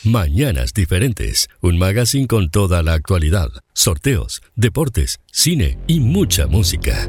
Mañanas Diferentes, un magazine con toda la actualidad, sorteos, deportes, cine y mucha música.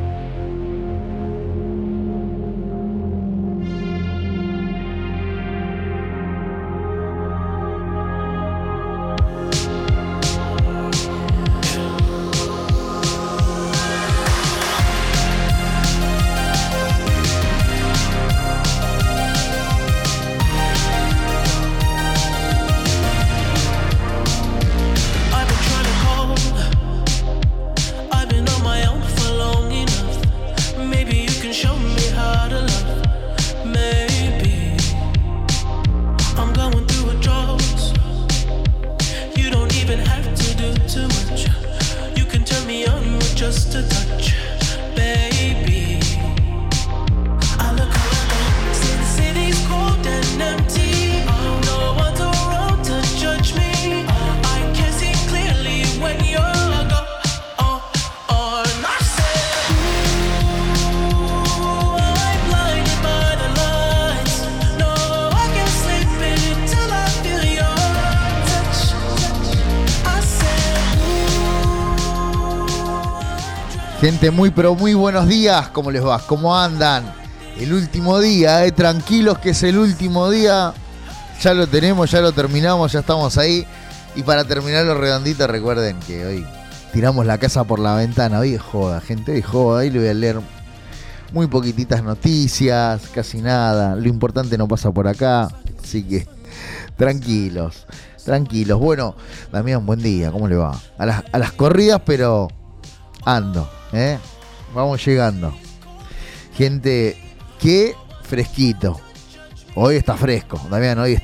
Gente, muy pero muy buenos días, ¿cómo les va? ¿Cómo andan? El último día, tranquilos que es el último día. Ya lo tenemos, ya lo terminamos, ya estamos ahí. Y para terminarlo redondito, recuerden que hoy tiramos la casa por la ventana. Hoy es joda, gente, hoy es joda. Hoy le voy a leer muy poquititas noticias, casi nada. Lo importante no pasa por acá, así que tranquilos. Bueno, Damián, buen día, ¿cómo le va? A las corridas, pero ando. Vamos llegando. Gente, qué fresquito. Hoy está fresco, Damián, hoy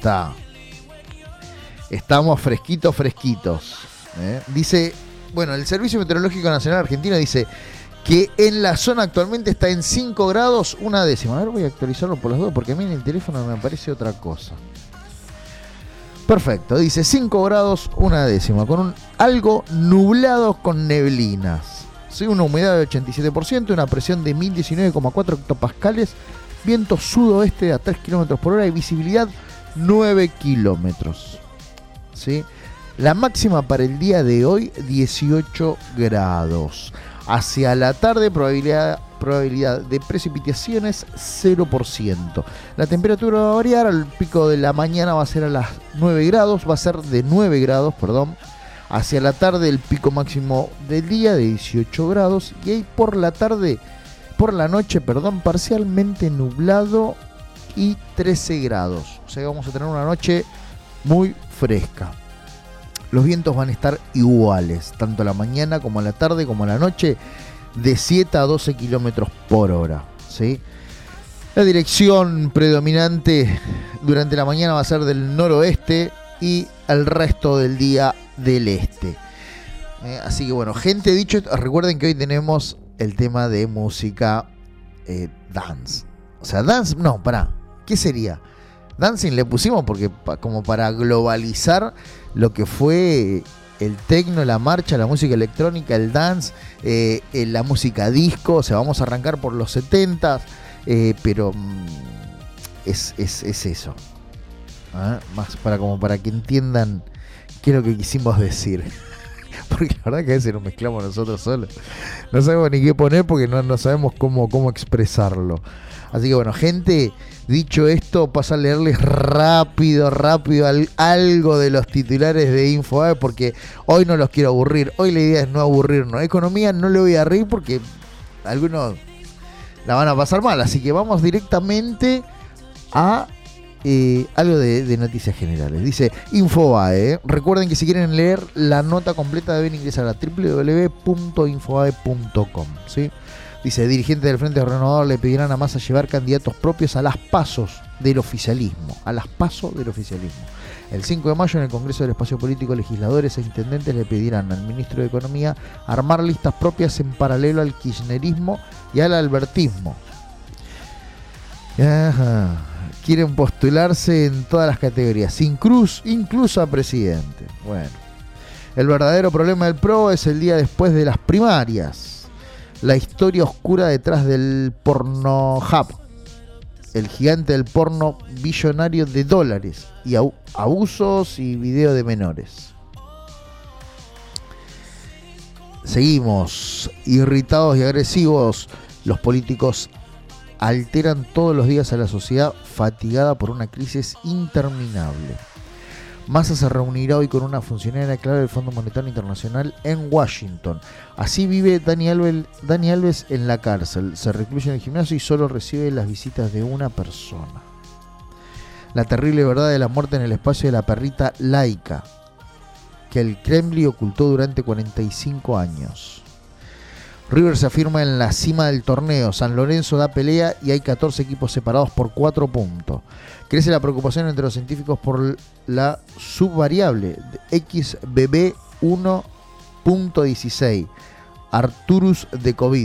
estamos fresquitos. Dice, bueno, el Servicio Meteorológico Nacional Argentino dice que en la zona actualmente está en 5 grados una décima. A ver, voy a actualizarlo por las dos porque a mí en el teléfono me aparece otra cosa. Perfecto, dice 5 grados una décima, con algo nublado con neblinas. Sí, una humedad de 87%, una presión de 1019,4 hectopascales, viento sudoeste a 3 km por hora y visibilidad 9 kilómetros. ¿Sí? La máxima para el día de hoy, 18 grados. Hacia la tarde, probabilidad de precipitaciones 0%. La temperatura va a variar, al pico de la mañana va a ser a las 9 grados, va a ser de 9 grados, perdón. Hacia la tarde el pico máximo del día de 18 grados y ahí por la noche, parcialmente nublado y 13 grados. O sea que vamos a tener una noche muy fresca. Los vientos van a estar iguales, tanto a la mañana como a la tarde como a la noche, de 7 a 12 kilómetros por hora. ¿Sí? La dirección predominante durante la mañana va a ser del noroeste y el resto del día del este. Así que bueno, gente, dicho esto, recuerden que hoy tenemos el tema de música dance. O sea, dance, no, ¿qué sería? Dancing le pusimos porque como para globalizar lo que fue el techno, la marcha, la música electrónica, el dance, la música disco. O sea, vamos a arrancar por los 70s, pero es eso. Más para que entiendan qué es lo que quisimos decir. Porque la verdad que a veces nos mezclamos nosotros solos. No sabemos ni qué poner porque no sabemos cómo expresarlo. Así que bueno, gente, dicho esto, paso a leerles rápido algo de los titulares de InfoAE porque hoy no los quiero aburrir. Hoy la idea es no aburrirnos. Economía no le voy a reír porque algunos la van a pasar mal. Así que vamos directamente a algo de noticias generales. Dice InfoAE. Recuerden que si quieren leer la nota completa deben ingresar a www.infoae.com. ¿Sí? Dice, dirigentes del Frente Renovador le pedirán a Massa llevar candidatos propios a las pasos del oficialismo. El 5 de mayo en el Congreso del Espacio Político, legisladores e intendentes le pedirán al ministro de Economía armar listas propias en paralelo al kirchnerismo y al albertismo. Quieren postularse en todas las categorías, incluso a presidente. Bueno, el verdadero problema del PRO es el día después de las primarias. La historia oscura detrás del Pornhub. el gigante del porno billonario de dólares y abusos y video de menores. Seguimos irritados y agresivos. Los políticos alteran todos los días a la sociedad fatigada por una crisis interminable. Massa se reunirá hoy con una funcionaria clave del Fondo Monetario Internacional en Washington. Así vive Dani Alves en la cárcel. Se recluye en el gimnasio y solo recibe las visitas de una persona. La terrible verdad de la muerte en el espacio de la perrita Laika, que el Kremlin ocultó durante 45 años. River se afirma en la cima del torneo. San Lorenzo da pelea y hay 14 equipos separados por 4 puntos. Crece la preocupación entre los científicos por la subvariable XBB 1.16, Arcturus de COVID.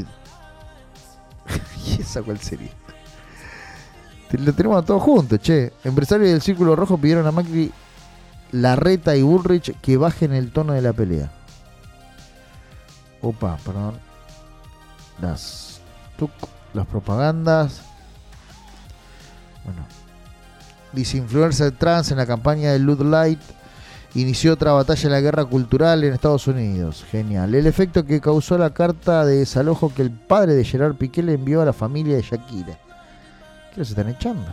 ¿Y esa cuál sería? Lo tenemos todos juntos, che. Empresarios del Círculo Rojo pidieron a Macri, Larreta y Bullrich que bajen el tono de la pelea. Opa, perdón. Las propagandas. Bueno. Disinfluencer trans en la campaña de Lud Light inició otra batalla en la guerra cultural en Estados Unidos. Genial. El efecto que causó la carta de desalojo que el padre de Gerard Piqué le envió a la familia de Shakira. ¿Qué los están echando?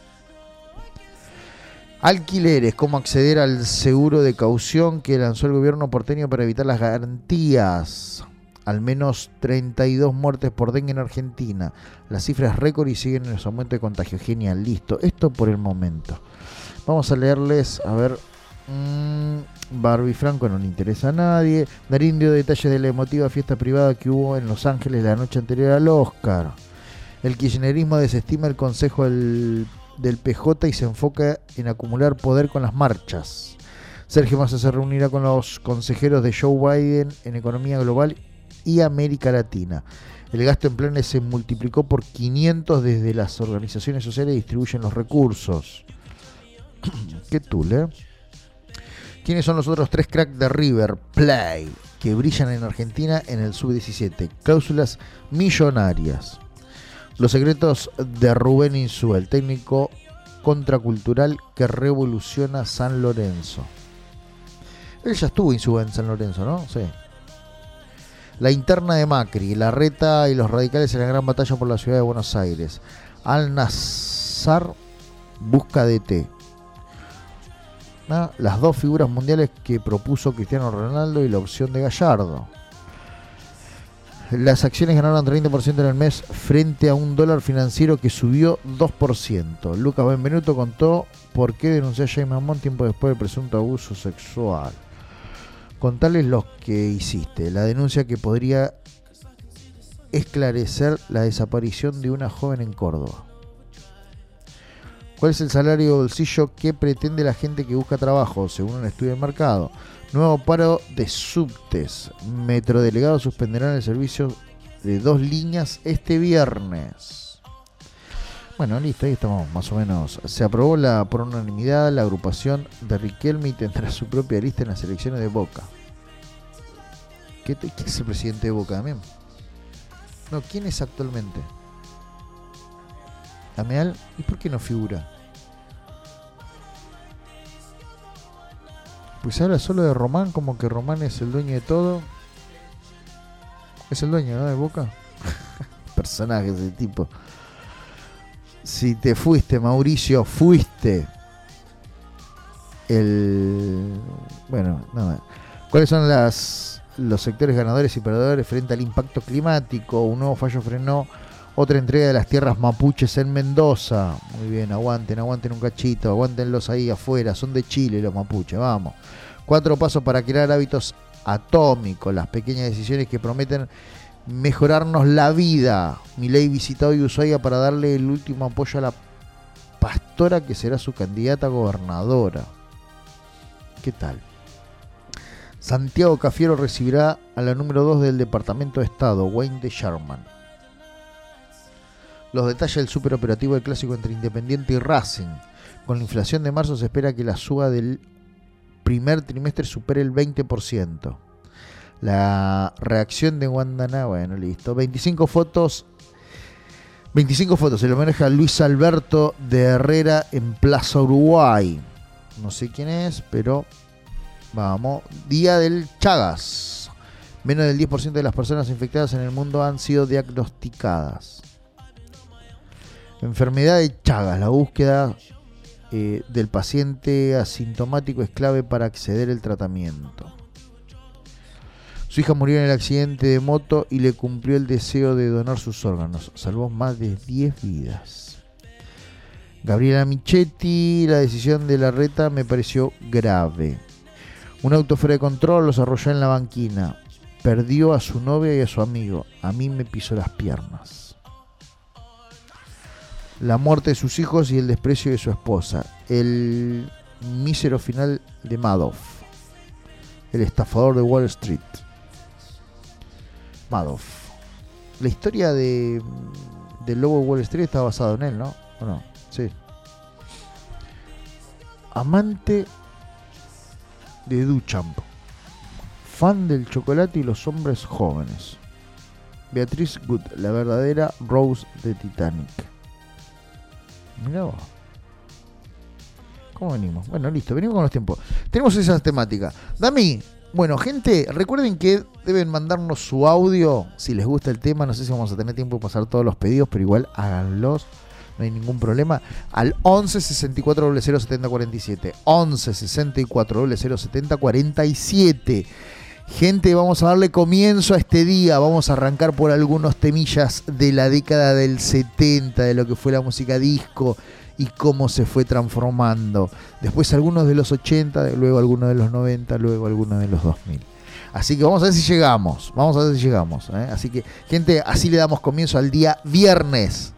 Alquileres, cómo acceder al seguro de caución que lanzó el gobierno porteño para evitar las garantías. Al menos 32 muertes por dengue en Argentina. Las cifras récord y siguen en los aumentos de contagio. Genial, listo. Esto por el momento. Vamos a leerles, a ver. Barbie Franco no le interesa a nadie. Darín dio detalles de la emotiva fiesta privada que hubo en Los Ángeles la noche anterior al Oscar. El kirchnerismo desestima el consejo del PJ y se enfoca en acumular poder con las marchas. Sergio Massa se reunirá con los consejeros de Joe Biden en economía global y América Latina. El gasto en planes se multiplicó por 500 desde las organizaciones sociales distribuyen los recursos. Qué tul, ¿Quiénes son los otros 3 cracks de River Plate que brillan en Argentina en el sub-17? Cláusulas millonarias. Los secretos de Rubén Insúa, el técnico contracultural que revoluciona San Lorenzo. Él ya estuvo Insúa en San Lorenzo, ¿no? Sí. La interna de Macri, Larreta y los radicales en la gran batalla por la ciudad de Buenos Aires. Al-Nassr busca DT. Las 2 figuras mundiales que propuso Cristiano Ronaldo y la opción de Gallardo. Las acciones ganaron 30% en el mes frente a un dólar financiero que subió 2%. Lucas Benvenuto contó por qué denunció a Jaime Amón tiempo después del presunto abuso sexual. Contales lo que hiciste. La denuncia que podría esclarecer la desaparición de una joven en Córdoba. ¿Cuál es el salario de bolsillo que pretende la gente que busca trabajo? Según un estudio de mercado. Nuevo paro de subtes. Metrodelegados suspenderán el servicio de 2 líneas este viernes. Bueno, listo, ahí estamos más o menos. Se aprobó por unanimidad la agrupación de Riquelme y tendrá su propia lista en las elecciones de Boca. ¿Qué es el presidente de Boca también? No, ¿quién es actualmente? Ameal, ¿y por qué no figura? Pues habla solo de Román, como que Román es el dueño de todo. Es el dueño, ¿no? De Boca. Personaje ese tipo. Si te fuiste, Mauricio, fuiste bueno, nada. ¿Cuáles son los sectores ganadores y perdedores frente al impacto climático? Un nuevo fallo frenó otra entrega de las tierras mapuches en Mendoza. Muy bien, aguanten un cachito, aguántenlos ahí afuera, son de Chile los mapuches, vamos. 4 pasos para crear hábitos atómicos, las pequeñas decisiones que prometen mejorarnos la vida. Milei visitó hoy Ushuaia para darle el último apoyo a la pastora que será su candidata a gobernadora. ¿Qué tal? Santiago Cafiero recibirá a la número 2 del Departamento de Estado, Wayne de Sherman. Los detalles del superoperativo del clásico entre Independiente y Racing. Con la inflación de marzo se espera que la suba del primer trimestre supere el 20%. La reacción de Guandaná, bueno, listo. 25 25 fotos, se le homenaje a Luis Alberto de Herrera en Plaza Uruguay. No sé quién es, pero vamos. Día del Chagas. Menos del 10% de las personas infectadas en el mundo han sido diagnosticadas. Enfermedad de Chagas. La búsqueda del paciente asintomático es clave para acceder al tratamiento. Su hija murió en el accidente de moto y le cumplió el deseo de donar sus órganos. Salvó más de 10 vidas. Gabriela Michetti, la decisión de Larreta me pareció grave. Un auto fuera de control los arrolló en la banquina. Perdió a su novia y a su amigo. A mí me pisó las piernas. La muerte de sus hijos y el desprecio de su esposa. El mísero final de Madoff. El estafador de Wall Street. Madoff. La historia del lobo de Wall Street está basada en él, ¿no? ¿O no? Sí. Amante de Duchamp. Fan del chocolate y los hombres jóvenes. Beatriz Good, la verdadera Rose de Titanic. Mirá vos. ¿Cómo venimos? Bueno, listo, venimos con los tiempos. Tenemos esas temáticas. Dami. Bueno, gente, recuerden que deben mandarnos su audio si les gusta el tema. No sé si vamos a tener tiempo de pasar todos los pedidos, pero igual háganlos, no hay ningún problema. Al 11 64 00 70 47. 11 64 00 70 47. Gente, vamos a darle comienzo a este día. Vamos a arrancar por algunos temillas de la década del 70, de lo que fue la música disco y cómo se fue transformando. Después algunos de los 80, luego algunos de los 90, luego algunos de los 2000. Así que vamos a ver si llegamos. Así que, gente, así le damos comienzo al día viernes.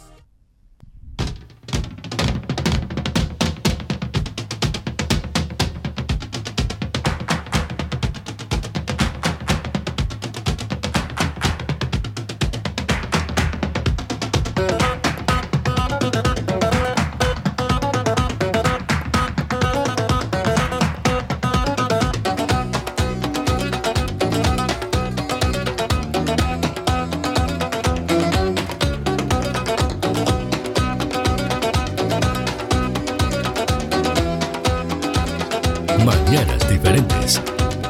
Mañanas diferentes.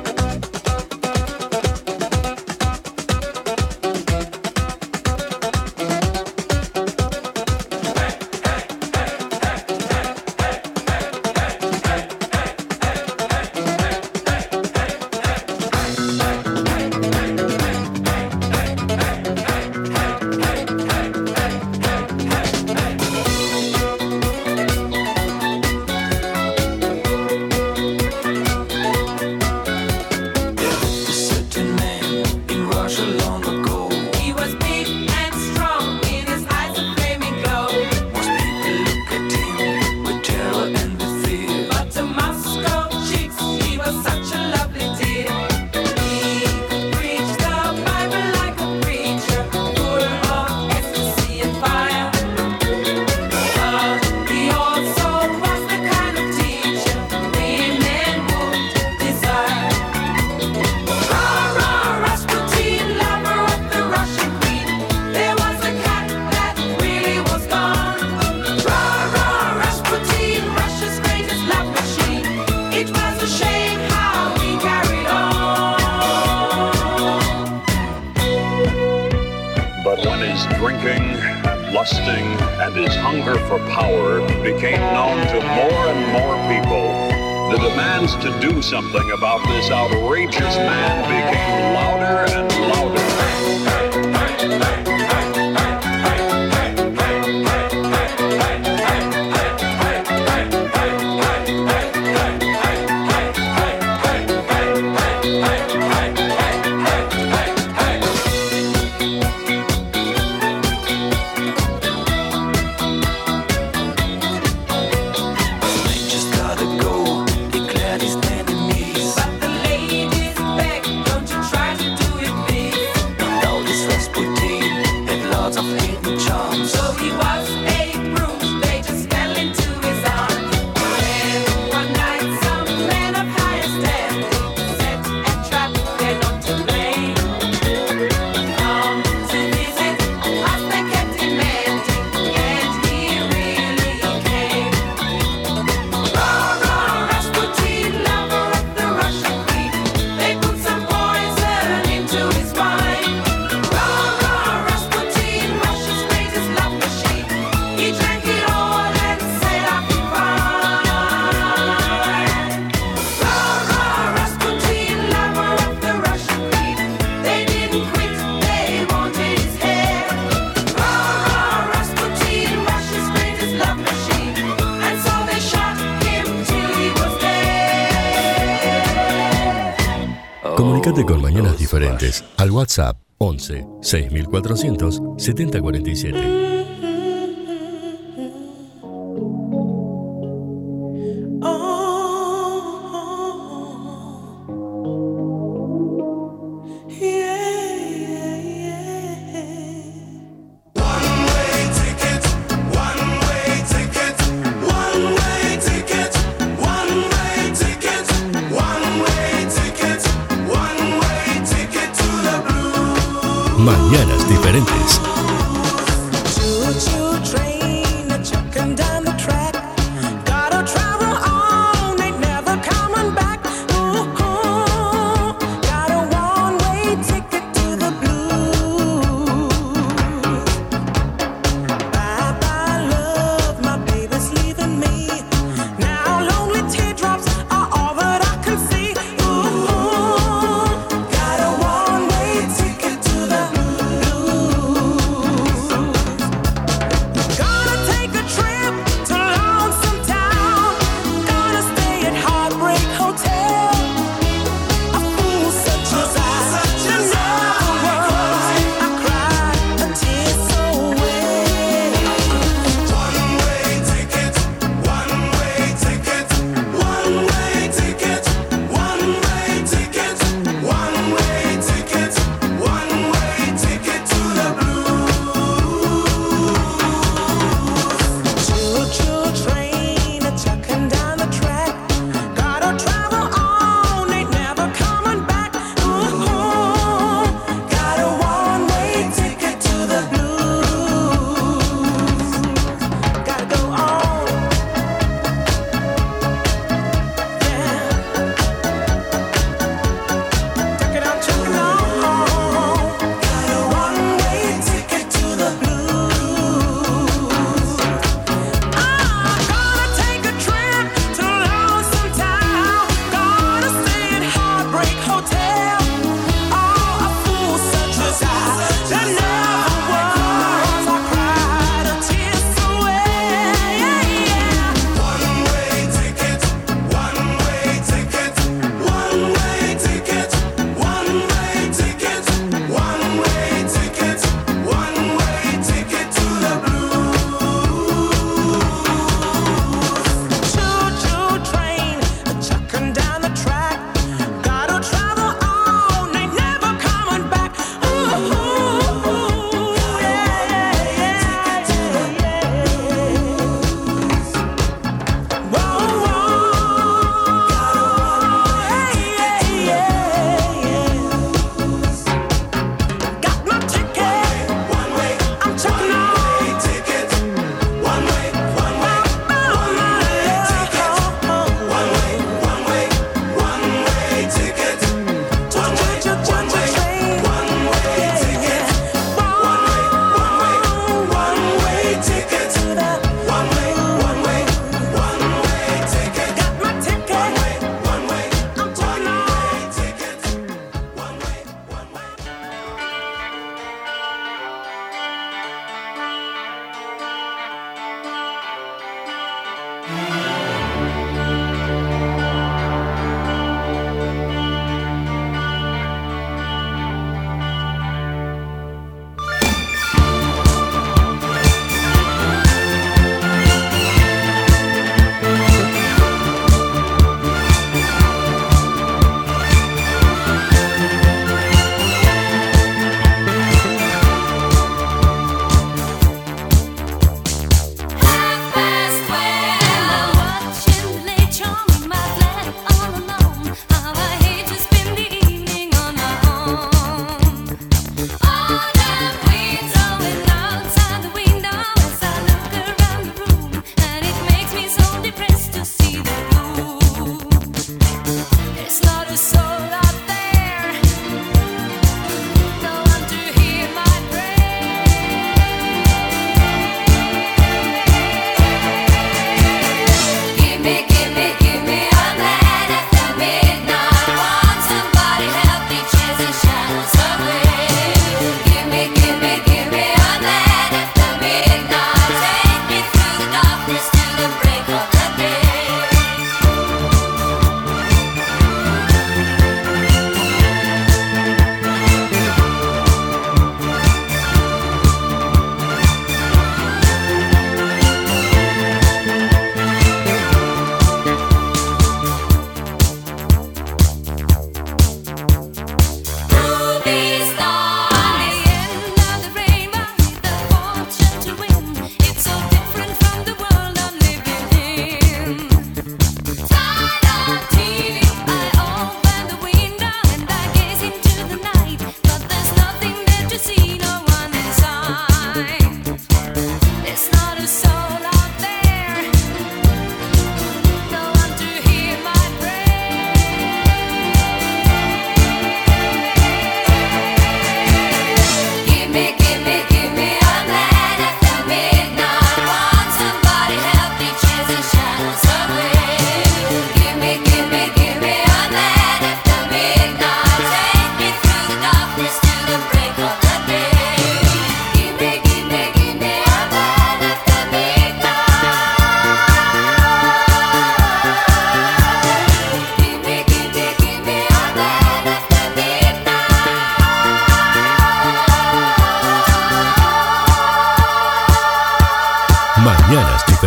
Something about this outrageous man became louder and louder. But the ladies beg, don't you try to do it, please. Comunicate con Mañanas Diferentes al WhatsApp 11 6400 7047. Mañanas Diferentes.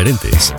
diferentes.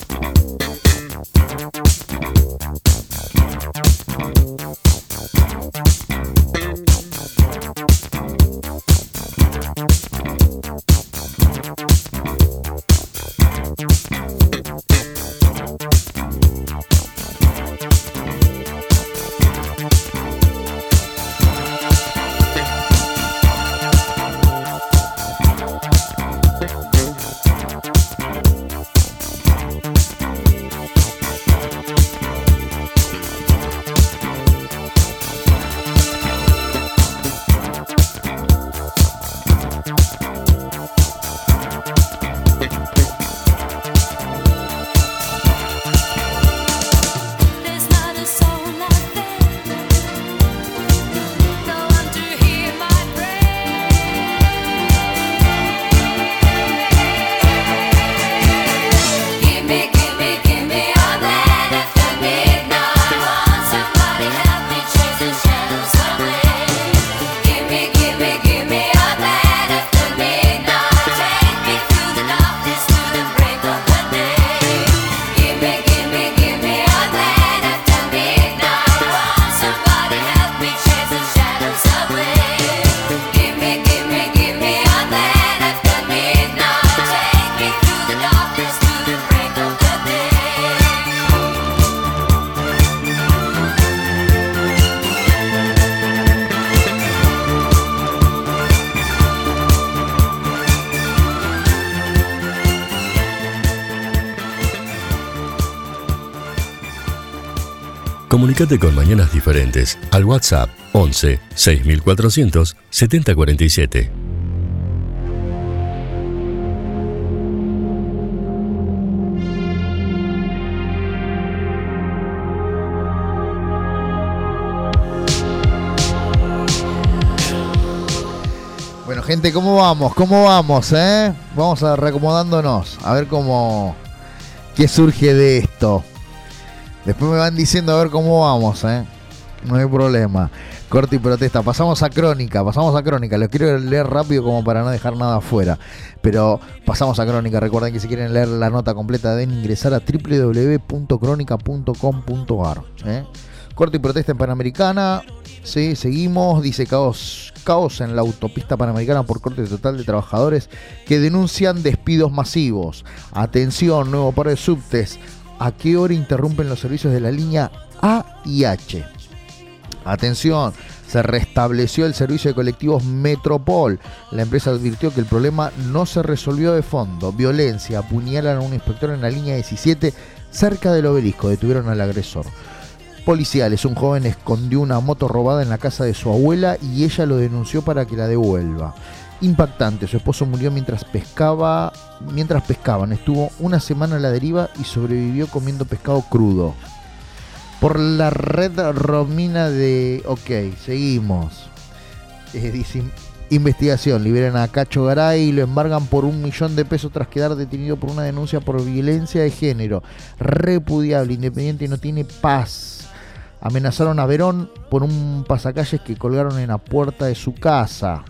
Comunícate con Mañanas Diferentes al WhatsApp 11 6400 7047. Bueno, gente, ¿cómo vamos? Vamos a reacomodándonos, a ver qué surge de esto. Después me van diciendo a ver cómo vamos, no hay problema. Corte y protesta. Pasamos a crónica. Los quiero leer rápido como para no dejar nada afuera. Pero pasamos a crónica. Recuerden que si quieren leer la nota completa deben ingresar a www.cronica.com.ar. Corte y protesta en Panamericana. Sí, seguimos. Dice caos en la autopista Panamericana por corte total de trabajadores que denuncian despidos masivos. Atención, nuevo paro de subtes. ¿A qué hora interrumpen los servicios de la línea A y H? Atención, se restableció el servicio de colectivos Metropol. La empresa advirtió que el problema no se resolvió de fondo. Violencia, apuñalan a un inspector en la línea 17 cerca del obelisco. Detuvieron al agresor. Policiales, un joven escondió una moto robada en la casa de su abuela y ella lo denunció para que la devuelva. Impactante, su esposo murió mientras pescaban. Estuvo una semana a la deriva y sobrevivió comiendo pescado crudo. Por la red Romina de... Ok, seguimos. Dice, investigación, liberan a Cacho Garay y lo embargan por $1 millón tras quedar detenido por una denuncia por violencia de género. Repudiable, Independiente no tiene paz. Amenazaron a Verón por un pasacalles que colgaron en la puerta de su casa.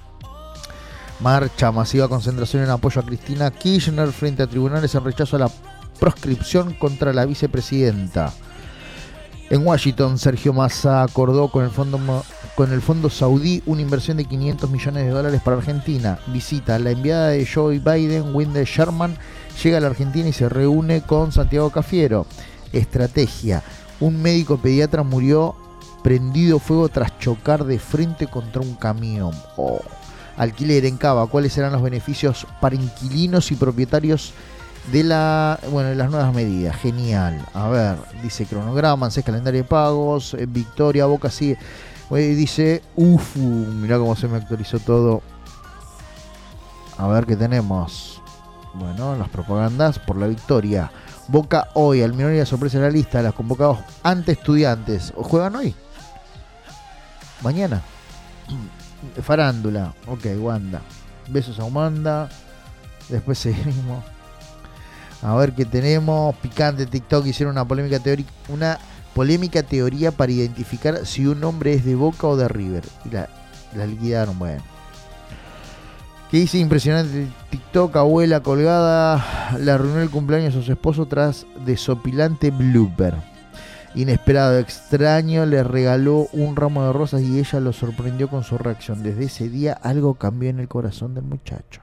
Marcha masiva, concentración en apoyo a Cristina Kirchner frente a tribunales en rechazo a la proscripción contra la vicepresidenta. En Washington, Sergio Massa acordó con el fondo saudí una inversión de $500 millones para Argentina. Visita. La enviada de Joe Biden, Wendy Sherman, llega a la Argentina y se reúne con Santiago Cafiero. Estrategia. Un médico pediatra murió prendido fuego tras chocar de frente contra un camión. Alquiler en Cava, ¿cuáles serán los beneficios para inquilinos y propietarios de las nuevas medidas? Genial. A ver, dice cronograma, ANSES calendario de pagos, Victoria, Boca sigue. Dice, mirá cómo se me actualizó todo. A ver qué tenemos. Bueno, las propagandas por la victoria. Boca hoy, Almirón sorpresa en la lista, las convocados ante Estudiantes. ¿O juegan hoy? Mañana. Farándula, ok, Wanda. Besos a Wanda. Después seguimos. A ver qué tenemos. Picante, TikTok hicieron una polémica teoría para identificar si un hombre es de Boca o de River. Y la liquidaron, bueno. Que dice impresionante TikTok, abuela colgada, le arruinó el cumpleaños a su esposo tras desopilante blooper. Inesperado, extraño, le regaló un ramo de rosas y ella lo sorprendió con su reacción. Desde ese día algo cambió en el corazón del muchacho.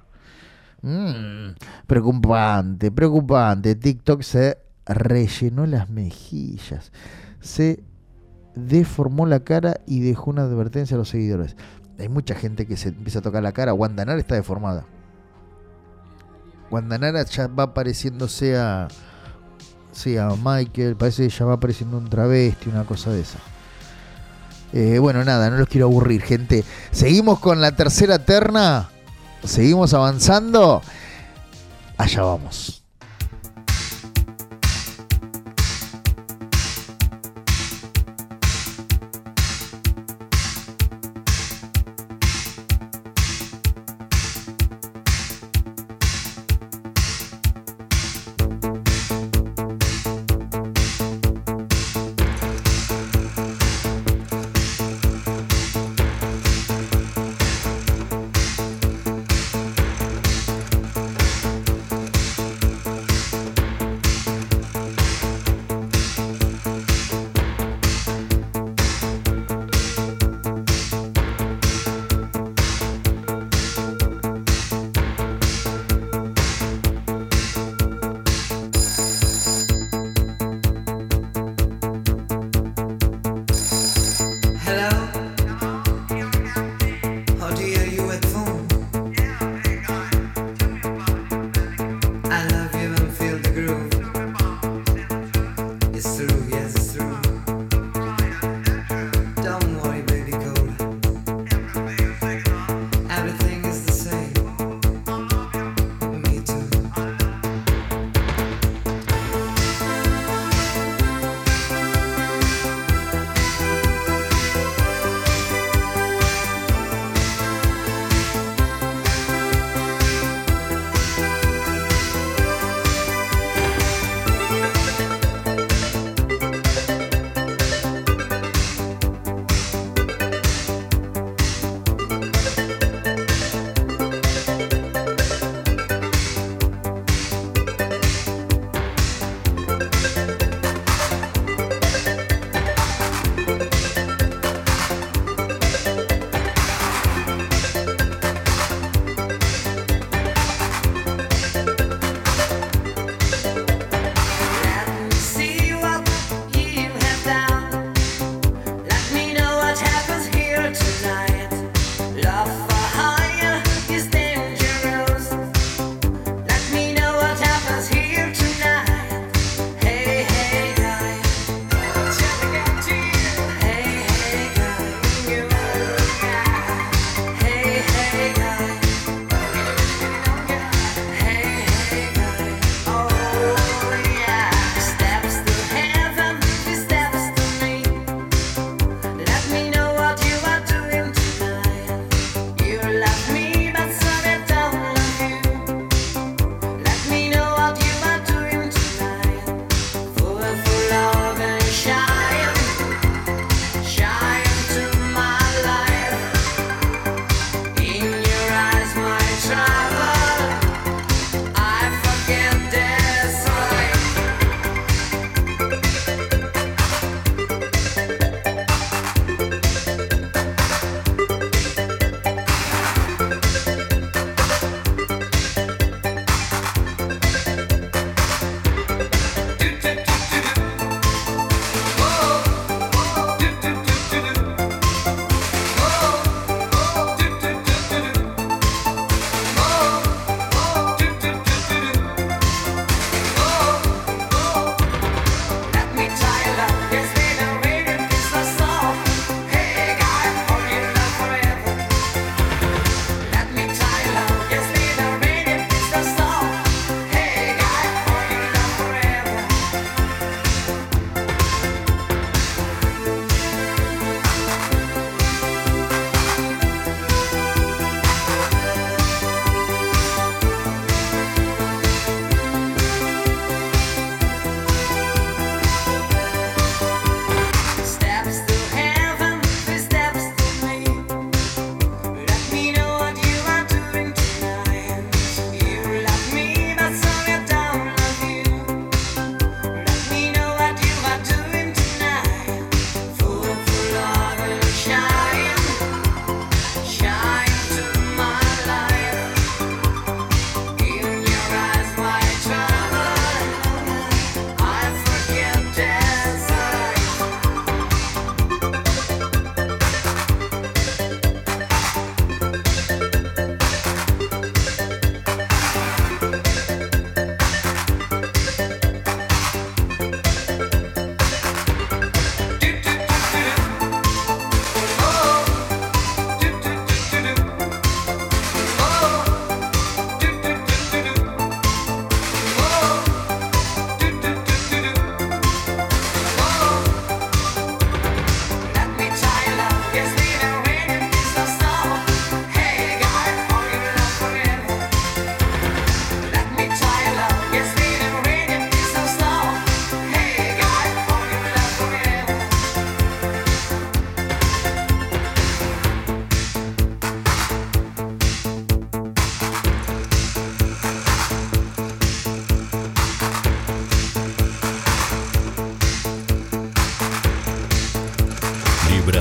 Preocupante, preocupante. TikTok se rellenó las mejillas, se deformó la cara y dejó una advertencia a los seguidores. Hay mucha gente que se empieza a tocar la cara. Wanda Nara está deformada. Wanda Nara ya va pareciéndose a Michael. Parece que ya va pareciendo un travesti, una cosa de esa. Bueno, nada, no los quiero aburrir, gente. Seguimos con la tercera terna. Seguimos avanzando. Allá vamos.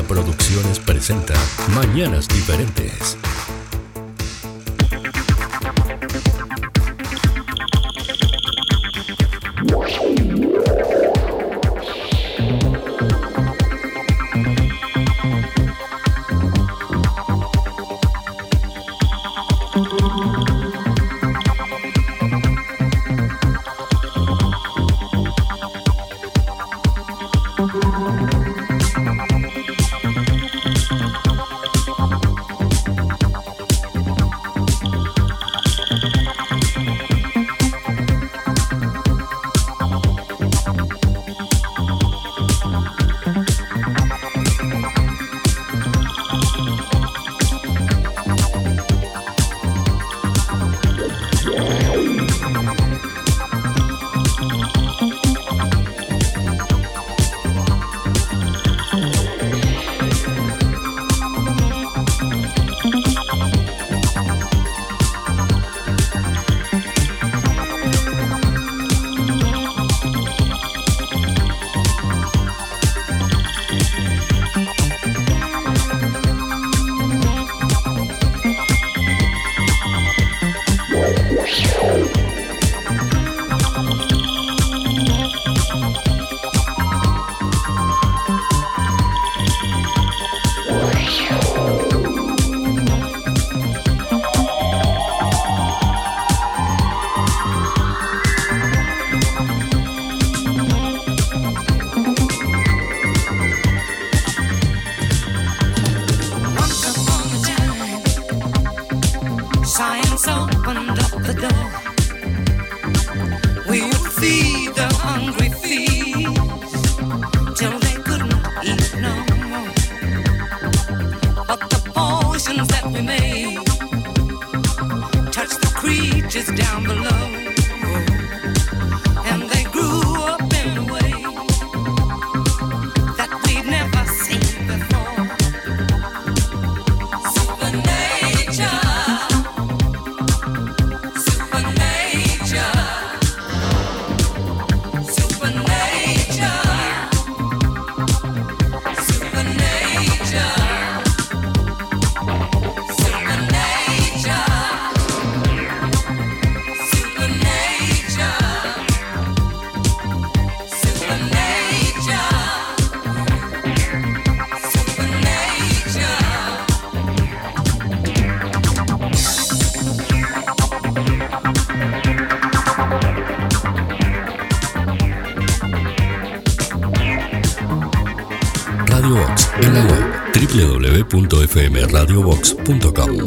Producciones presenta Mañanas Diferentes. Radio Box en la web www.fmradiobox.com.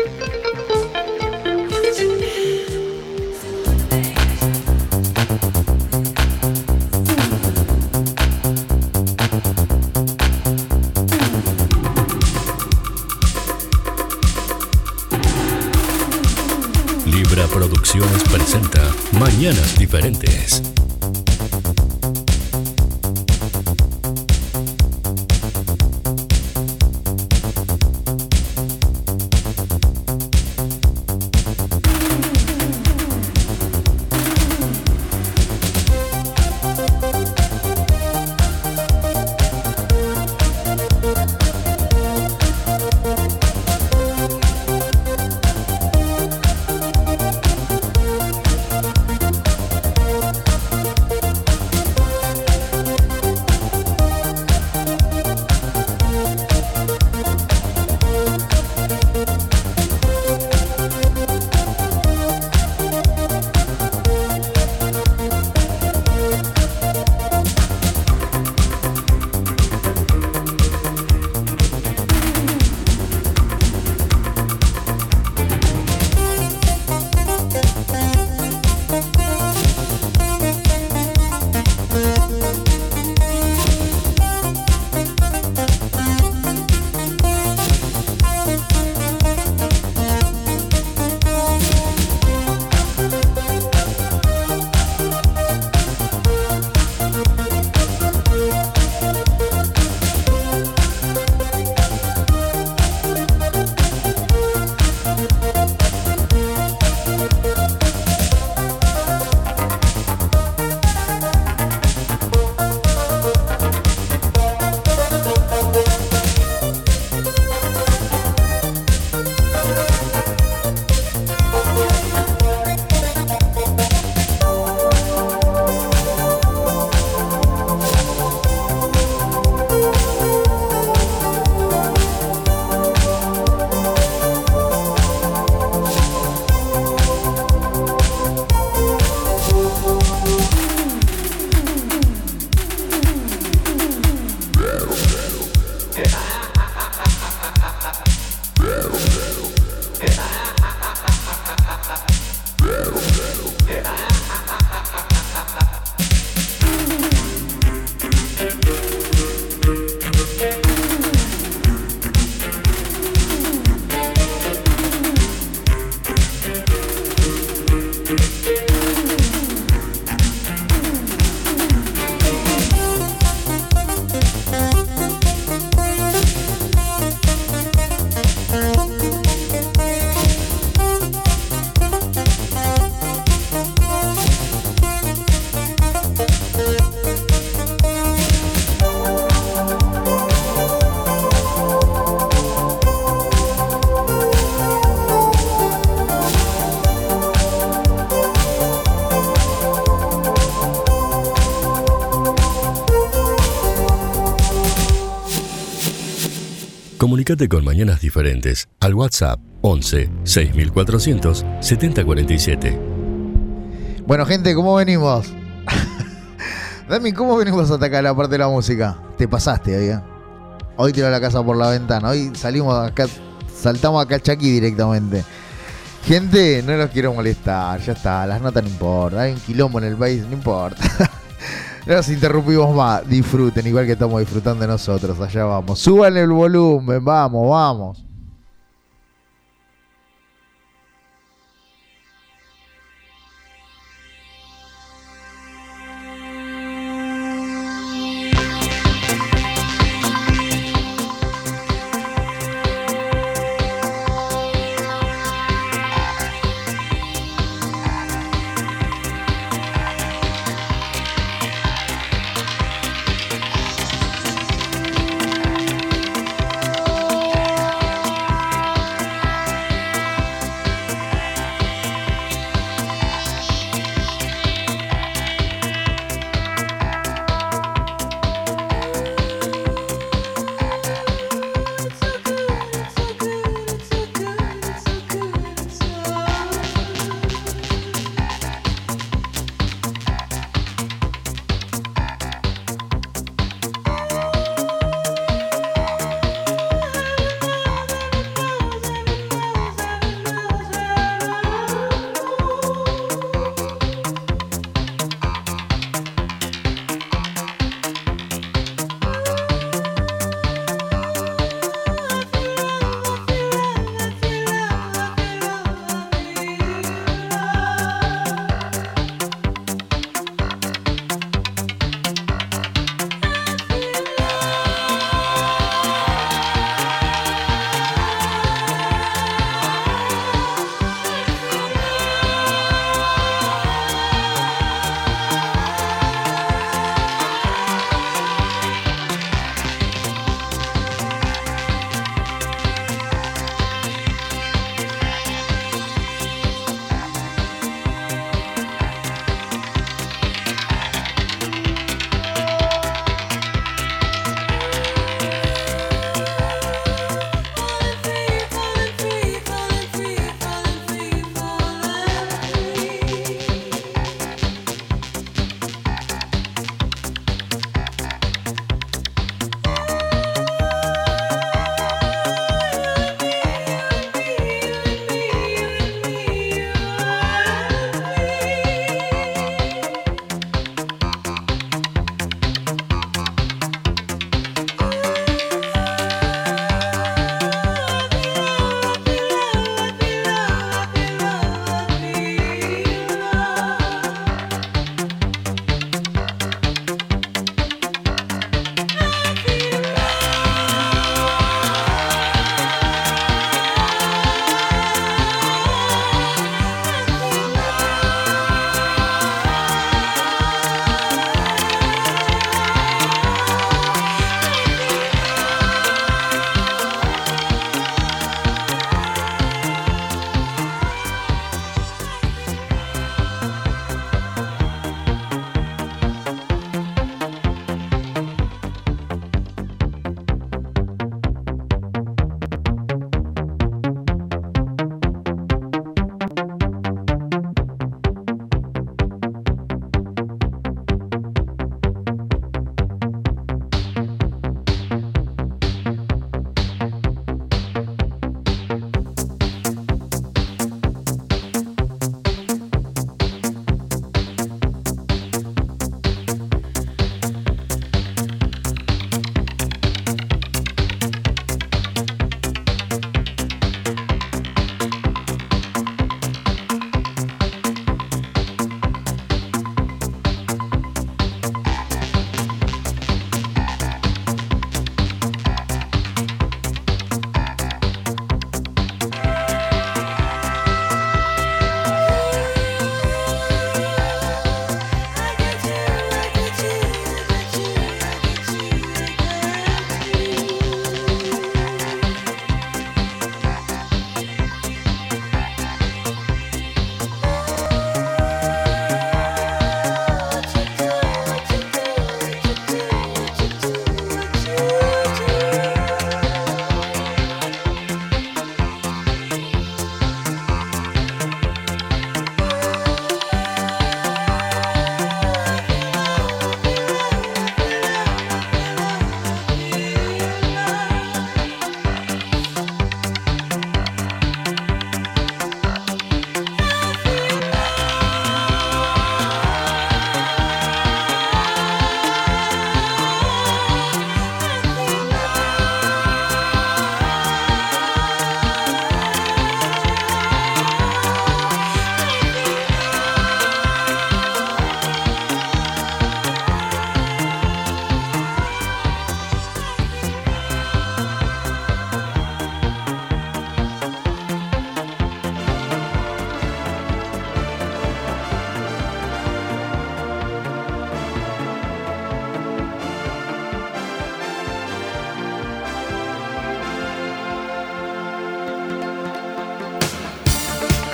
Libra Producciones presenta Mañanas Diferentes. Comunícate con Mañanas Diferentes al WhatsApp 11 6400 7047. Bueno, gente, ¿cómo venimos? Dami, ¿cómo venimos a atacar la parte de la música? Te pasaste, oiga. Hoy tiró la casa por la ventana. Hoy salimos acá, saltamos acá al Chaquí directamente. Gente, no los quiero molestar. Ya está, las notas no importan. Hay un quilombo en el país, no importa. No nos interrumpimos más. Disfruten, igual que estamos disfrutando de nosotros. Allá vamos. Suban el volumen, vamos, vamos.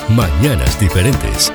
Mañanas Diferentes.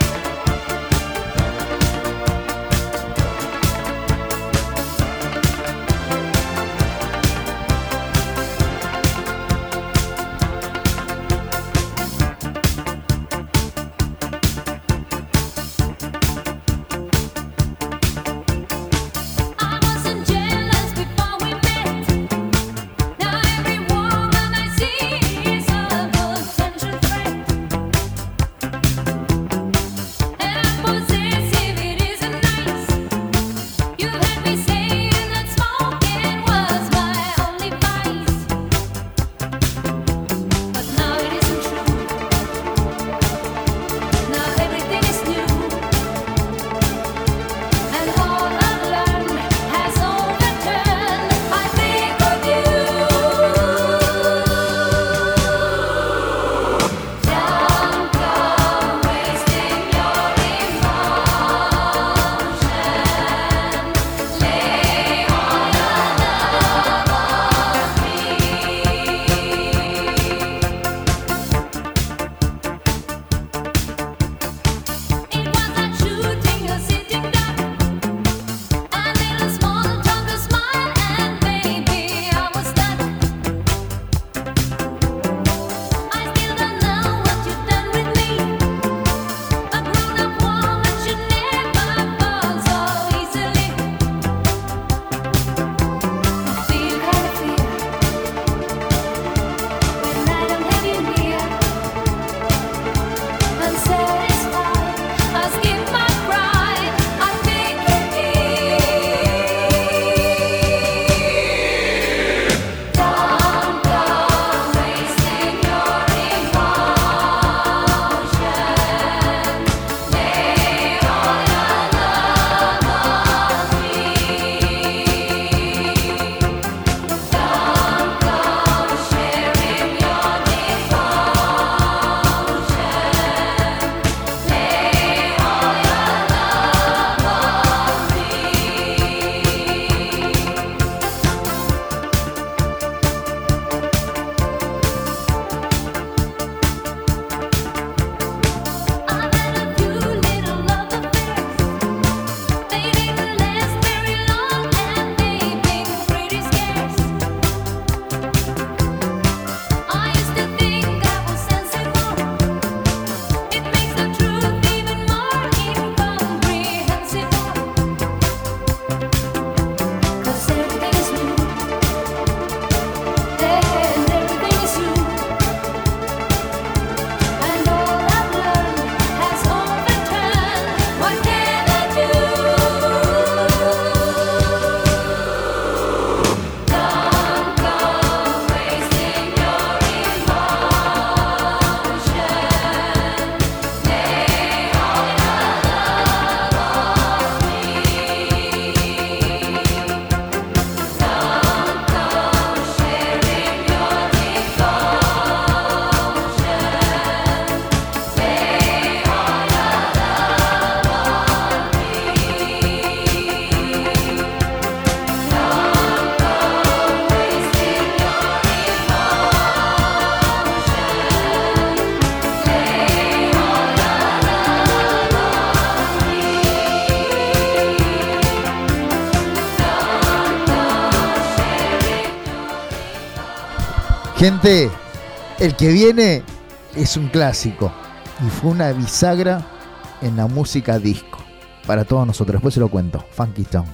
Gente, el que viene es un clásico y fue una bisagra en la música disco para todos nosotros. Después se lo cuento. Funky Town.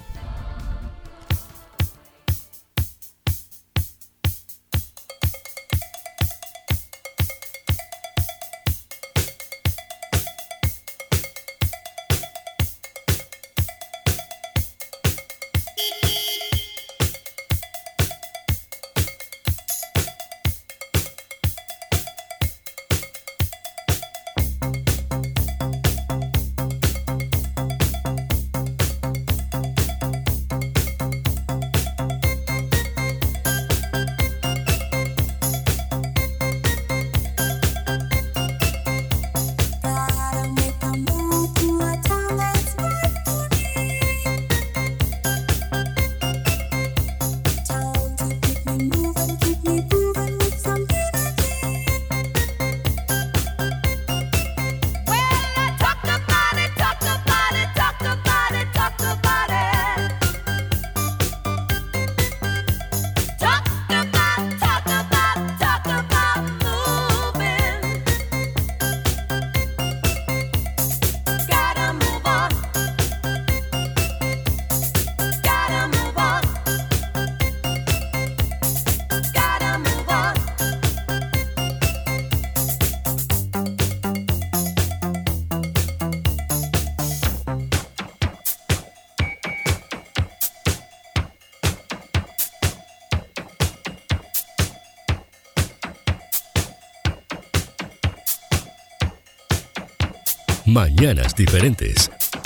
Mañanas Diferentes.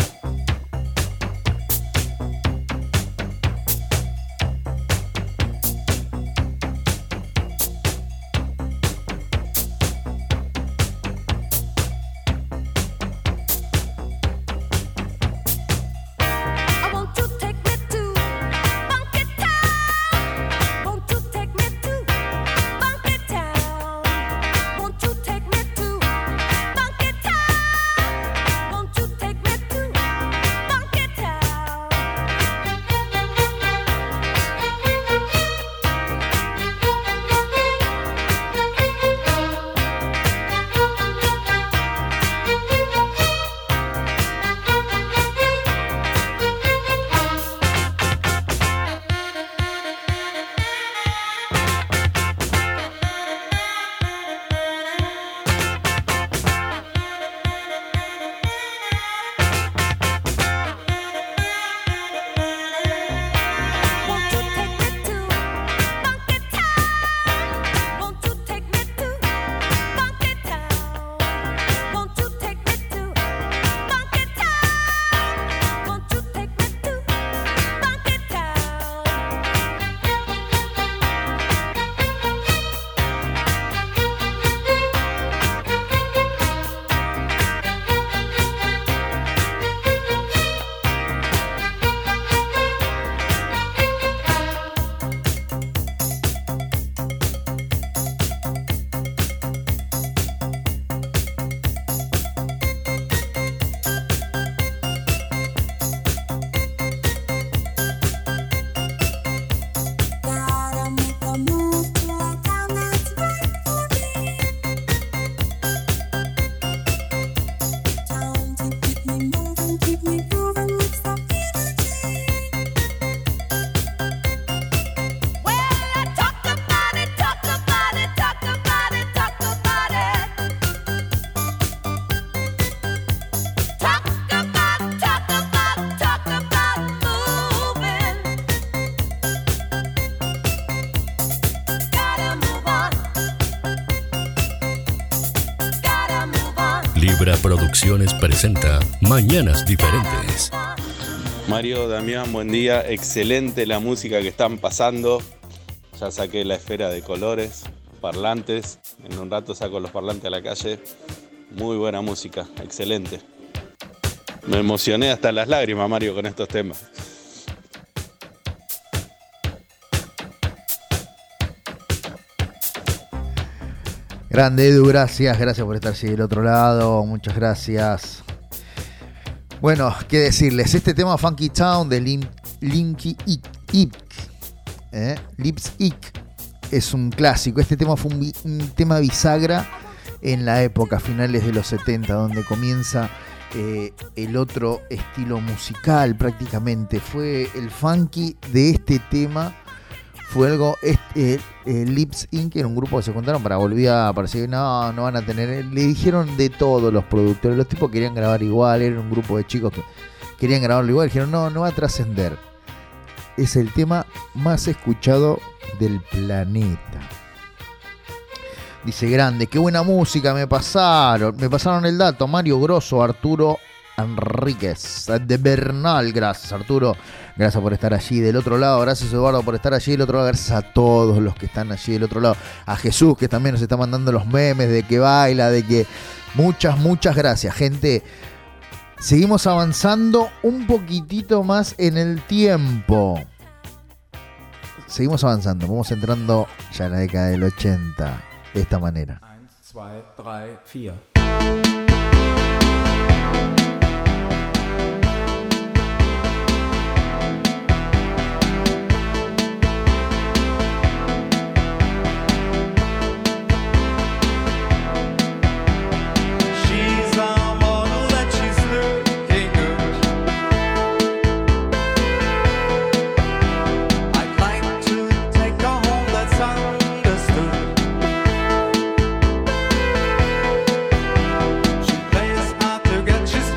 Libra Producciones presenta Mañanas Diferentes. Mario, Damián, buen día. Excelente la música que están pasando. Ya saqué la esfera de colores, parlantes. En un rato saco los parlantes a la calle. Muy buena música, excelente. Me emocioné hasta las lágrimas, Mario, con estos temas. Grande Edu, gracias por estar allí del otro lado, muchas gracias. Bueno, qué decirles, este tema Funky Town de Lips Inc. es un clásico. Este tema fue un tema bisagra en la época, finales de los 70, donde comienza el otro estilo musical prácticamente. Fue el funky de este tema. Fue algo, Lips Inc. era un grupo que se juntaron para volver a aparecer. No van a tener. Le dijeron de todos los productores. Los tipos querían grabar igual. Era un grupo de chicos que querían grabarlo igual. Dijeron, no va a trascender. Es el tema más escuchado del planeta. Dice grande, qué buena música me pasaron el dato. Mario Grosso, Arturo Enríquez de Bernal, gracias Arturo, gracias por estar allí del otro lado, gracias Eduardo por estar allí del otro lado, gracias a todos los que están allí del otro lado, a Jesús que también nos está mandando los memes de que baila, de que muchas gracias gente. Seguimos avanzando un poquitito más en el tiempo, seguimos avanzando, vamos entrando ya en la década del 80 de esta manera. 1, 2, 3, 4 She's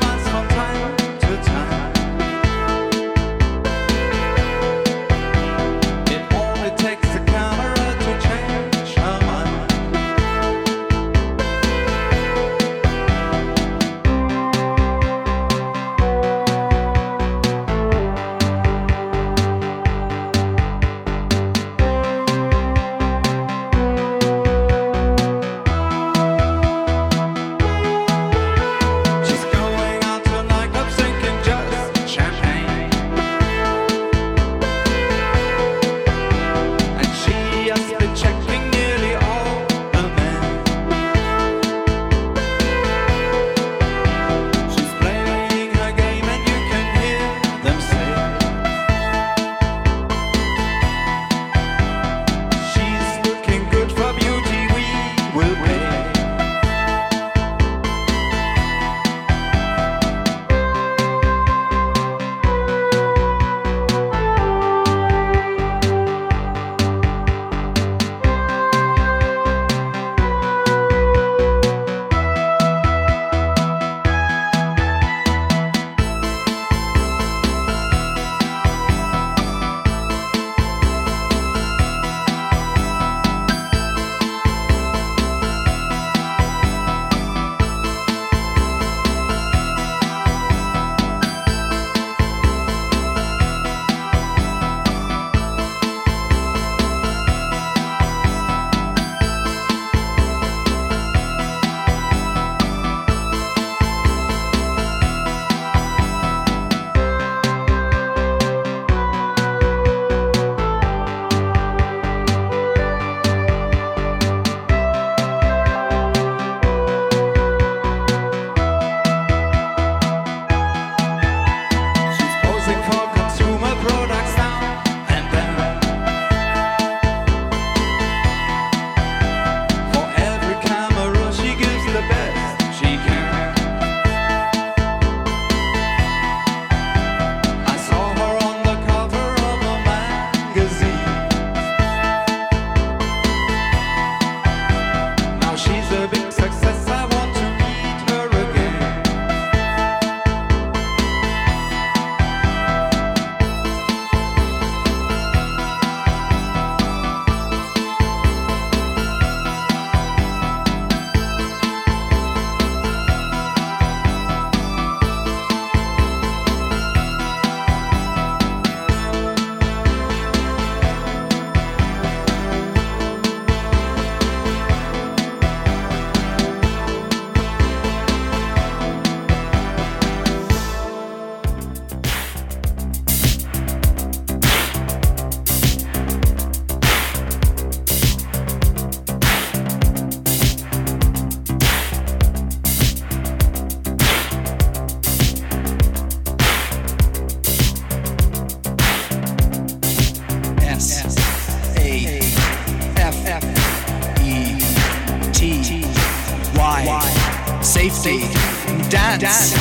say, dance.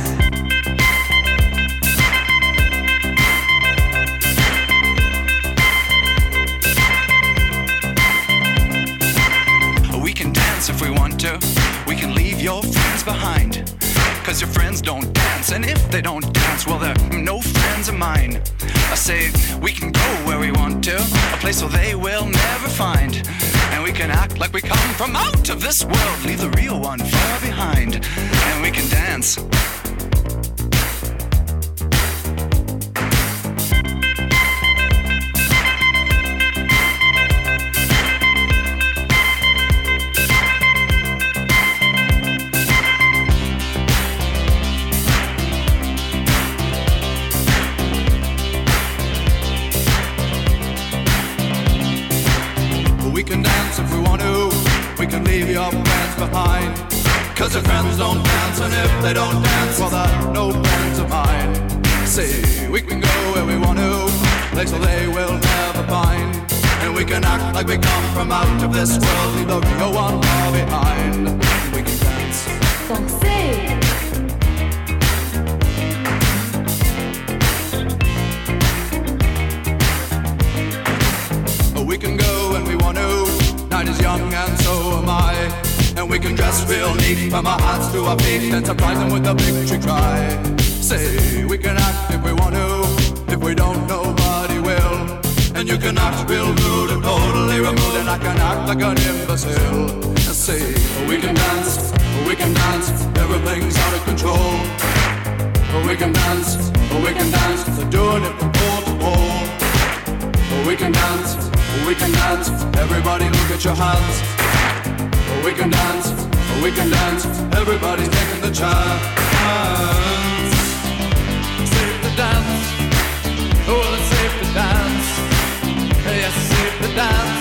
We can dance if we want to. We can leave your friends behind. Cause your friends don't dance, and if they don't dance, well, they're no friends of mine. I say, we can go where we want to, a place where they will never find. And we can act like we come from out of this world, leave the real one far behind. And we can dance. Leave your friends behind. Cause your friends don't dance, and if they don't dance, well, they're no friends of mine. See, we can go where we want to, place where they will never find. And we can act like we come from out of this world, leave the real one far behind. We can dance. Danser. We can go when we want to. Night is young and so am I. And we can dress real neat from our hearts to our feet and surprise them with a victory cry. Say, we can act if we want to. If we don't, nobody will. And you can act real rude and totally removed, and I can act like an imbecile. Say, we can dance, everything's out of control. We can dance, they're doing it from pole to pole. We can dance, everybody look at your hands. We can dance, everybody's taking the chance. Safe to dance, oh, it's safe to dance. Yes, it's safe to dance.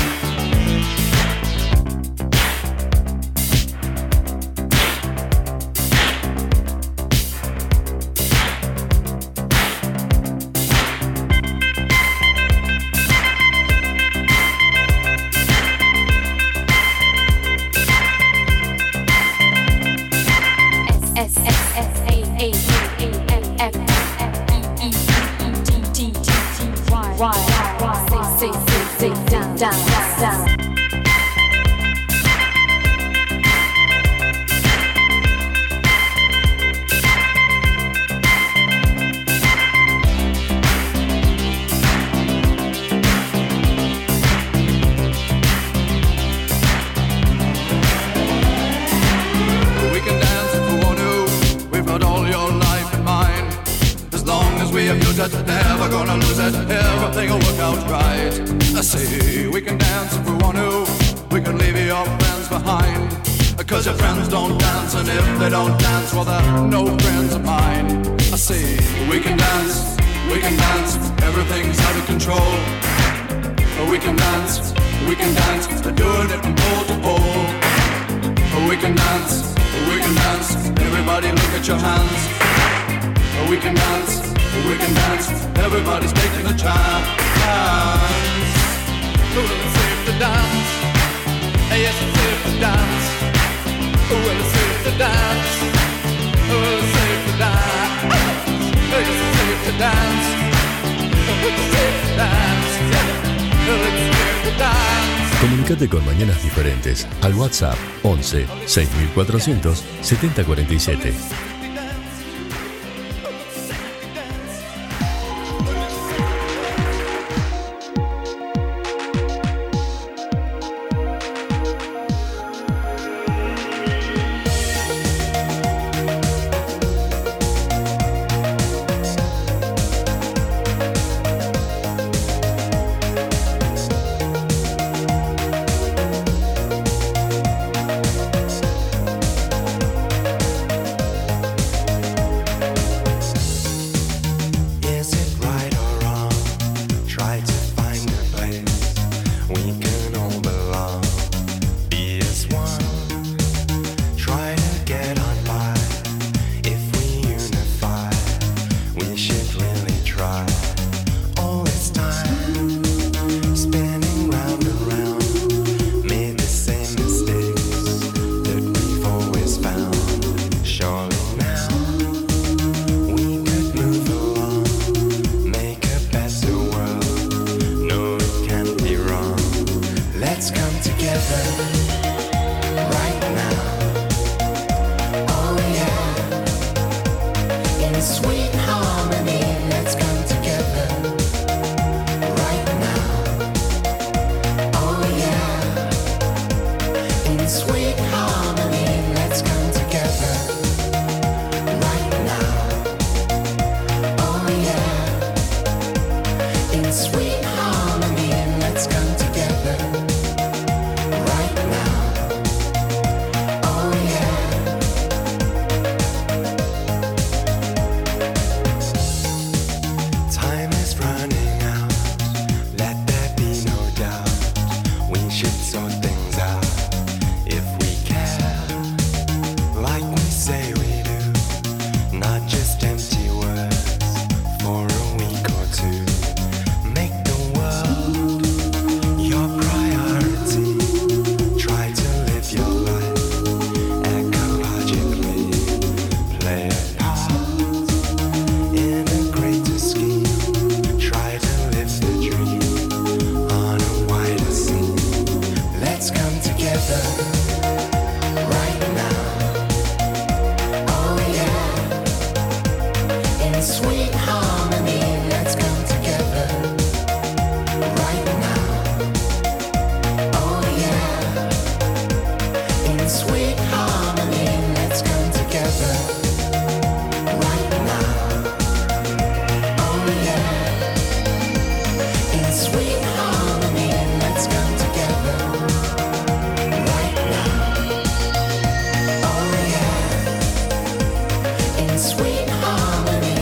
Never gonna lose it, everything will work out right. I say, we can dance if we want to. We can leave your friends behind. Cause your friends don't dance, and if they don't dance, well, they're no friends of mine. I say, we can dance, everything's out of control. We can dance, they're doing it from pole to pole. We can dance, everybody look at your hands. We can dance, everybody's taking the chance. Well, it's safe to dance. Yes, it's safe to dance. Well, it's safe to dance. Well, it's safe to dance. Yes, it's safe to dance. It's safe to dance. Well, it's safe to dance. Comunicate con Mañanas Diferentes al WhatsApp 11 6400 7047. In sweet harmony, let's come together right now. Oh yeah. In sweet harmony, let's come together right now. Oh yeah. Time is running out, let there be no doubt. We should sort things out if we care, like we say we do. Not just empty words for a week or two. Make the world your priority. Try to live your life ecologically. Play a part in a greater scheme. Try to live the dream on a wider scene. Let's come together right now. Oh yeah. In sweet harmony, let's come together right now. Oh yeah. In sweet harmony, let's come together right now. Oh yeah. In sweet harmony, let's come together right now. Oh yeah. In sweet harmony.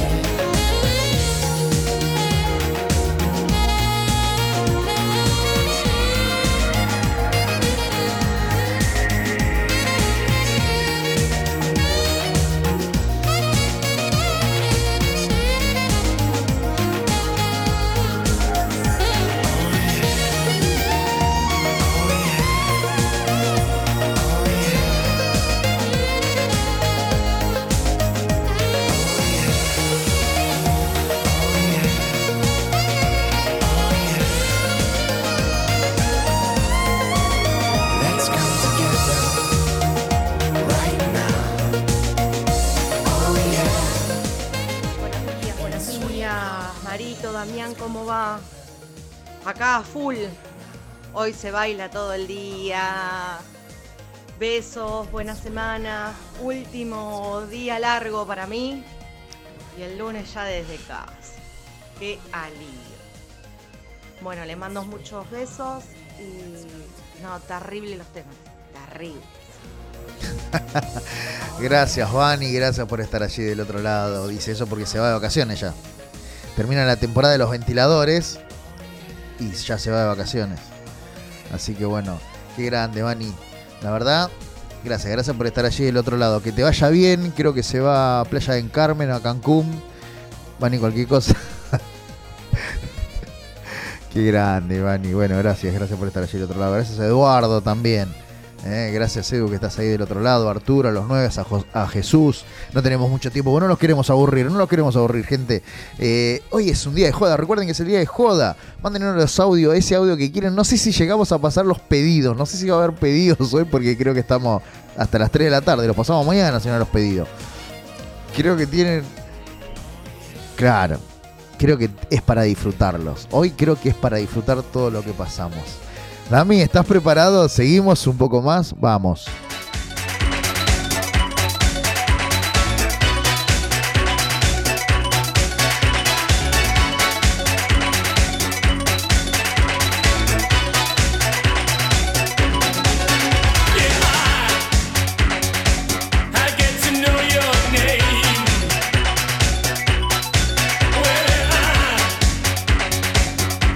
Let's come together right now. Oh yeah. Buenos días, Marito, Damián, ¿cómo va? Acá full. Hoy se baila todo el día. Besos, buena semana. Último día largo para mí. Y el lunes ya desde casa. Qué alivio. Bueno, le mando muchos besos y... No, terrible los temas. Terrible. Gracias, Vani, gracias por estar allí del otro lado. Dice eso porque se va de vacaciones ya. Termina la temporada de los ventiladores y ya se va de vacaciones. Así que bueno, qué grande, Vani. La verdad, gracias por estar allí del otro lado. Que te vaya bien, creo que se va a Playa del Carmen o a Cancún. Vani, cualquier cosa. Qué grande, Vani. Bueno, gracias por estar allí del otro lado. Gracias a Eduardo también. Gracias, Edu, que estás ahí del otro lado. Arturo, a los 9, a Jesús. No tenemos mucho tiempo. Bueno, no los queremos aburrir, gente. Hoy es un día de joda. Recuerden que es el día de joda. Mándenos los audios, ese audio que quieren. No sé si llegamos a pasar los pedidos. No sé si va a haber pedidos hoy porque creo que estamos hasta las 3 de la tarde. Los pasamos mañana, si no los pedidos. Creo que tienen... Claro. Creo que es para disfrutarlos. Hoy creo que es para disfrutar todo lo que pasamos. Dami, ¿estás preparado? ¿Seguimos un poco más? Vamos.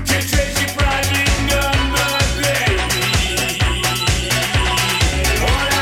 What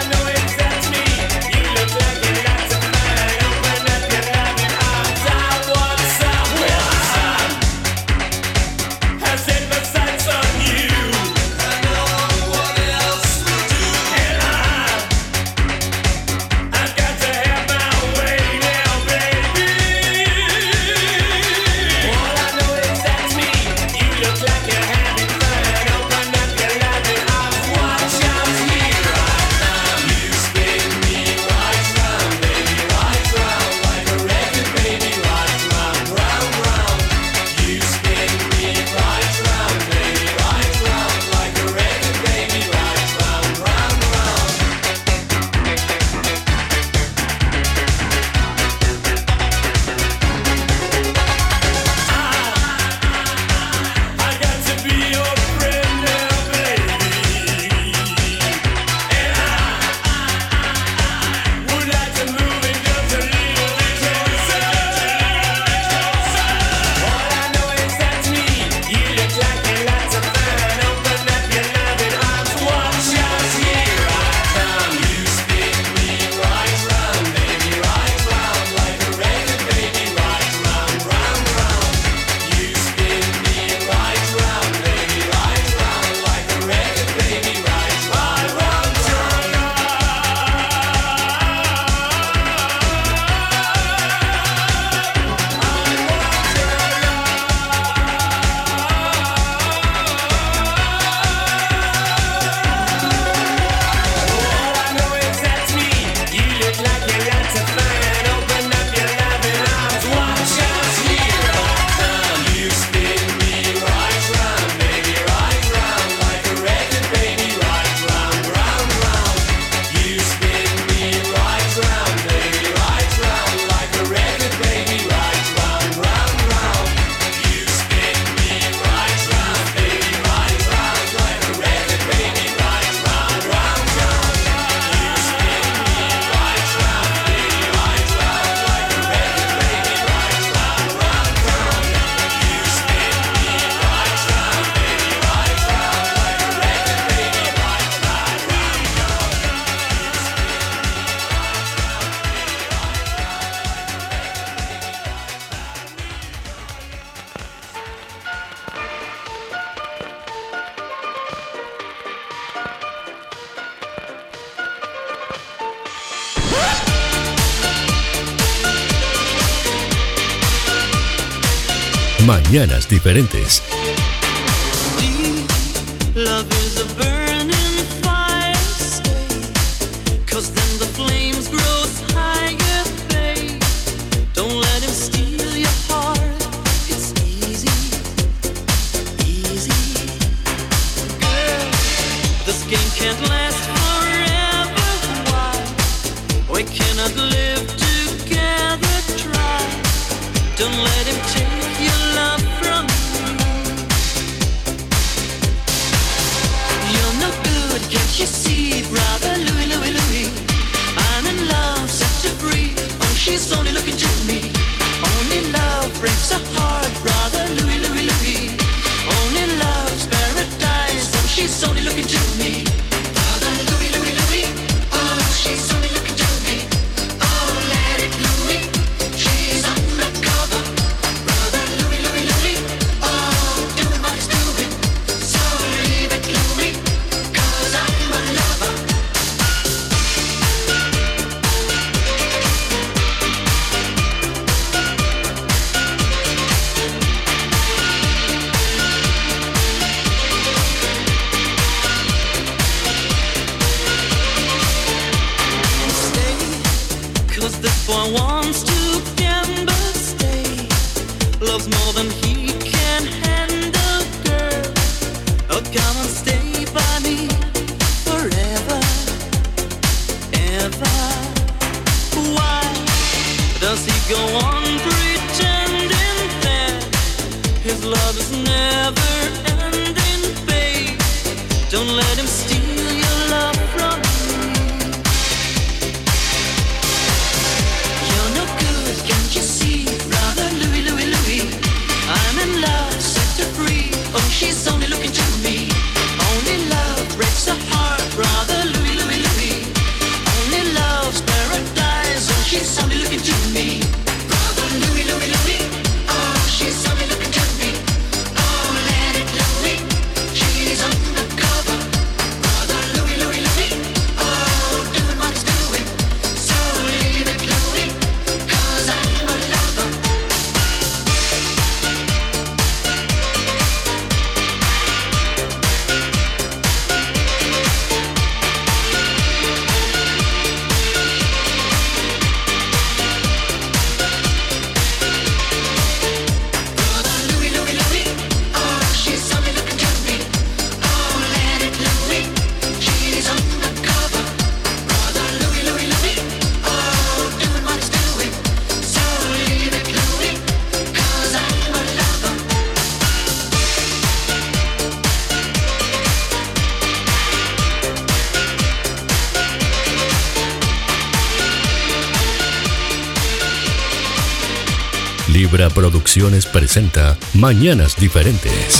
Mañanas Diferentes. Love is a burning fire, stay, 'cause then the flames grow higher, babe. Don't let him steal your heart, it's easy, easy. Girl, this game can't last forever, why? We cannot live together, try. Don't let him take your love from me. You're no good, can't you see, brother Louie, Louie, Louie? I'm in love, set to free. Oh, she's only looking to me. Only love breaks a heart, brother Louie, Louie, Louie. Only love's paradise. Oh, she's only looking to me. Brother Louie, Louie, Louie. Oh, she's only looking to me. Oh, let it Louie. She's undercover. Brother Louie, Louie, Louie. Oh, doing what he's doing. So leave it Louie, 'cause I'm a lover. Stay, 'cause this boy wants to gamble, stay. Loves more than he can handle, girl. Oh, come and stay by me forever, ever. Why does he go on pretending that his love is never ending, babe? Don't let him steal your love from me. You're no good, can't you see, brother Louie, Louie, Louie? I'm in love, set to free. Oh, she's only looking to me. Only love breaks a heart, brother Louie, Louie, Louie. Only love's paradise. Oh, she's only looking to me. Brother Louie, Louie, Louie. Oh, she's only looking to me. Oh, let it Louie. She's undercover. Brother Louie, Louie, Louie. Oh, doing what he's doing. So leave it Louie, 'cause I'm a lover. Brother Louie, Louie, Louie. Oh, she's only looking to me. Oh, let it Louie. She's undercover. Brother Louie, Louie, Louie. Oh, doing what he's doing. So leave it Louie, 'cause I'm a lover. Libra Producciones presenta Mañanas Diferentes.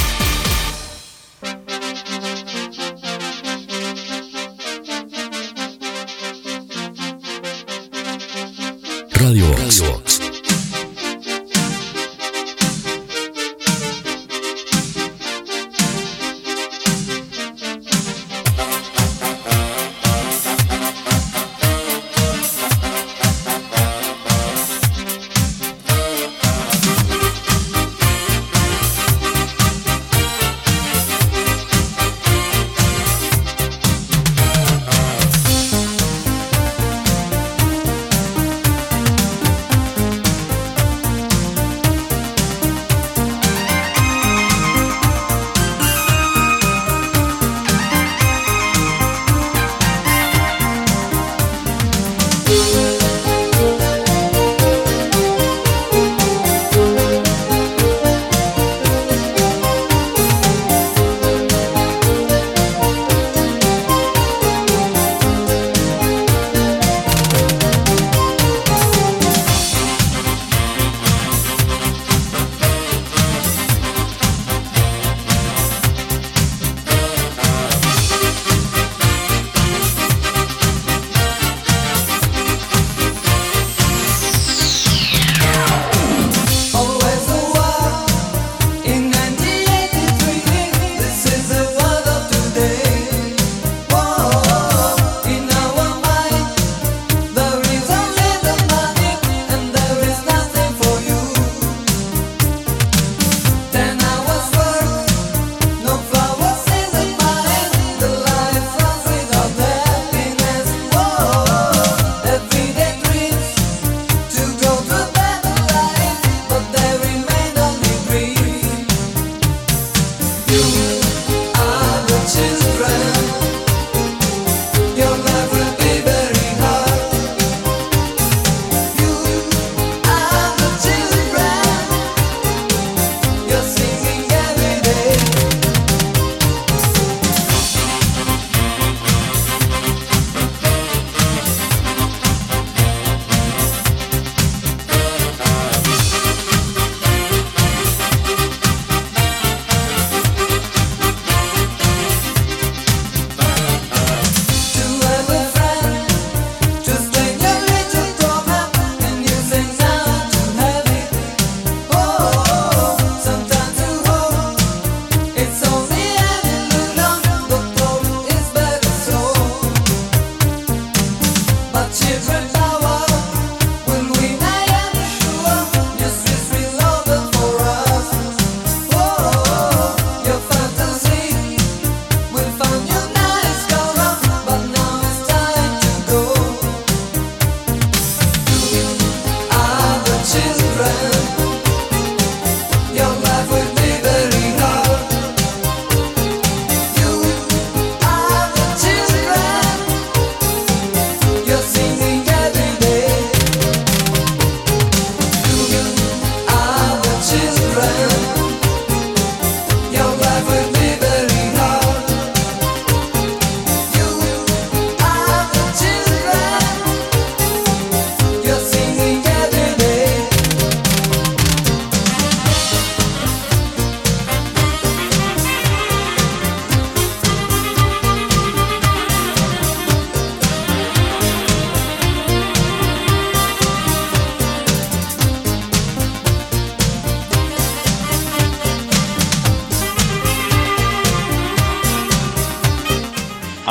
Radio Vox.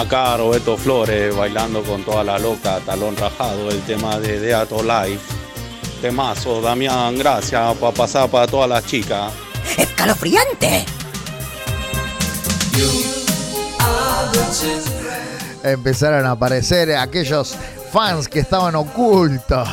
Acá Roberto Flores bailando con toda la loca, talón rajado, el tema de Deato Life. Temazo, Damián, gracias por pasar para todas las chicas. ¡Escalofriante! Empezaron a aparecer aquellos fans que estaban ocultos.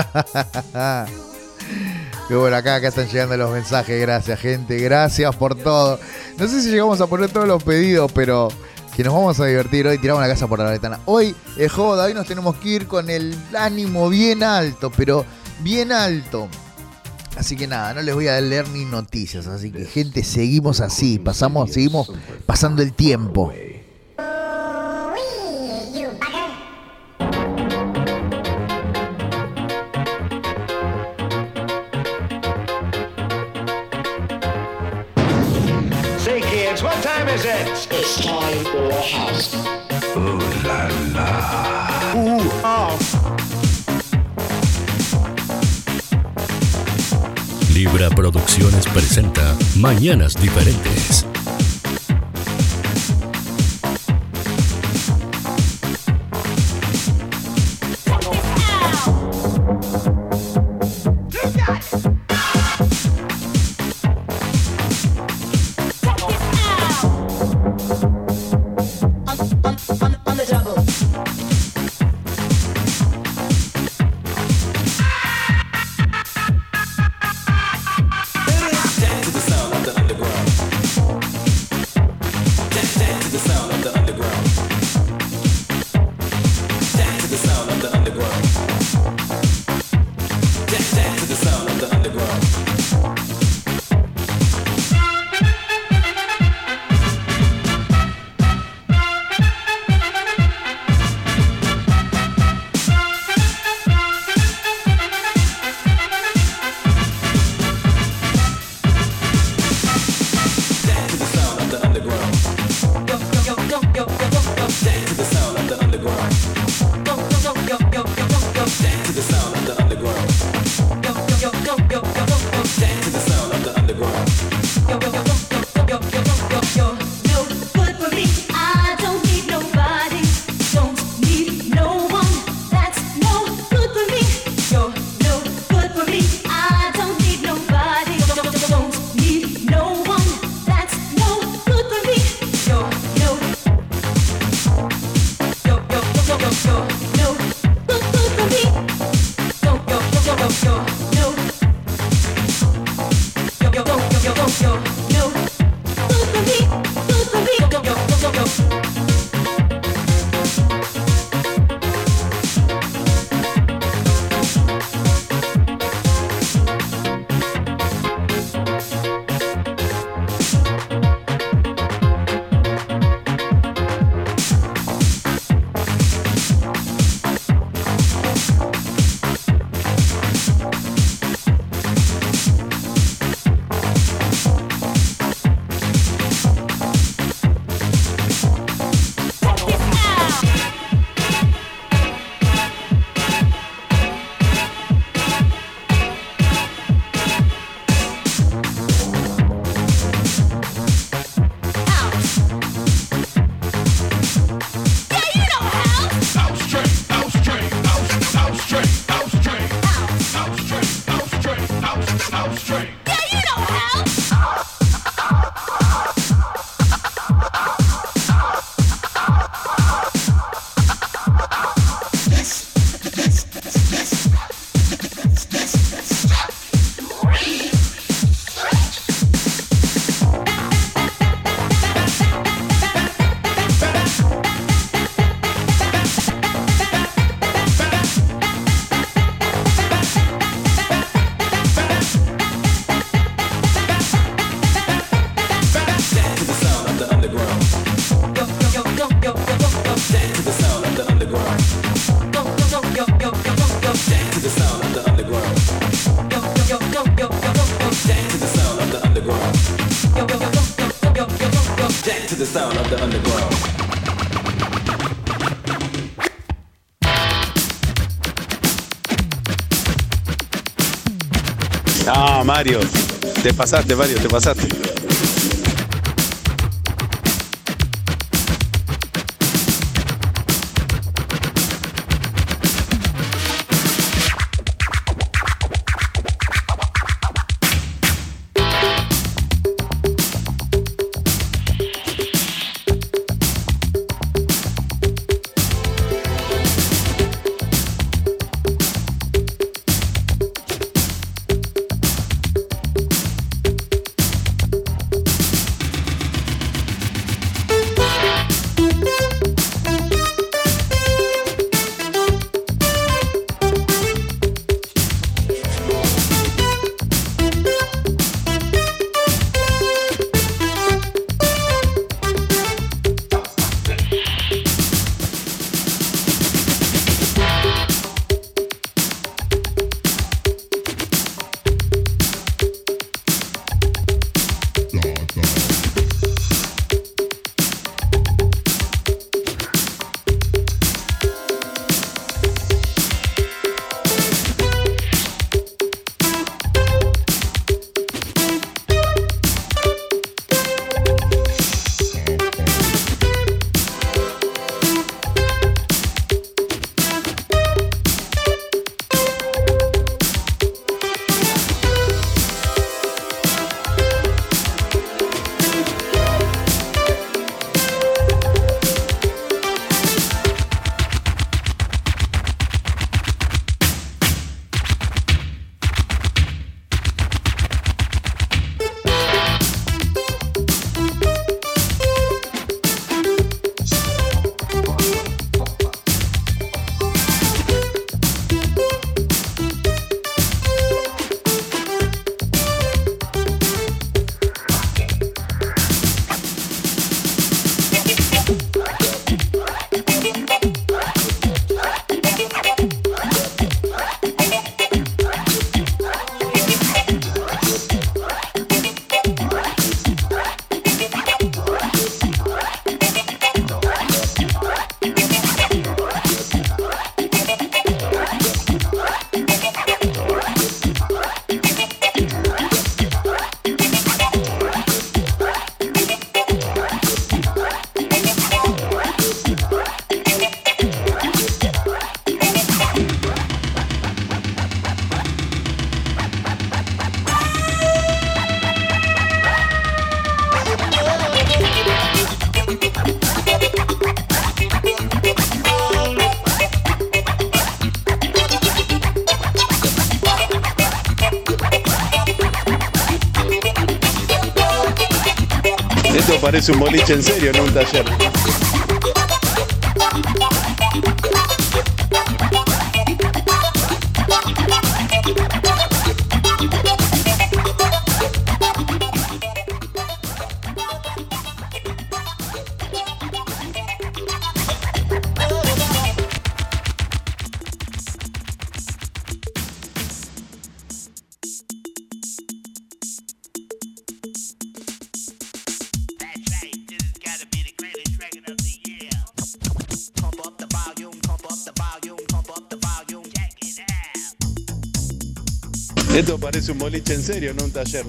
Y bueno, acá están llegando los mensajes. Gracias, gente. Gracias por todo. No sé si llegamos a poner todos los pedidos, pero que nos vamos a divertir hoy. Tiramos la casa por la ventana. Hoy es joda. Hoy nos tenemos que ir con el ánimo bien alto, pero bien alto. Así que nada, no les voy a leer ni noticias. Así que, gente, seguimos así. Seguimos pasando el tiempo. What time is it? It's time for house. Ooh la la. Libra Producciones presenta Mañanas Diferentes. Ah, Mario, te pasaste, Mario, te pasaste. Esto parece un boliche en serio, no un taller. Esto parece un boliche en serio, no un taller.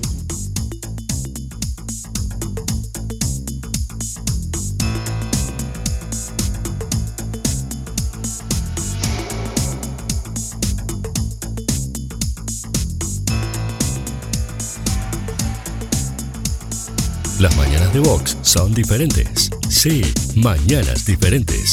Las mañanas de Vox son diferentes. Sí, mañanas diferentes.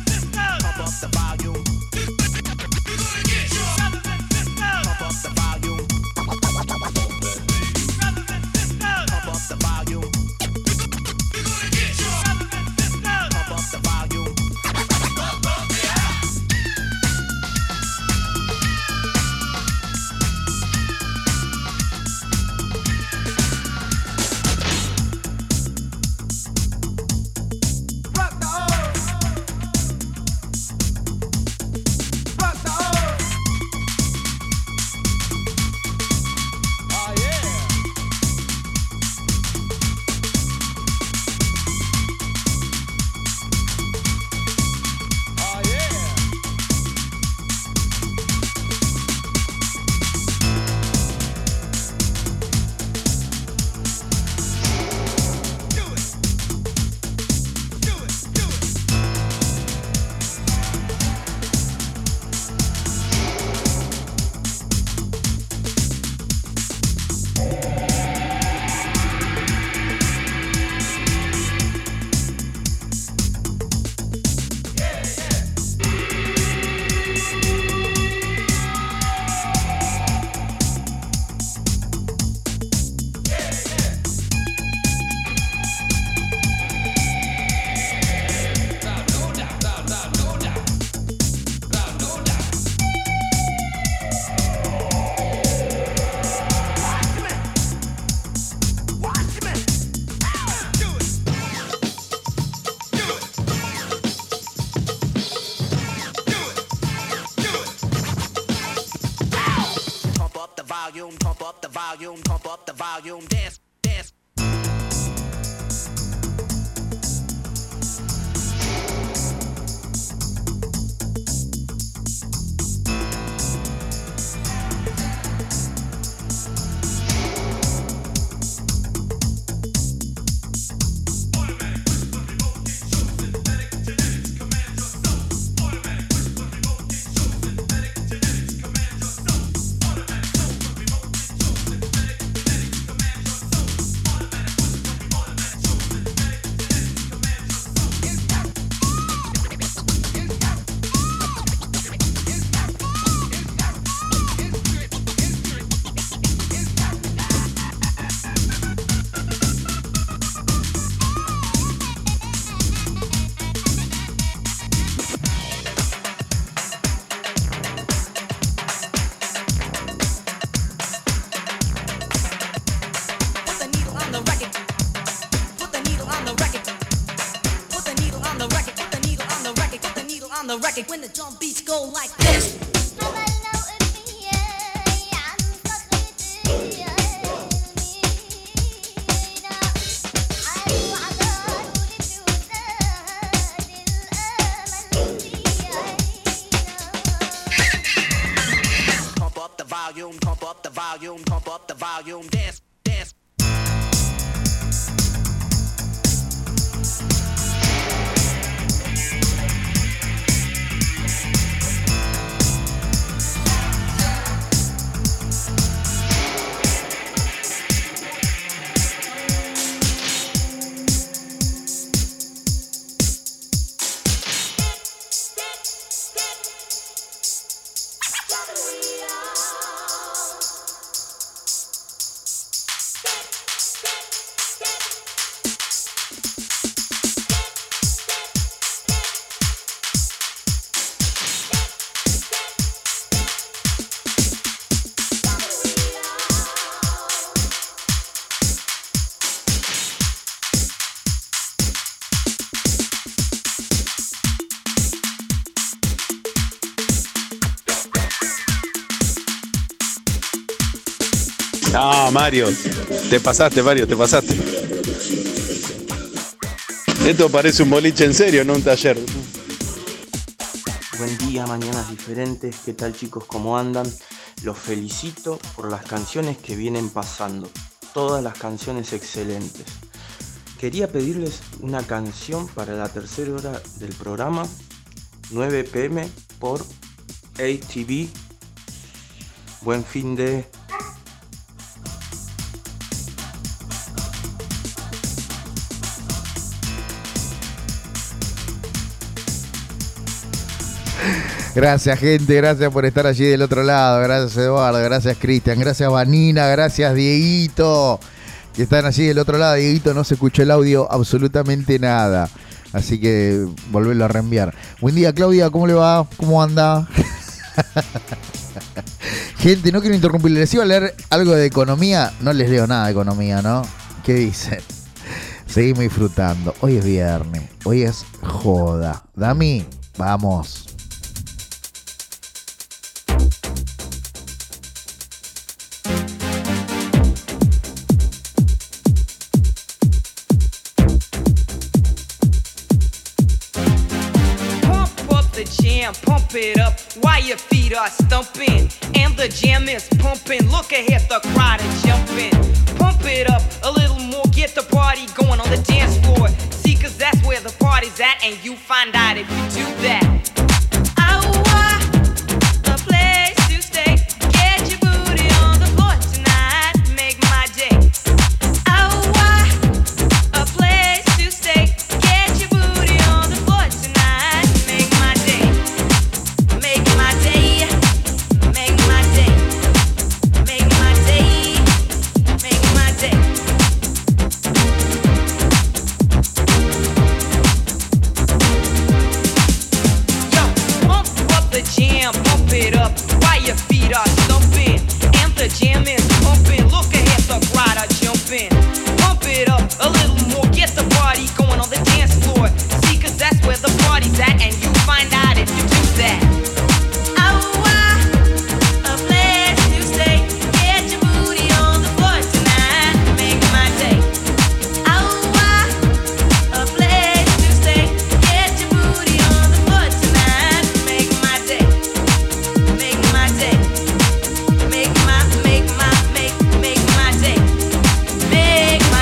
When the drum beats go like this. Pump up the volume, pump up the volume, pump up the volume, dance, dance. No, Mario, te pasaste, Mario, te pasaste. Esto parece un boliche en serio, no un taller. Buen día, mañanas diferentes. ¿Qué tal, chicos? ¿Cómo andan? Los felicito por las canciones que vienen pasando. Todas las canciones excelentes. Quería pedirles una canción para la tercera hora del programa, 9 p.m. por ATV. Buen fin de... Gracias, gente, gracias por estar allí del otro lado. Gracias, Eduardo, gracias, Cristian, gracias, Vanina, gracias, Dieguito, que están allí del otro lado. Dieguito, no se escuchó el audio absolutamente nada, así que volverlo a reenviar. Buen día, Claudia, ¿cómo le va? ¿Cómo anda? Gente, no quiero interrumpirles, les iba a leer algo de economía, no les leo nada de economía, ¿no? ¿Qué dicen? Seguimos disfrutando. Hoy es viernes, hoy es joda. Dami, vamos. Pump it up while your feet are stumping and the jam is pumping. Look ahead, the crowd is jumping. Pump it up a little more, get the party going on the dance floor. See, cause that's where the party's at, and you find out if you do that. A place to stay. Get your booty on the floor tonight. Make my day. A place to stay. Get your booty on the floor tonight. Make my day. Make my day. Make my day. Make my day. Make my day. Yo, pump up the jam, pump it up while your feet are stumping and the jam is pumping. Look ahead, the crowd are jumping. Pump it up a little more, get the party going on the dance floor. See, cause that's where the party's at, and you find out if you do that. A place to stay. Get your booty on the floor tonight. Make my day. A place to stay. Get your booty on the floor tonight. Make my day. Make my day. Make my day. Make my day. Make my day. Make my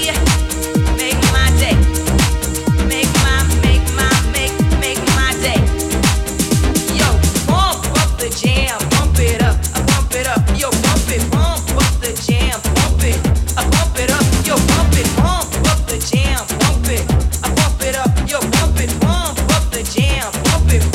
day. Yo, pump up the jam, pump it up, pump it up. Yo, pump up the jam, pump it up. Yo, pump up the jam, pump it up. Yo, pump up the jam, pump it.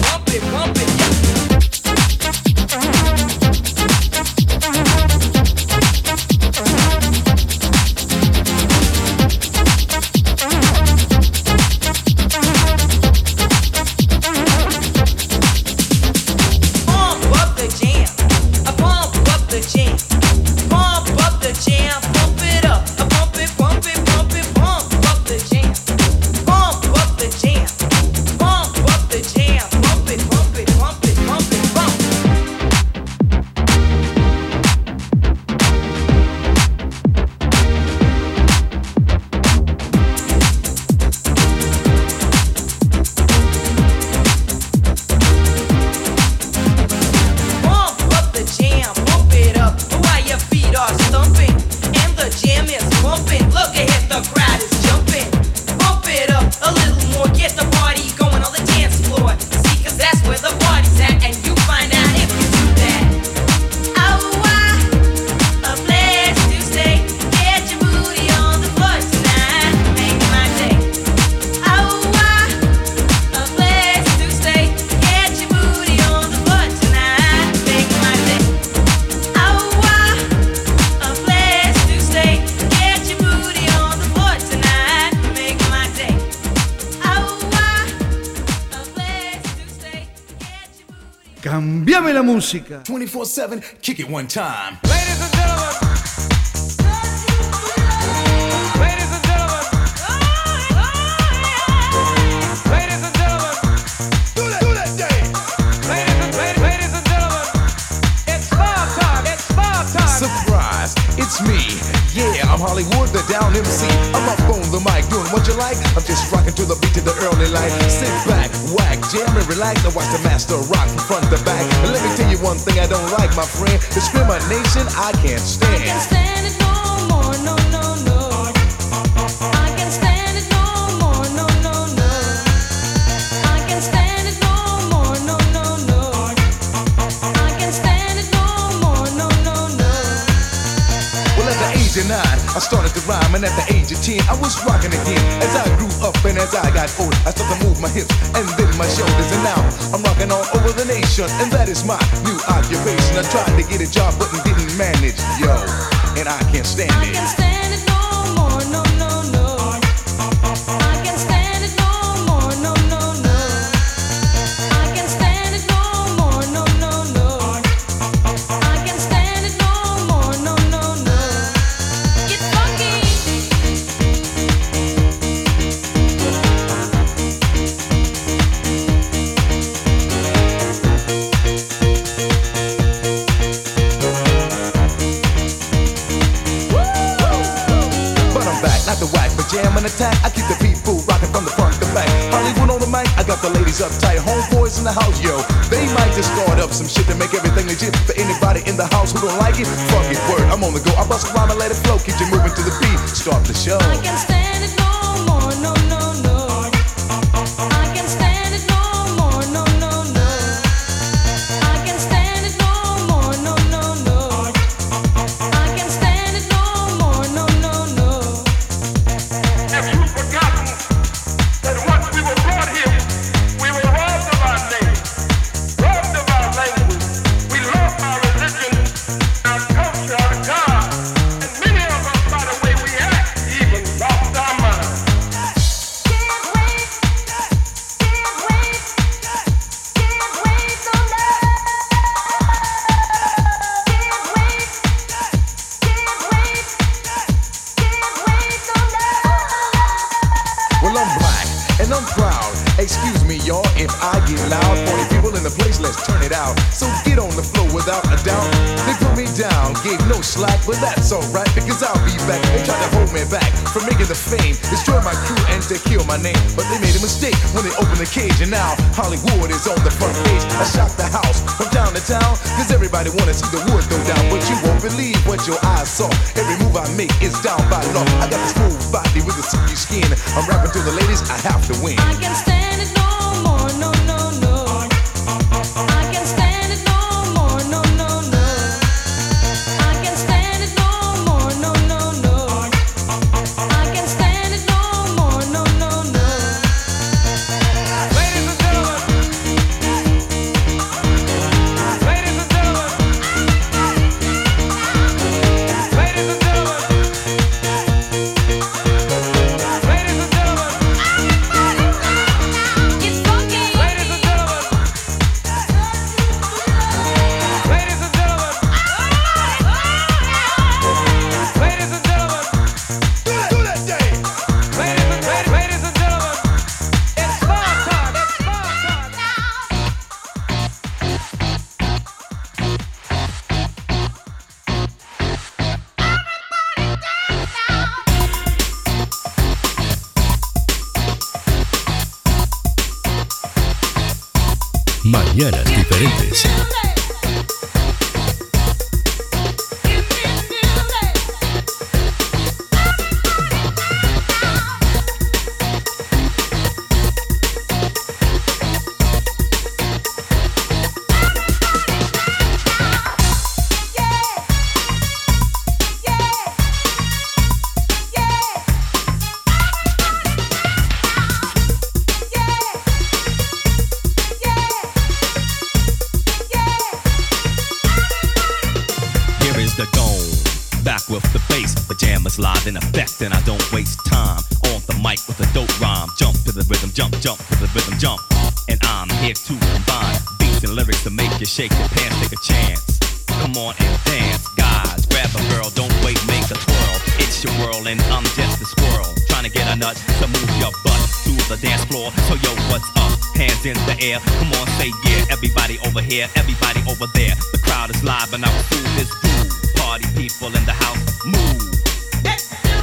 Pump up the jam, pump up the jam, pump up the jam, pump it up, pump it, pump up the jam, pump up the jam, pump up the jam, pump it. Pump up the jam, pump it up while your feet are stumping and the jam is pumping. Look ahead, the crowd is jumping. Pump it up a little more, get the party going on the dance floor. See, cause that's where the party's at, and you find out if you do that. A place to stay. Get your booty on the floor tonight. Make my day. A place to stay. Get your booty on the floor tonight. Make my day. A place to stay. Get your booty on the floor tonight. Make my day. A place to stay. Cambiame la música. 24/7, kick it one time. Surprise. Hollywood, the down MC. I'm up on the mic, doing what you like. I'm just rocking to the beat of the early light. Sit back, whack, jam and relax. Now watch the master rock from front to back. And let me tell you one thing I don't like, my friend. Discrimination, I can't stand. I can't stand it no more, no, no, no. I can't stand it no more, no, no, no. I can't stand it no more, no, no, no. I can't stand it no more, no, no, no. Well, at the age of 9, I started to rhyme, and at the age of 10, I was rocking again. As I grew up and as I got older, I started to move my hips and then my shoulders, and now I'm rocking all over the nation, and that is my new occupation. I tried to get a job, but didn't manage, yo, and I can't stand it. I can't stand it no more, no, no, no. I can't stand it no more, no, no, no. I can't stand it no more, no, no, no. I can't stand it no more, no, no, no. Get funky. But I'm back, not the whack, but jam and attack. I keep the people rocking from the front to back. Hollywood on the mic, I got the ladies uptight. Homeboys in the house, yo. They might just start up some shit to make everything legit. For anybody in the house who don't like it, fuck it, word, I'm on the go. I bust a rhyme and let it flow, keep you moving to the beat. Start the show. I can't stand it no more, no, no, no. I can't stand it no more, no, no, no. I can't stand it no more, no, no, no. I can't stand it no more, no, no, no. Have you forgotten that once we were brought here, we were robbed of our name, robbed of our language, we lost our religion, our culture, our God, and many of us, by the way we act, even lost our minds. Can't wait, can't wait, can't wait no more. Can't wait, can't wait, can't wait no more. Well, I'm black and I'm proud. Excuse me, y'all, if I get loud. 40 people in the place, let's turn it out. So get on the floor without a doubt. They put me down, gave no slack, but that's alright because I'll be back. They tried to hold me back from making the fame, destroy my crew and to kill my name. But they made a mistake when they opened the cage, and now Hollywood is on the front page. I shocked the house from town to town, cause everybody wanna see the wood go down. But you won't believe what your eyes saw. Every move I make is down by law. I got this smooth body with a silky skin. I'm rapping to the ladies, I have to win. I can't stand it no more, no, no, no. I can't stand it no more, no, no, no. I can't stand it no more, no, no, no. I can't stand it no more, no, no, no. Ladies and gentlemen, ladies and gentlemen, ladies and gentlemen, ladies and gentlemen, Get funky. ladies and gentlemen, ladies and gentlemen, ladies and gentlemen, do that thing, ladies and gentlemen, it's fun time, it's fun time. Mañanas diferentes. Here is the dome, back with the bass, pajamas live in effect, and I don't waste time on the mic with a dope rhyme. Jump to the rhythm, jump, jump to the rhythm, jump, and I'm here to combine beats and lyrics to make you shake your pants, take a chance. Come on and dance, guys, grab a girl, don't wait, make a twirl. It's your world and I'm just a squirrel, trying to get a nut to move your butt to the dance floor. So yo, what's up? Hands in the air, come on, say yeah. Everybody over here, everybody over there. The crowd is live and I will do this groove. Party people in the house, move.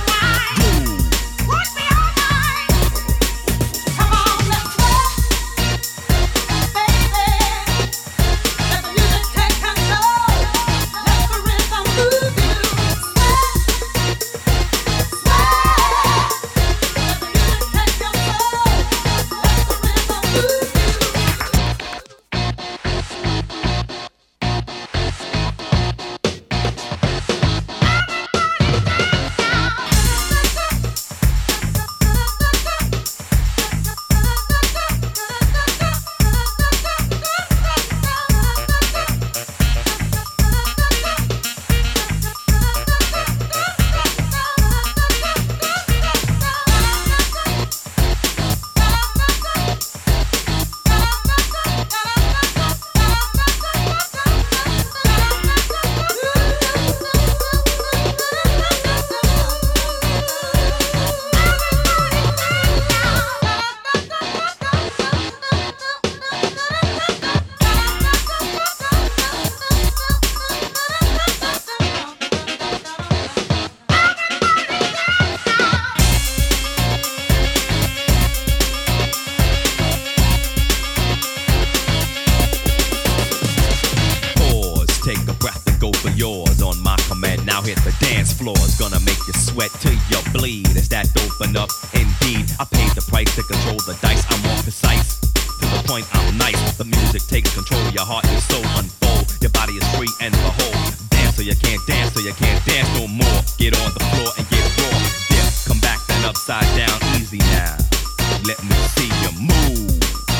hit the dance floor. It's gonna make you sweat till you bleed. Is that open up? Indeed, I paid the price to control the dice. I'm more precise. To the point, I'm nice. The music takes control. Your heart and soul unfold. Your body is free and behold. Dance so you can't dance, so you can't dance no more. Get on the floor and get raw. Dip, come back then upside down. Easy now. Let me see you move.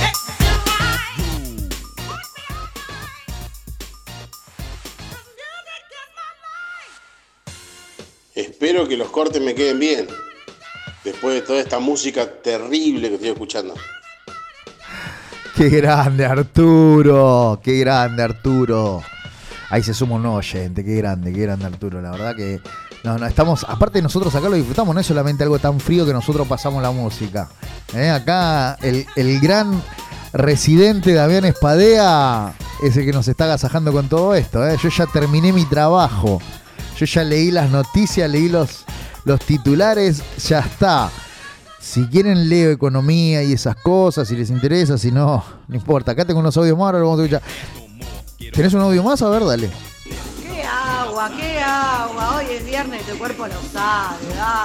Espero que los cortes me queden bien. Después de toda esta música terrible que estoy escuchando. ¡Qué grande, Arturo! ¡Qué grande, Arturo! Ahí se suma un nuevo oyente. ¡Qué grande, Arturo! La verdad que... No, estamos... Aparte nosotros acá lo disfrutamos. No es solamente algo tan frío que nosotros pasamos la música. Acá el gran residente Damián Espadea es el que nos está agasajando con todo esto. Yo ya terminé mi trabajo. Yo ya leí las noticias, leí los titulares. Ya está. Si quieren leo economía y esas cosas, si les interesa, si no, no importa. Acá tengo unos audios más, ahora lo vamos a escuchar. ¿Tenés un audio más? A ver, dale. ¡Qué agua, qué agua! Hoy es viernes y tu cuerpo lo sabe,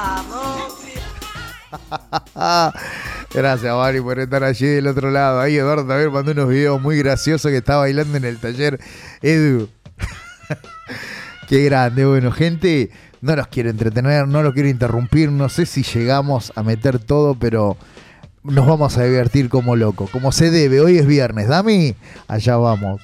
vamos. Gracias, Mari, por estar allí del otro lado. Ahí Eduardo también mandó unos videos muy graciosos que está bailando en el taller. Edu. Qué grande. Bueno, gente... No los quiero entretener, no los quiero interrumpir, no sé si llegamos a meter todo, pero nos vamos a divertir como loco, como se debe. Hoy es viernes, Dami, allá vamos.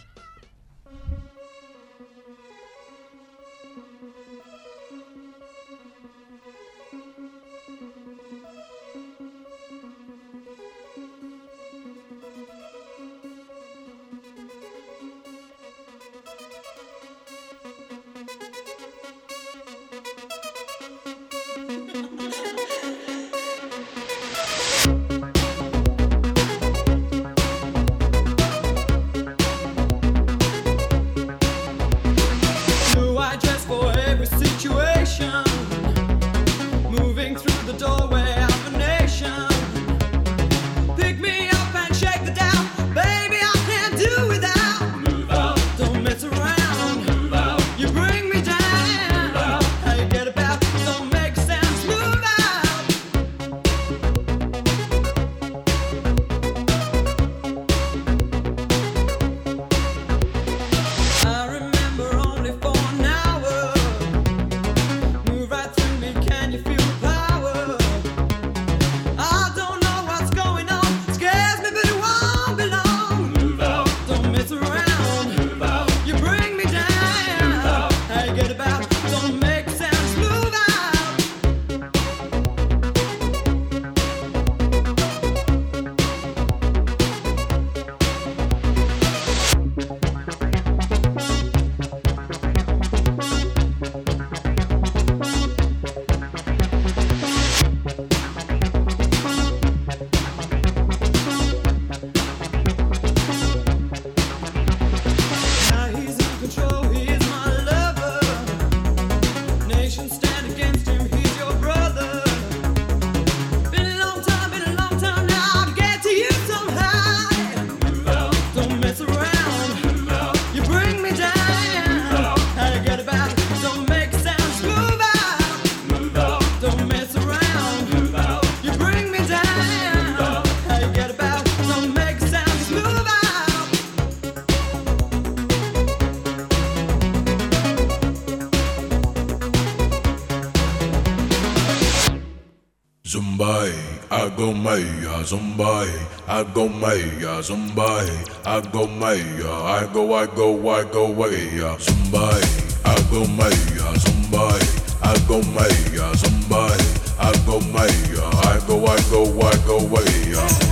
Zumbai, I go maya, Zumbai, I go maya, Zumbai, I go maya, I go maya, Zumbai, I go maya, Zumbai, I go maya, Zumbai, I go maya, I go maya.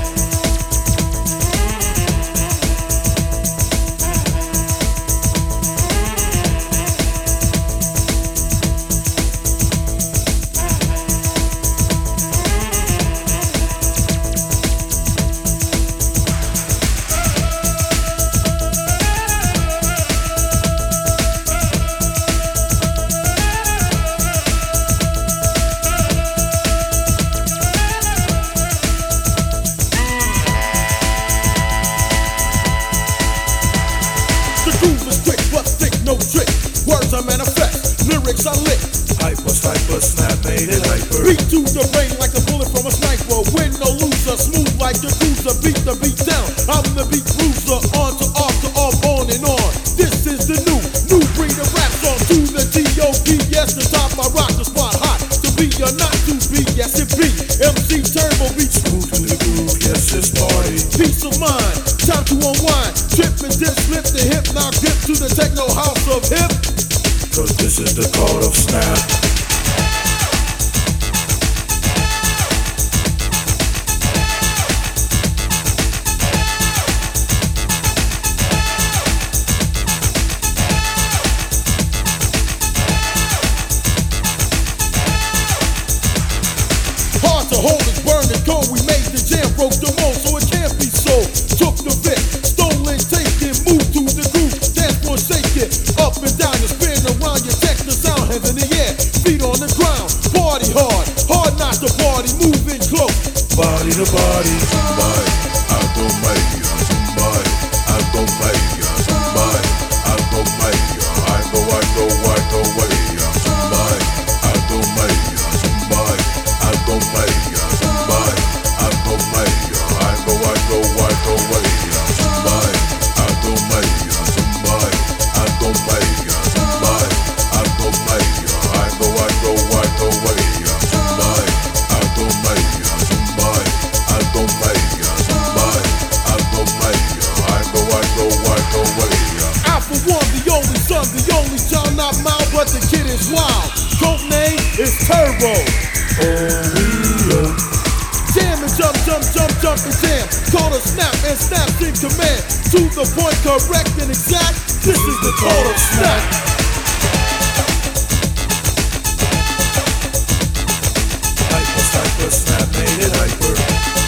I lit. Hyper, snap, made it hyper. Beat to the brain like a bullet from a sniper. Win no loser, smooth like the cruiser. Beat the beat down, I'm the beat bruiser. On to off to off, on and on. This is the new breed of rap song. To the T.O.P. Yes, the top I rock the spot hot. To be or not to be, yes it be. MC Turbo beat smooth to the groove, yes it's party. Peace of mind, time to unwind. Trip and dip, slip the hip, now grip to the techno house of hip. Cause this is the call of snap. Hard to hold it, burn it, go. We made the jam, broke the mold, so it can't be so. Took the bit, stolen, take it, move to the groove, dance for shake it, up and down, you spin around, you check the sound, hands in the air, feet on the ground, party hard, hard not to party, moving close. Body to body, somebody, I go make ya, somebody, I go make ya, somebody, I go make ya, I go way ya, somebody, I go make ya, somebody, I go make ya, somebody, I go make ya, I go way ya, somebody, I go make ya, somebody, I go make ya, somebody, I go make ya, I go way ya, somebody, I go make ya, somebody, I go make ya, somebody, I go make ya, I go way ya. I for one, the only son, the only child, not mild, but the kid is wild. Code name is Turbo. Jam and jump and jam. Call a snap and snaps in command. To the point, correct and exact. This is the call of snap. Hyper, snap, made it hyper.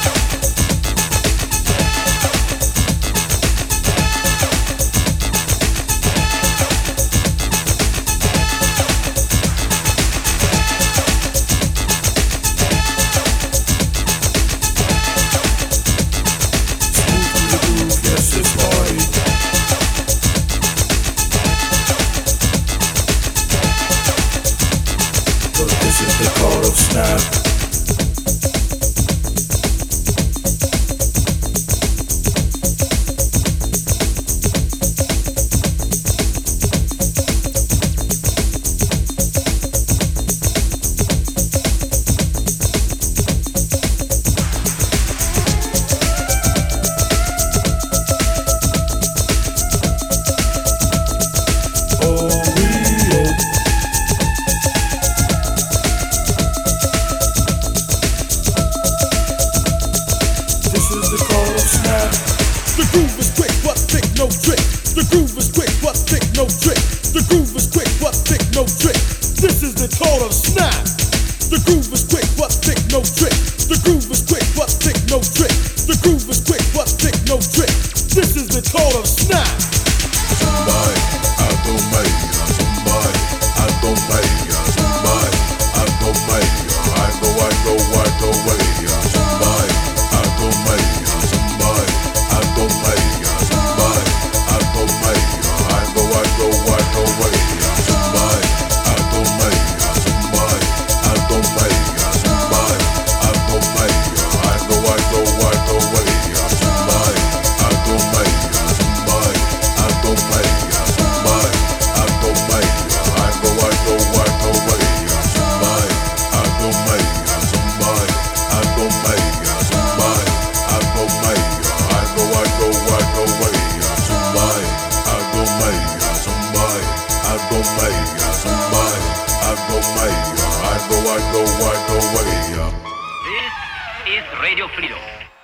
Radio Freedom.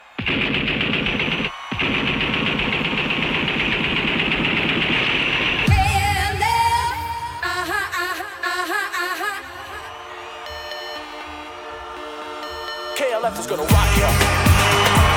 KLF is gonna rock you.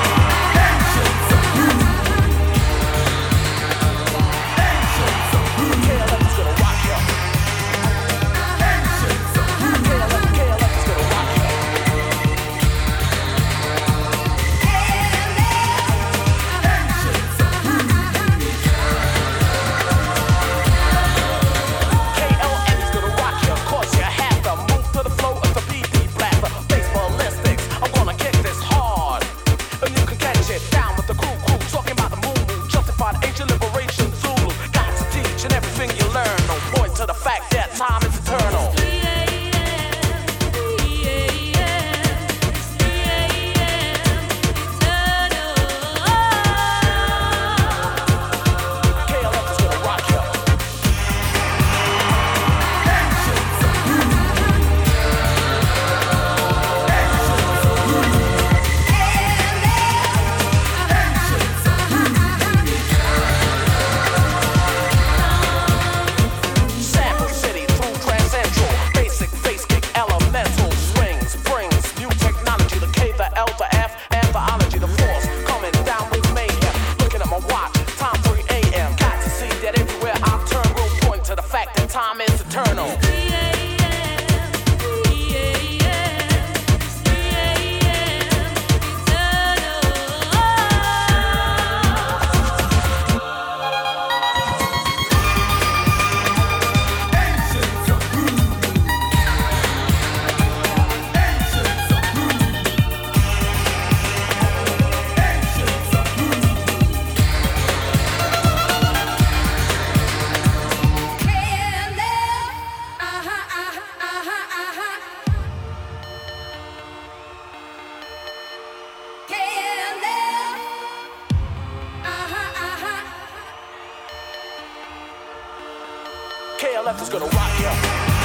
KLF is gonna rock ya.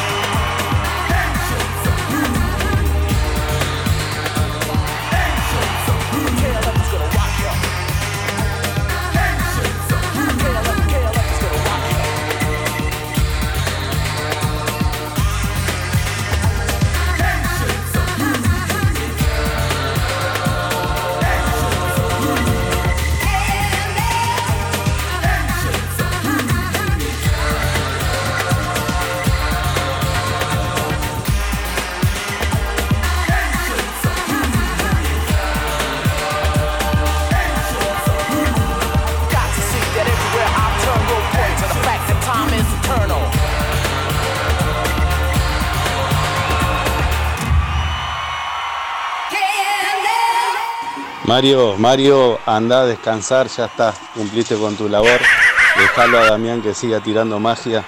Mario, anda a descansar, ya está, cumpliste con tu labor. Dejalo a Damián que siga tirando magia.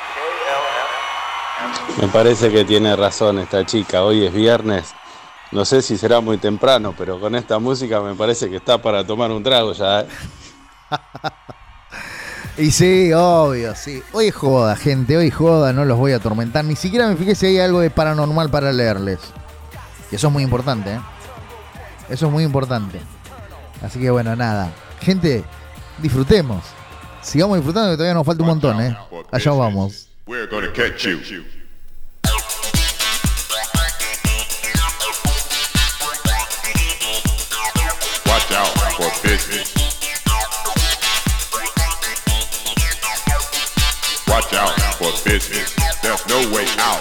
Me parece que tiene razón esta chica, hoy es viernes. No sé si será muy temprano, pero con esta música me parece que está para tomar un trago ya, ¿eh? Y sí, obvio, sí. Hoy es joda, gente, hoy es joda, no los voy a atormentar. Ni siquiera me fijé si hay algo de paranormal para leerles. Y eso es muy importante, ¿eh? Eso es muy importante. Así que bueno, nada. Gente, disfrutemos. Sigamos disfrutando que todavía nos falta un montón, ¿eh? Allá vamos. We're gonna catch you. Watch out for business. Watch out for business. There's no way out.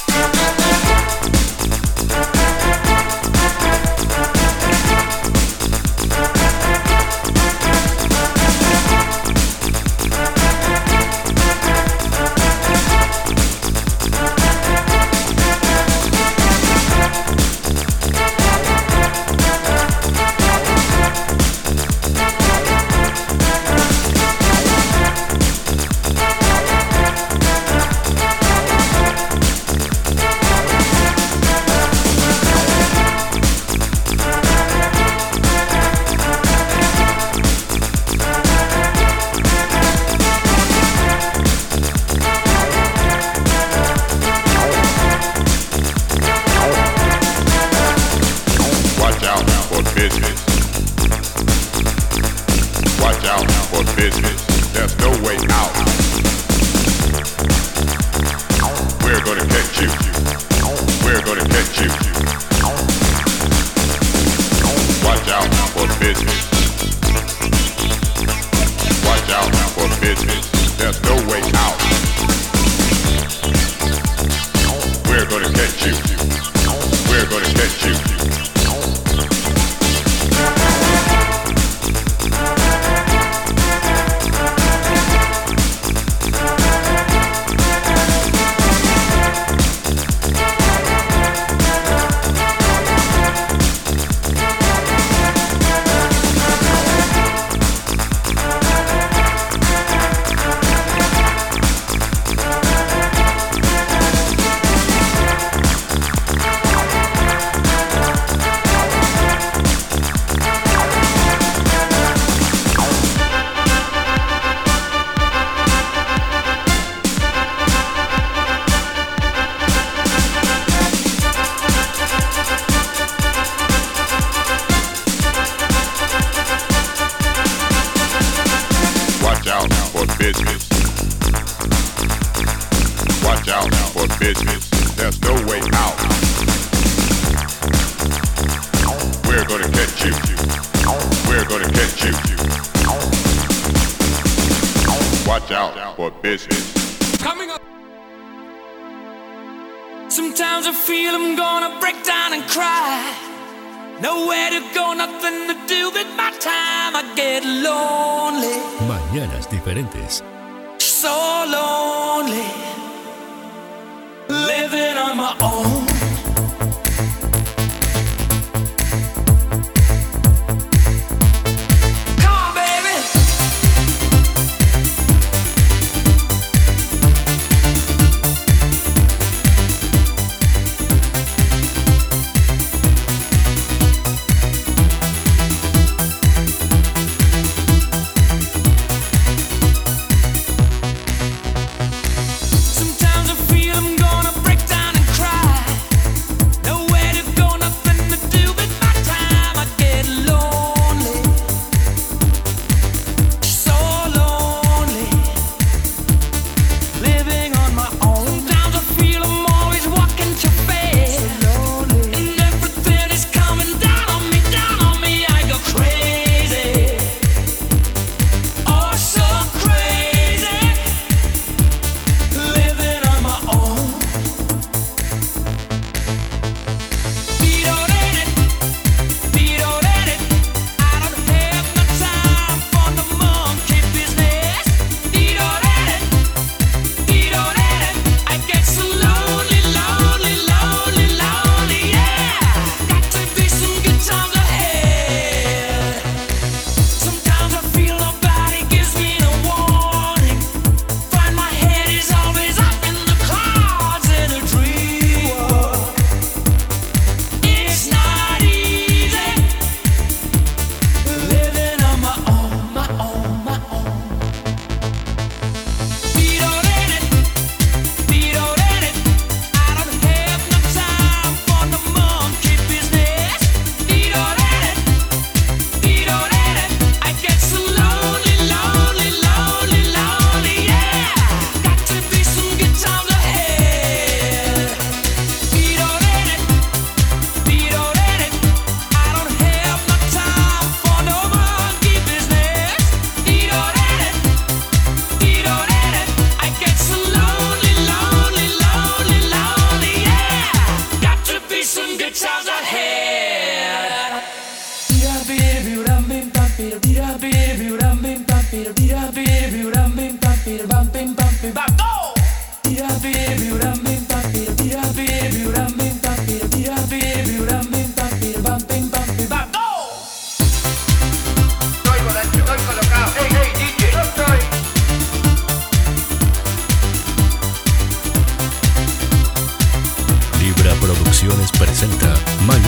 Mañanas diferentes. So lonely, living on my own. Come on, baby.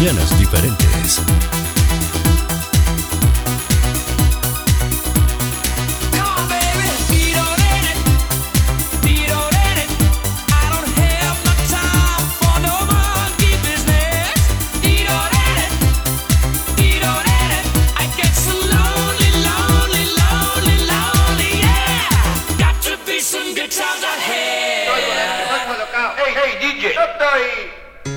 Mañanas diferentes. Hey, DJ, yo estoy.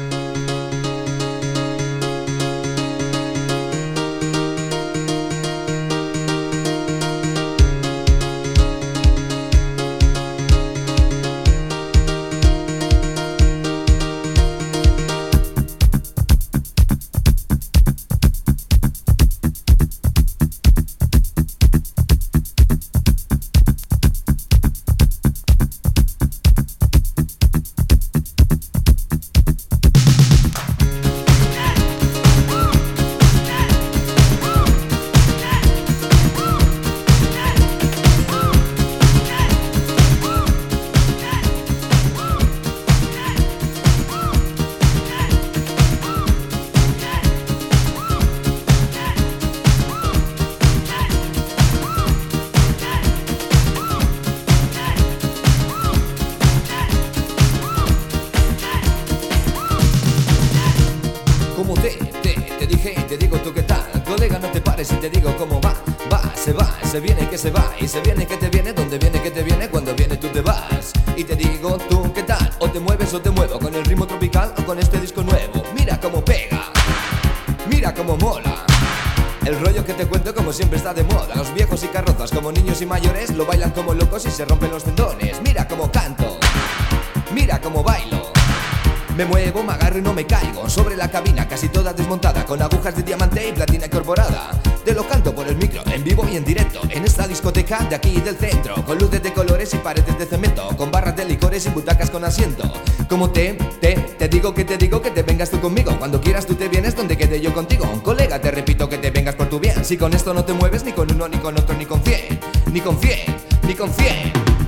Te dije, te digo tú qué tal. Colega, no te pares y te digo cómo va. Se viene que se va y se viene que te viene. Donde viene que te viene, cuando viene tú te vas. Y te digo tú qué tal. O te mueves o te muevo con el ritmo tropical o con este disco nuevo. Mira cómo pega, mira cómo mola. El rollo que te cuento como siempre está de moda. Los viejos y carrozas como niños y mayores lo bailan como locos y se rompen los tendones. Mira cómo canto, mira cómo bailo. Me muevo, me agarro y no me caigo. Sobre la cabina casi toda desmontada, con agujas de diamante y platina incorporada. Te lo canto por el micro, en vivo y en directo, en esta discoteca de aquí del centro, con luces de colores y paredes de cemento, con barras de licores y butacas con asiento. Como te digo que te vengas tú conmigo. Cuando quieras tú te vienes donde quede yo contigo. Un colega, te repito que te vengas por tu bien. Si con esto no te mueves ni con uno, ni con otro, ni con 100, ni con 100, ni con 100.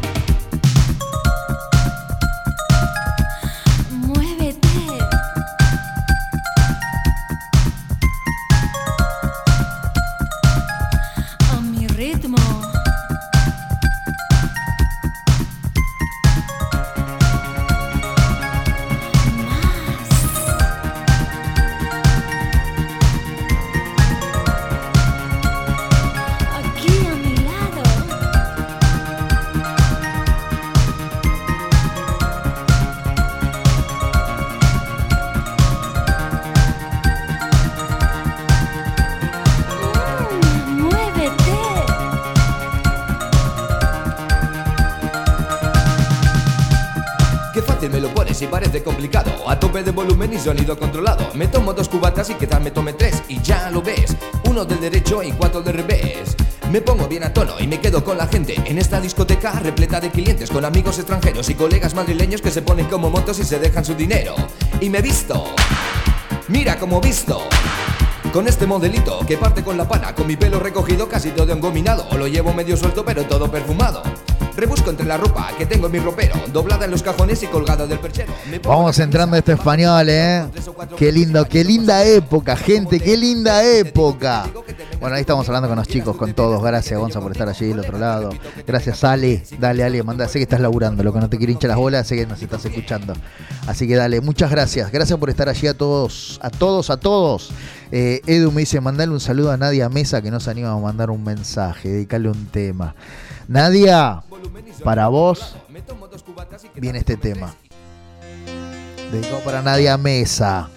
Me lo pones y parece complicado. A tope de volumen y sonido controlado. Me tomo 2 cubatas y quizás me tome 3. Y ya lo ves, 1 del derecho y 4 del revés. Me pongo bien a tono y me quedo con la gente en esta discoteca repleta de clientes, con amigos extranjeros y colegas madrileños que se ponen como motos y se dejan su dinero. Y me visto, mira cómo visto, con este modelito que parte con la pana, con mi pelo recogido casi todo engominado. Lo llevo medio suelto pero todo perfumado. Rebusco entre la ropa que tengo en mi ropero, doblada en los cajones y colgada del perchero. Vamos entrando a este español, Qué lindo, qué linda época, gente, qué linda época. Bueno, ahí estamos hablando con los chicos, con todos. Gracias, Gonza, por estar allí del otro lado. Gracias, Ale. Dale, Ale, manda. Sé que estás laburando, lo que no te quiero hinchar las bolas, sé que nos estás escuchando. Así que dale, muchas gracias. Gracias por estar allí a todos, a todos. Edu me dice, mandale un saludo a Nadia Mesa, que no se anima a mandar un mensaje, dedicarle un tema. Nadia, para vos viene este tema. Dedicado para Nadia Mesa.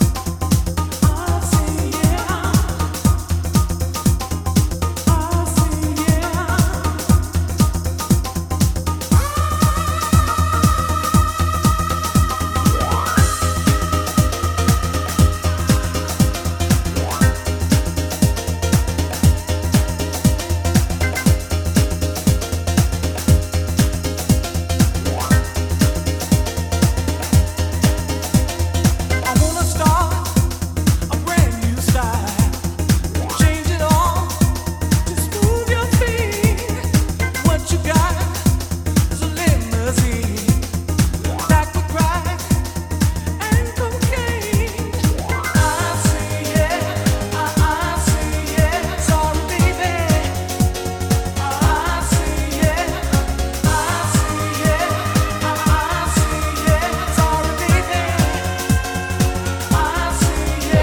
I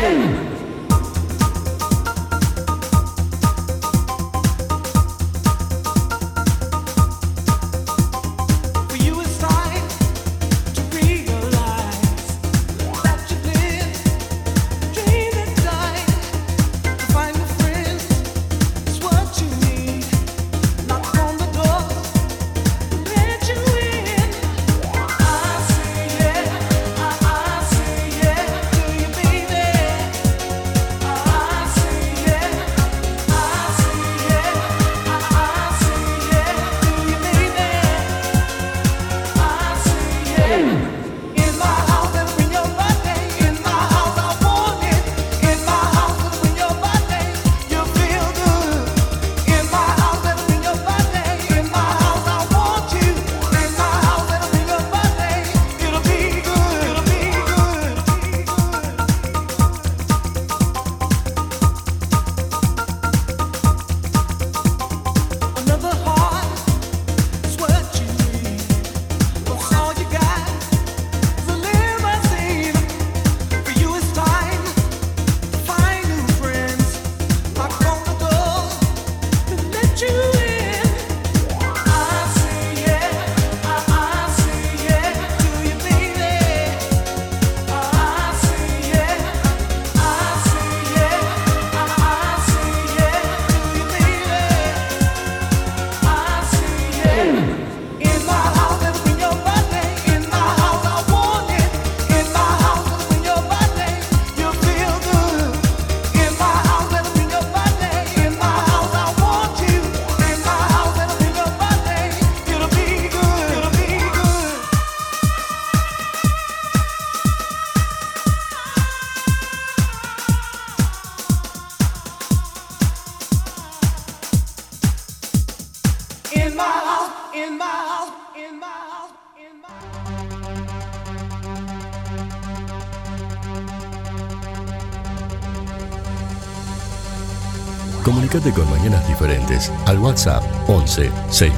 Comunicate con Mañanas Diferentes al WhatsApp 11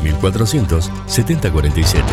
6400 7047.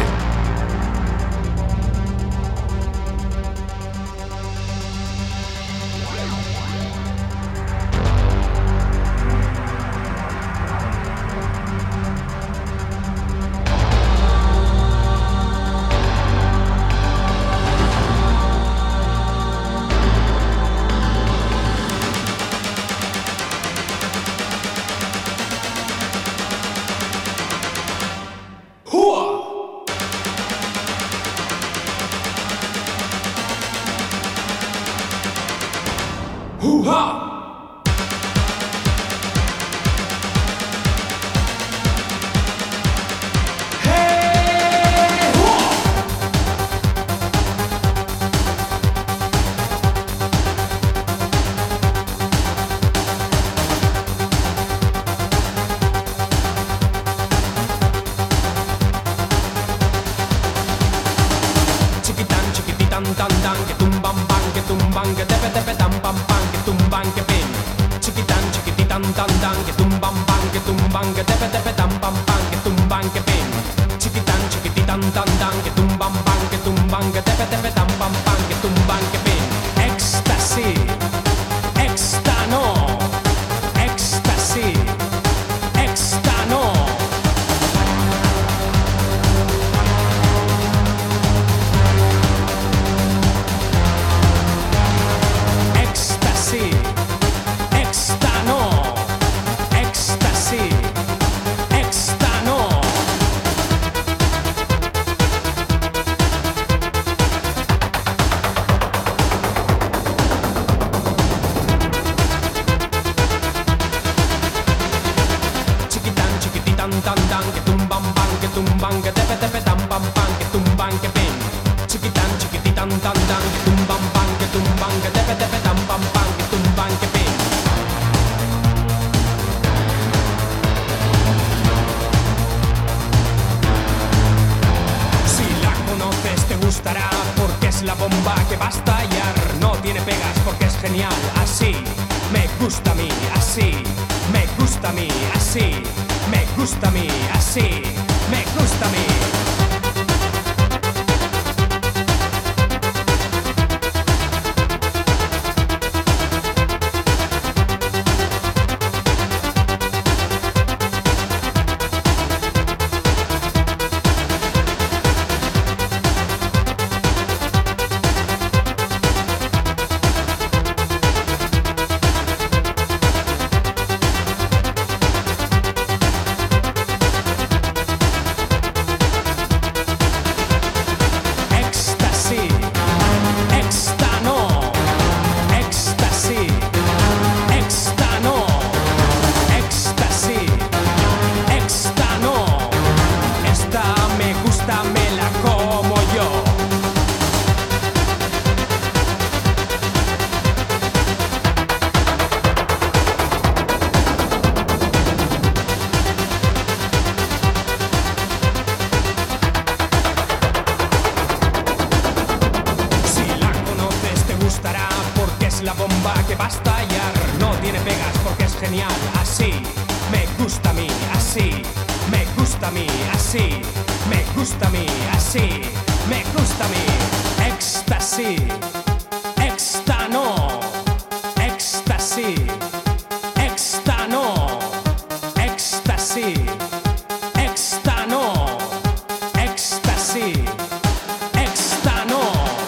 es la bomba que va a estallar. No tiene pegas porque es genial. Así me gusta a mí, así me gusta a mí, así me gusta a mí, así me gusta a mí. Éxtasis, éxtano, éxtasis, éxtano, éxtasis, éxtano, éxtasis, éxtano.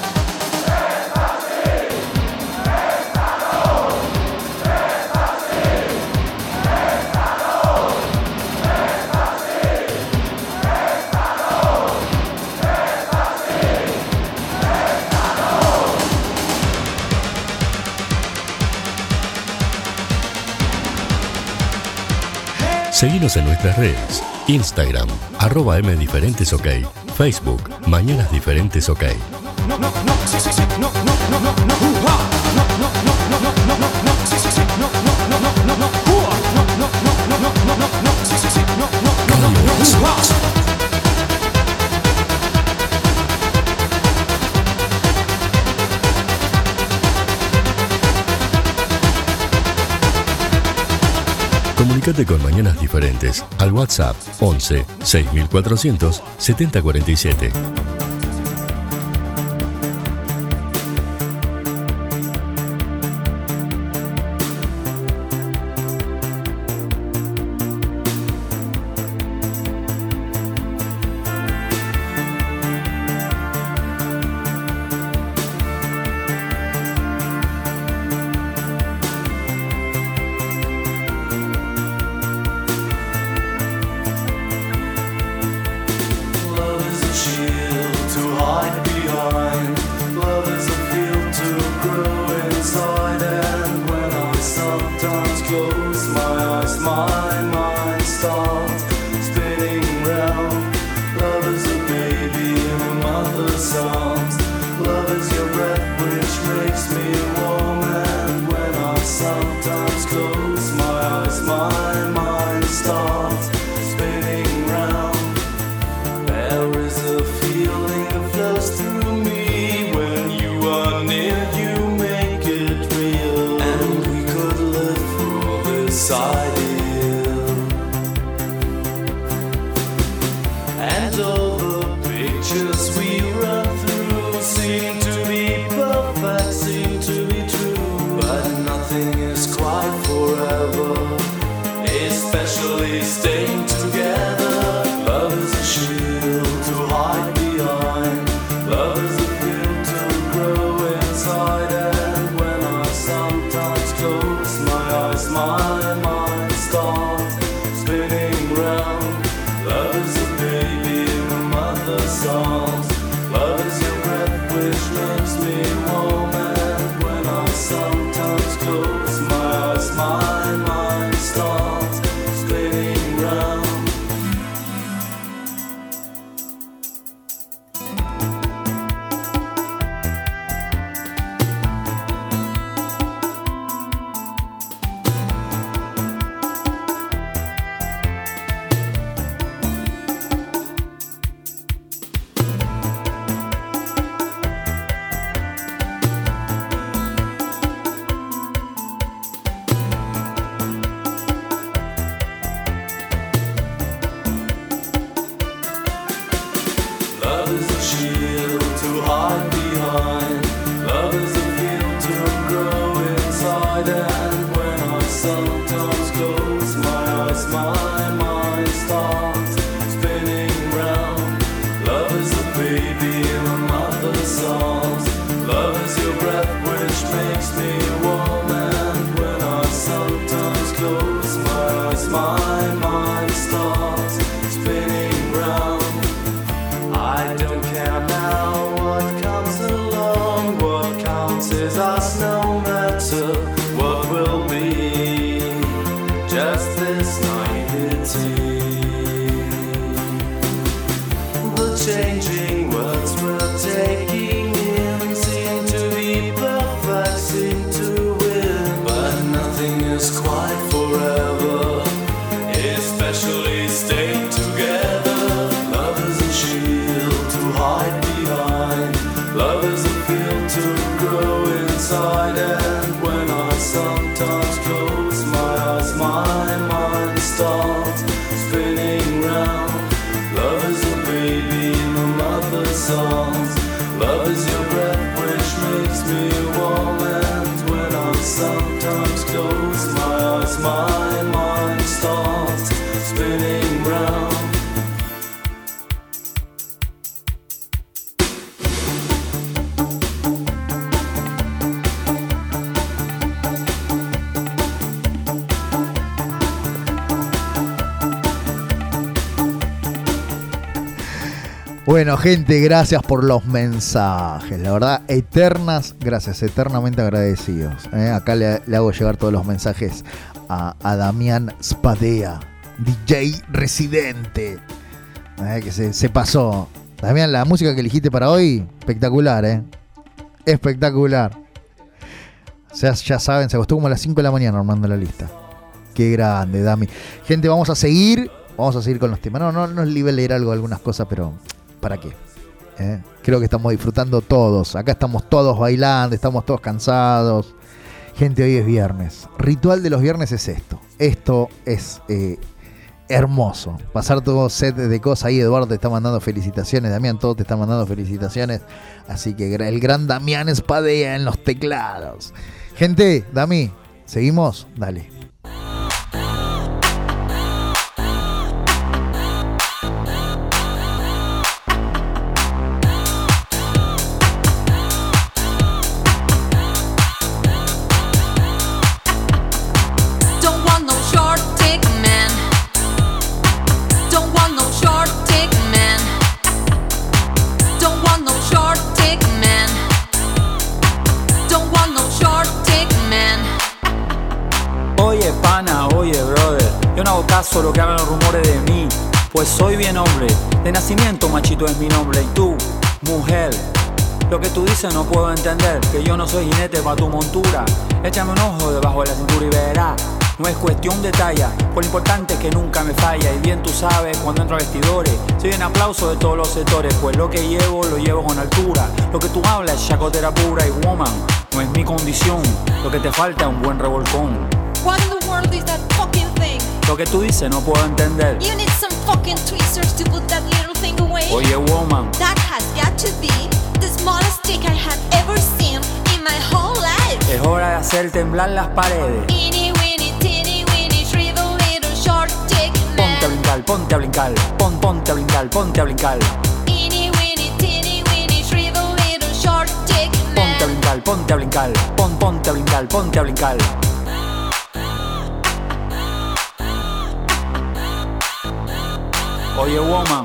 Seguinos en nuestras redes, Instagram, @mdiferentesok, Facebook, Mañanas Diferentes OK. No, no, no, sí, sí, sí, no, no, no, no, no, no, no, no, no, no, no, no, no, sí, sí, sí, no, no, no, no, no, no, no, no, no, no, no, no, no, sí, sí, sí, no, no, no, no, no. Comunicate con Mañanas Diferentes al WhatsApp 11 6400 7047. Love is a field to grow inside. night, and when I sometimes close my eyes, my mind starts spinning round. Love is a baby in the mother's arms. Love is your breath which makes me warm. And when I sometimes close my eyes, my mind starts spinning round. Bueno, gente, gracias por los mensajes. La verdad, eternas gracias, eternamente agradecidos. Acá le hago llegar todos los mensajes a Damián Spadea, DJ residente, que se pasó. Damián, la música que elegiste para hoy, espectacular, espectacular. O sea, ya saben, se acostó como a las 5 de la mañana armando la lista. Qué grande, Dami. Gente, vamos a seguir con los temas. No les iba a leer algunas cosas, pero ¿para qué? Creo que estamos disfrutando todos. Acá estamos todos bailando, estamos todos cansados. Gente, hoy es viernes. Ritual de los viernes es esto. Esto es hermoso. Pasar todo set de cosas ahí. Eduardo te está mandando felicitaciones. Damián, todo te está mandando felicitaciones. Así que el gran Damián Espadea en los teclados. Gente, Dami, ¿seguimos? Dale. Solo que hagan los rumores de mí, pues soy bien hombre, de nacimiento machito es mi nombre. Y tú, mujer, lo que tú dices no puedo entender, que yo no soy jinete pa' tu montura. Échame un ojo debajo de la cintura y verás, no es cuestión de talla, pues lo importante es que nunca me falla. Y bien tú sabes cuando entro a vestidores, soy un aplauso de todos los sectores, pues lo que llevo, lo llevo con altura. Lo que tú hablas es chacotera pura y woman, no es mi condición, lo que te falta es un buen revolcón. What in the world is that fucking thing? Lo que tú dices no puedo entender. You need some fucking tweezers to put that little thing away. Oye, woman, that has got to be the smallest dick I have ever seen in my whole life. Es hora de hacer temblar las paredes. Teeny weeny, teeny weeny, shrivel little short dick man. Ponte a brincar, ponte a brincar, ponte a brincar, ponte a brincar. Teeny weeny, shrivel little short dick man. Ponte a brincar, ponte a brincar, ponte a brincar, ponte a brincar. Oye, woman,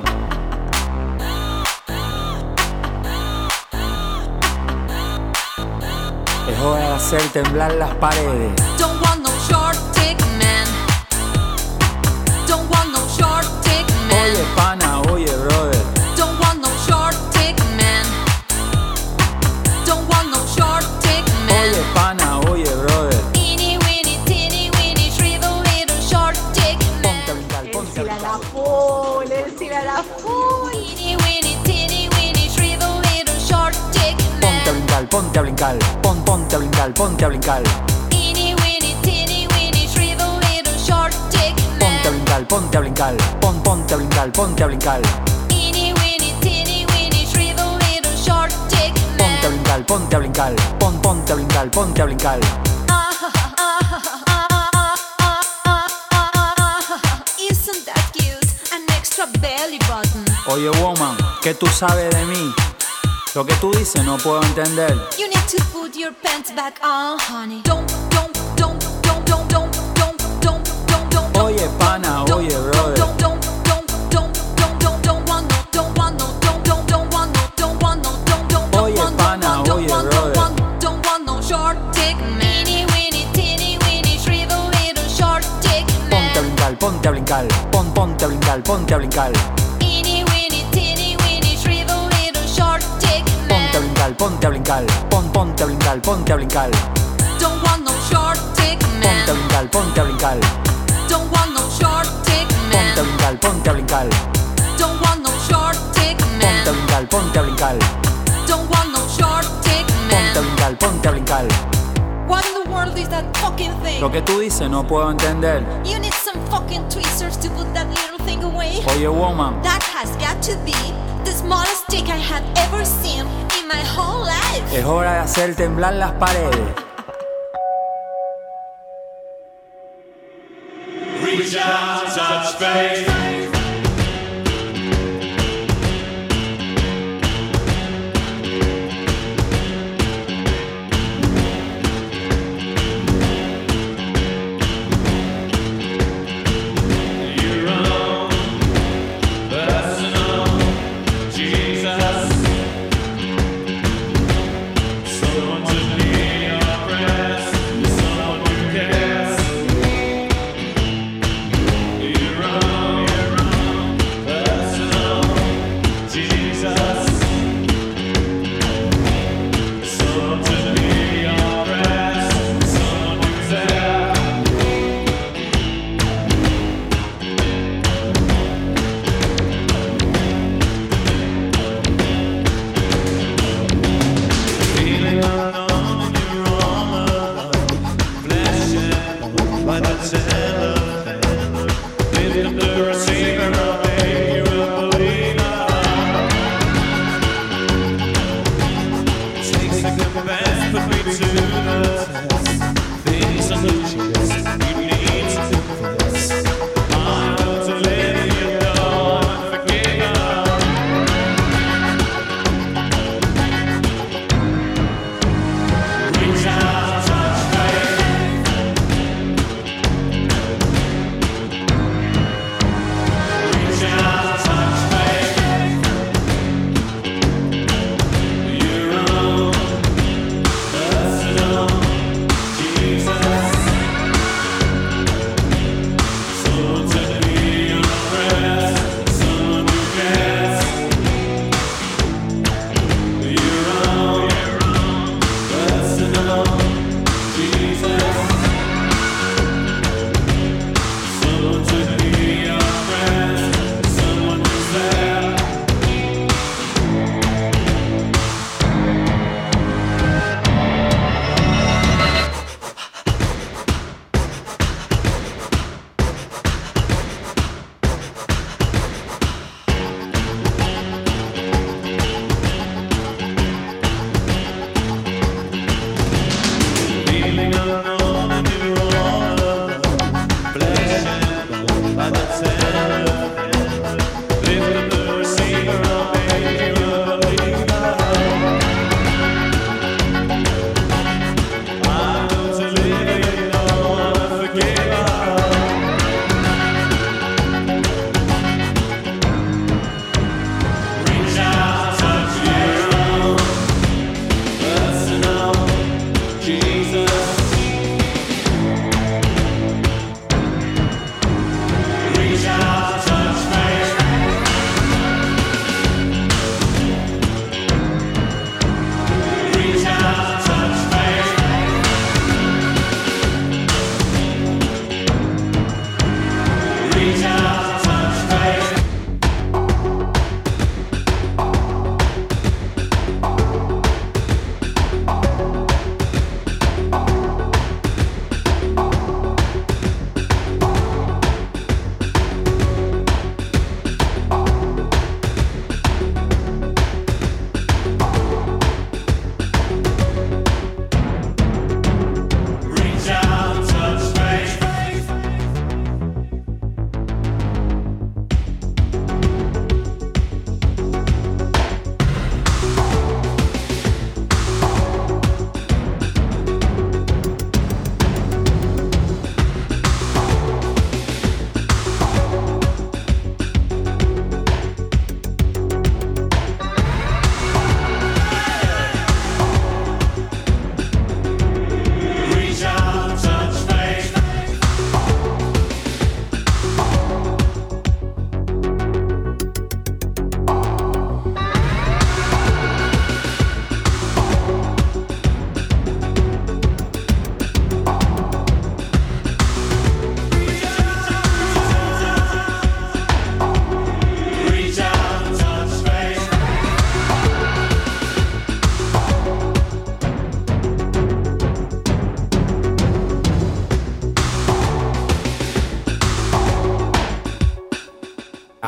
es hora de hacer temblar las paredes. Don't want no short dick man. Don't want no short dick man. Oye, pana, oye, brother. Don't want no short dick man. Don't want no short dick man. Oye, pana, oye, brother. Teeny weeny, shrivel little short dick man. Ponte a brincar, ponte a brincar. La full. Teeny weeny, shrivel little short dick man. Ponte a brincar, ponte a brincar, ponte a brincar, ponte a brincar. Teeny weeny, shrivel little short dick man. Ponte a brincar, ponte a brincar, ponte a brincar, ponte a brincar. Teeny weeny, shrivel little short dick man. Ponte a brincar, ponte a brincar, ponte a brincar, ponte a brincar. Isn't that cute? An extra belly button. Oye, woman, ¿qué tú sabes de mí? Lo que tú dices no puedo entender. You need to put your pants back on, honey. Don't. Oye, pana, oye, brother. Oye, pana, oye, brother. Don't want no short dick man. Teeny weeny, shrivel little short dick man. Ponte a brincar, ponte a brincar, ponte a brincar. Teeny weeny, shrivel little short dick man. Ponte a brincar, ponte a brincar, ponte a brincar. Don't want no short dick man. Ponte a brincar. Don't want no short dick man. Ponte a brincar. Don't want no short dick man. Ponte a brincar, ponte a brincar. Don't want no short dick man. Ponte a brincar, ponte a brincar. What in the world is that fucking thing? Lo que tú dices no puedo entender. You need some fucking tweezers to put that little thing away. Oye, woman. That has got to be the smallest dick I have ever seen in my whole life. Es hora de hacer temblar las paredes. Reach out, touch space. You're wrong.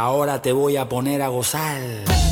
Ahora te voy a poner a gozar.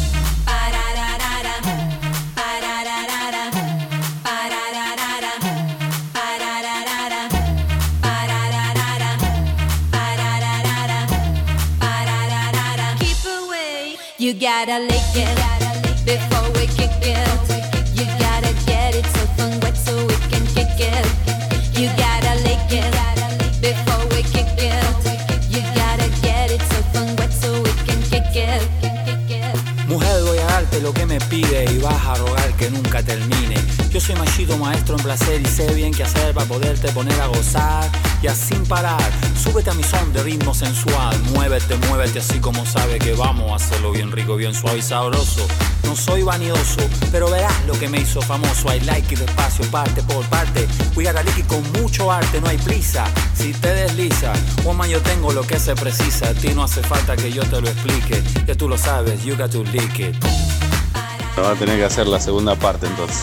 You gotta lick it before we kick it. You gotta get it soft wet so we can kick it. You gotta lick it before we kick it. You gotta get it soft wet so we can kick it. Mujer, voy a darte lo que me pide y vas a rogar que nunca termine. Yo soy machito maestro en placer y sé bien qué hacer para poderte poner a gozar. Y así sin parar, súbete a mi son de ritmo sensual. Muévete, muévete así como sabe que vamos a hacerlo bien rico, bien suave y sabroso. No soy vanidoso, pero verás lo que me hizo famoso. I like it despacio, parte por parte. We gotta lick it con mucho arte, no hay prisa. Si te desliza, woman, yo tengo lo que se precisa. A ti no hace falta que yo te lo explique. Que tú lo sabes, you got to lick it. Va a tener que hacer la segunda parte entonces.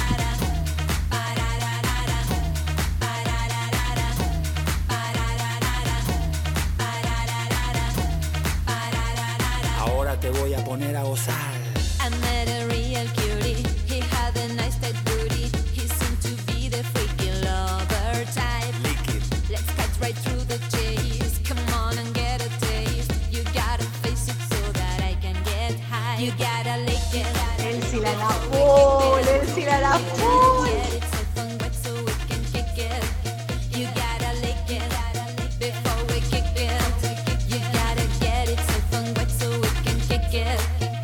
Ahora te voy a poner a gozar. I met a real cutie. He had a nice tight booty. He seemed to be the freaky lover type. Let's cut right through the chase. Come on and get a taste. You gotta face it so that I can get high. You gotta lick it. Elsie la full, Elsie la full. You gotta lick it before we kick it. You gotta get it soft wet so we can kick it.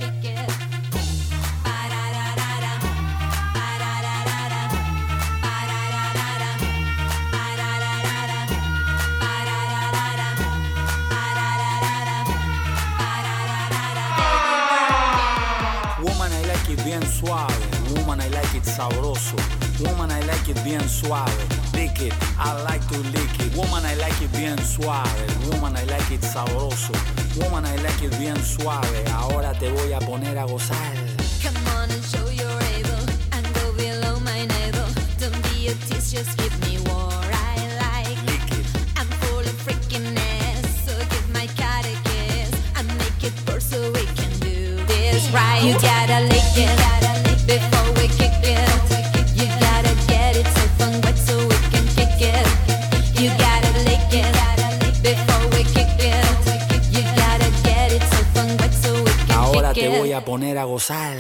Woman, I like it bien suave. Woman, I like it sabroso. Woman, I like it bien suave. Lick it, I like to lick it. Woman, I like it bien suave. Woman, I like it sabroso. Woman, I like it bien suave. Ahora te voy a poner a gozar. Come on and show you're able and go below my navel. Don't be a tease, just give me what I like. I'm full of freakiness, so give my cat a kiss and make it burst so we can do this right. You gotta lick it before we kick it. You gotta get it soft wet so we can kick it. You gotta lick it before we kick it. You gotta get it soft wet so we can Ahora kick te it. voy a poner a gozar.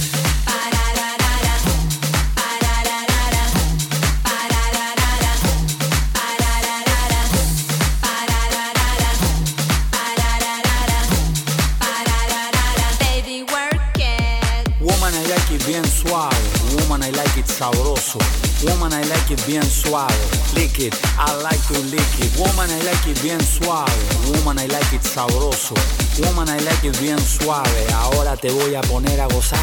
Baby, work it. Woman, I like it bien suave. Woman, I like it sabroso. Woman, I like it bien suave. Lick it, I like to lick it. Woman, I like it bien suave. Woman, I like it sabroso. Woman, I like it bien suave. Ahora te voy a poner a gozar.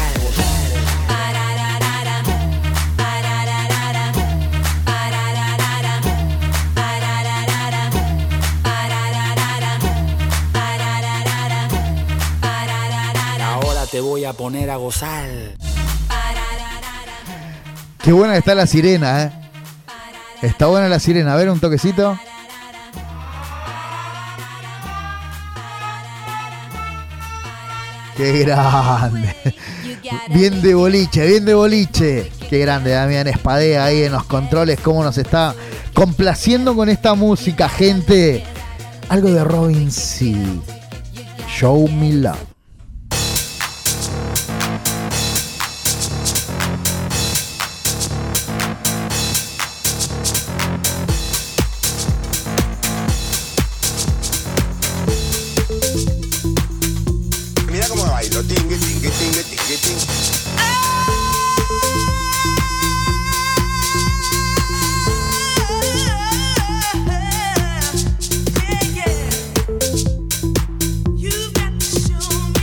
Ahora te voy a poner a gozar. Qué buena está la sirena, ¿eh? Está buena la sirena. A ver, un toquecito. Qué grande. Bien de boliche, bien de boliche. Qué grande, Damián Espadea ahí en los controles. Cómo nos está complaciendo con esta música, gente. Algo de Robin C. Show Me Love. Mira cómo bailo, tingue, tingue, tingue, tingue, tingue. You've got to show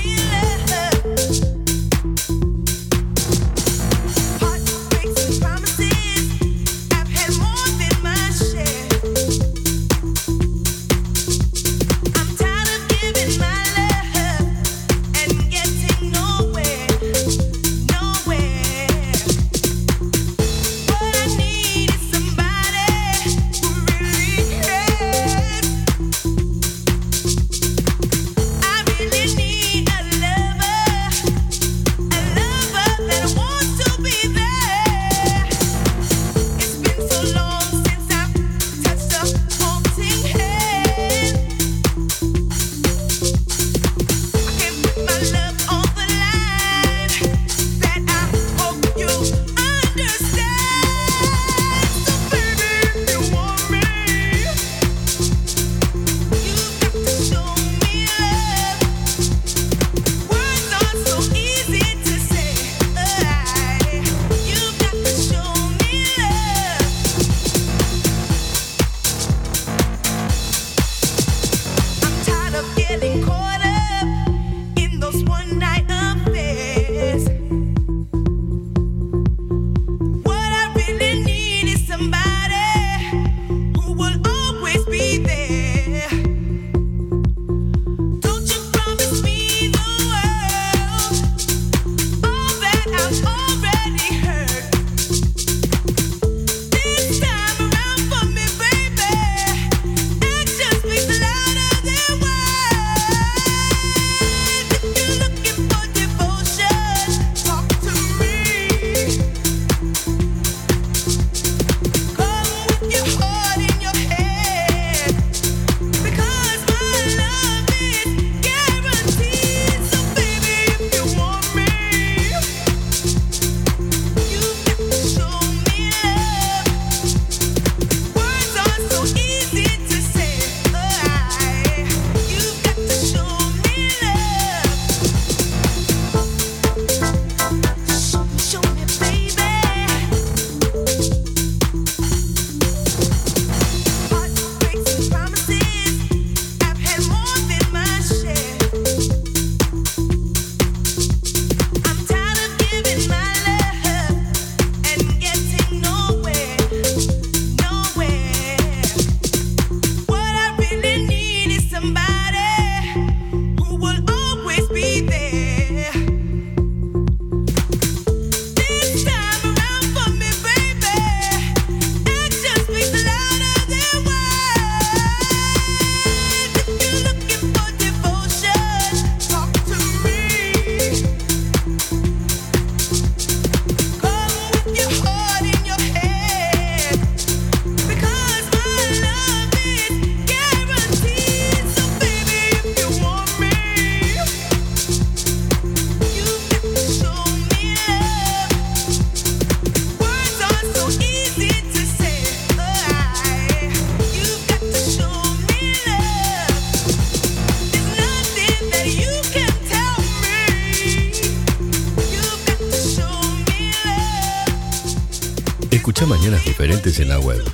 Escucha Mañanas Diferentes en la web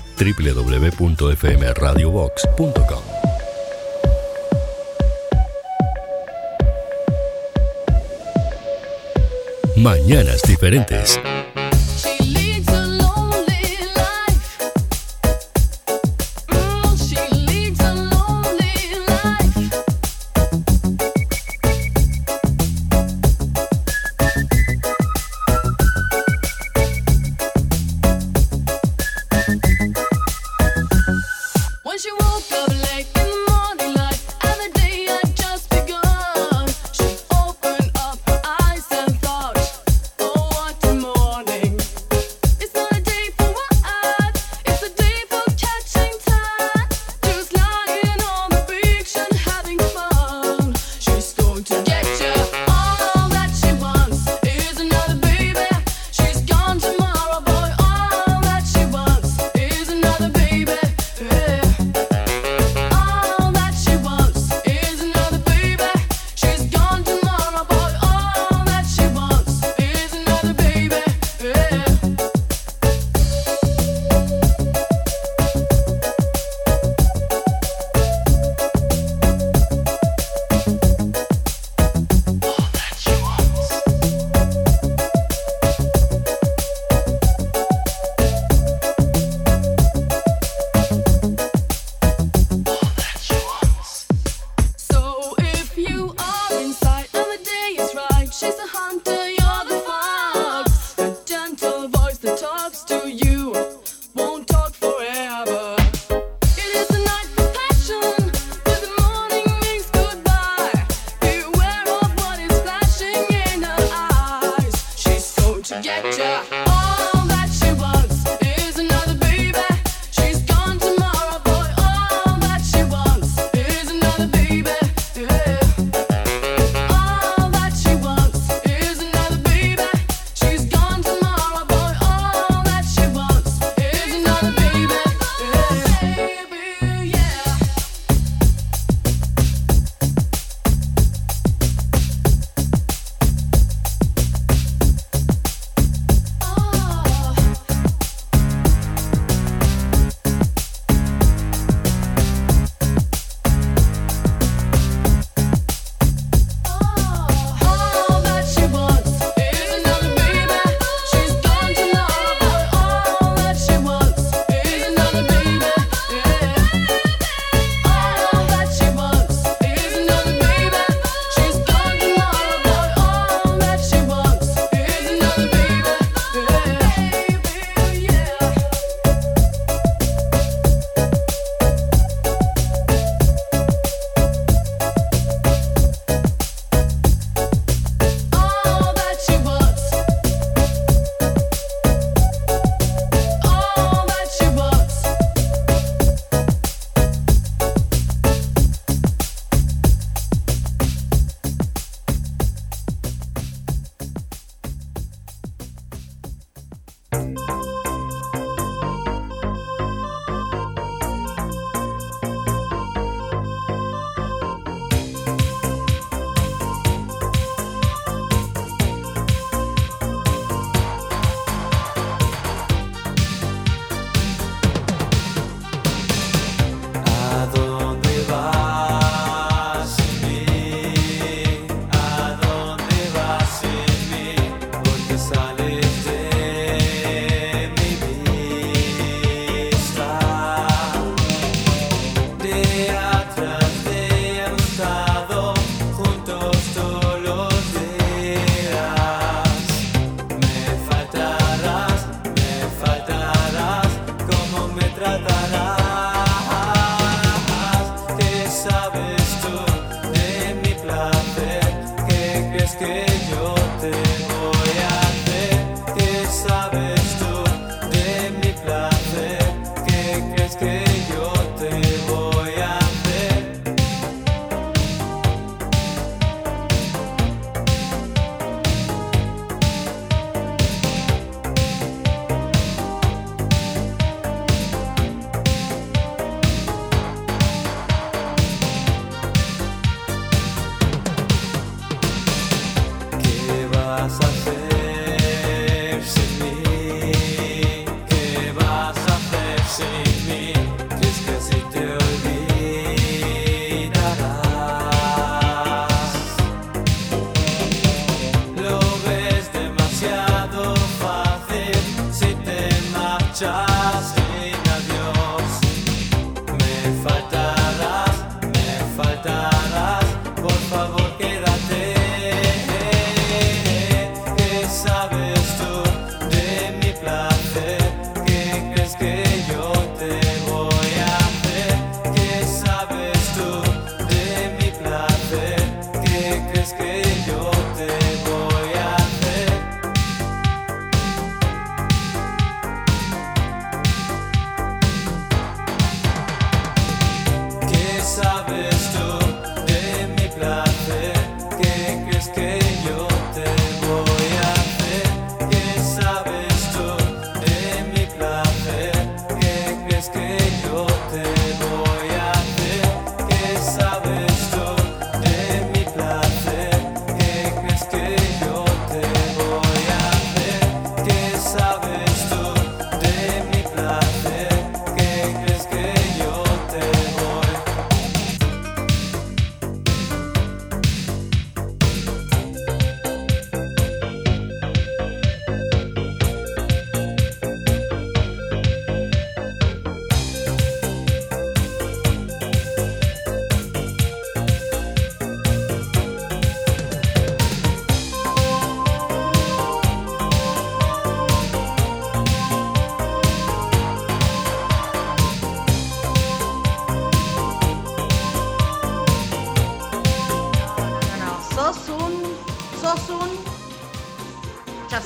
www.fmradiobox.com. Mañanas Diferentes.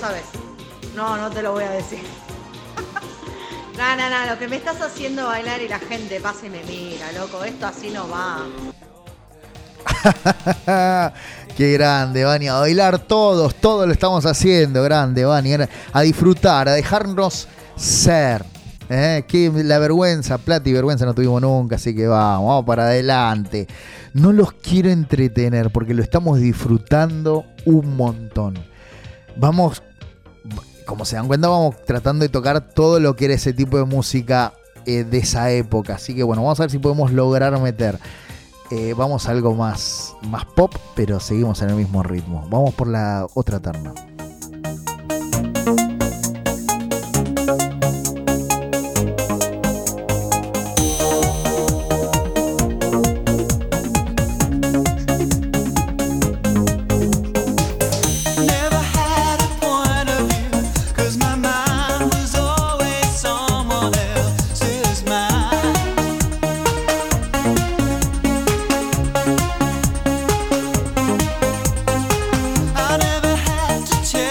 sabes. No te lo voy a decir. No, lo que me estás haciendo bailar y la gente pasa y me mira, loco, esto así no va. Qué grande, Vani, a bailar todos lo estamos haciendo, grande, Vani, a disfrutar, a dejarnos ser. Que la vergüenza, plata y vergüenza no tuvimos nunca, así que vamos para adelante. No los quiero entretener porque lo estamos disfrutando un montón. Vamos, como se dan cuenta, vamos tratando de tocar todo lo que era ese tipo de música de esa época. Así que bueno, vamos a ver si podemos lograr meter. Vamos a algo más pop, pero seguimos en el mismo ritmo. Vamos por la otra terna. I never had to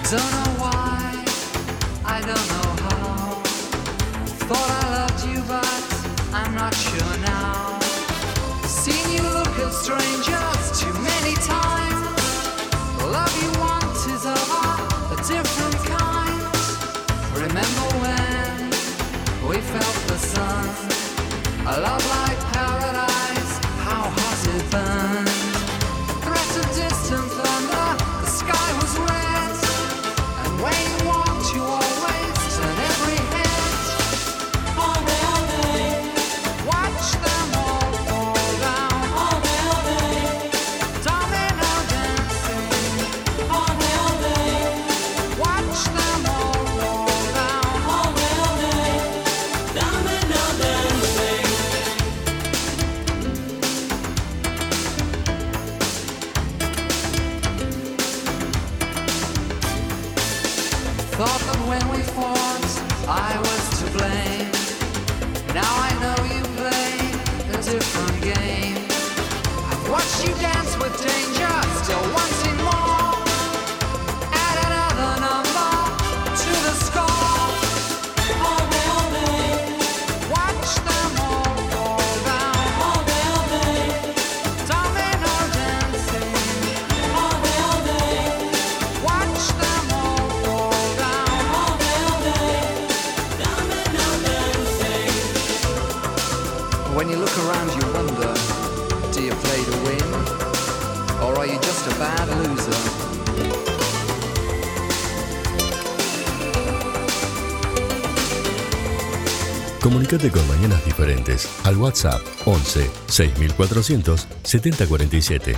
don't know why, I don't know how. Thought I loved you, but I'm not sure now. Seen you look at strangers too many times. The love you want is of a different kind. Remember when we felt the sun? A love like paradise, how hot it burned. Threat of distant thunder, the sky was red. And when you walked, you always turned every head. All day, watch them all fall down. All day, domino dancing. All day, watch them all fall down. All day, domino dancing. Thought that when we fought, I was to blame. Now I know you play a different game. I've watched you dance with danger, still wanting more. Add another number to the score. All day, watch them all fall down. All day, domino dancing. All day, watch them all fall down. All day, domino dancing. When you look around, you wonder, do you play to win? Or are you just a bad loser? Comunícate con Mañanas Diferentes al WhatsApp 11 6400 7047.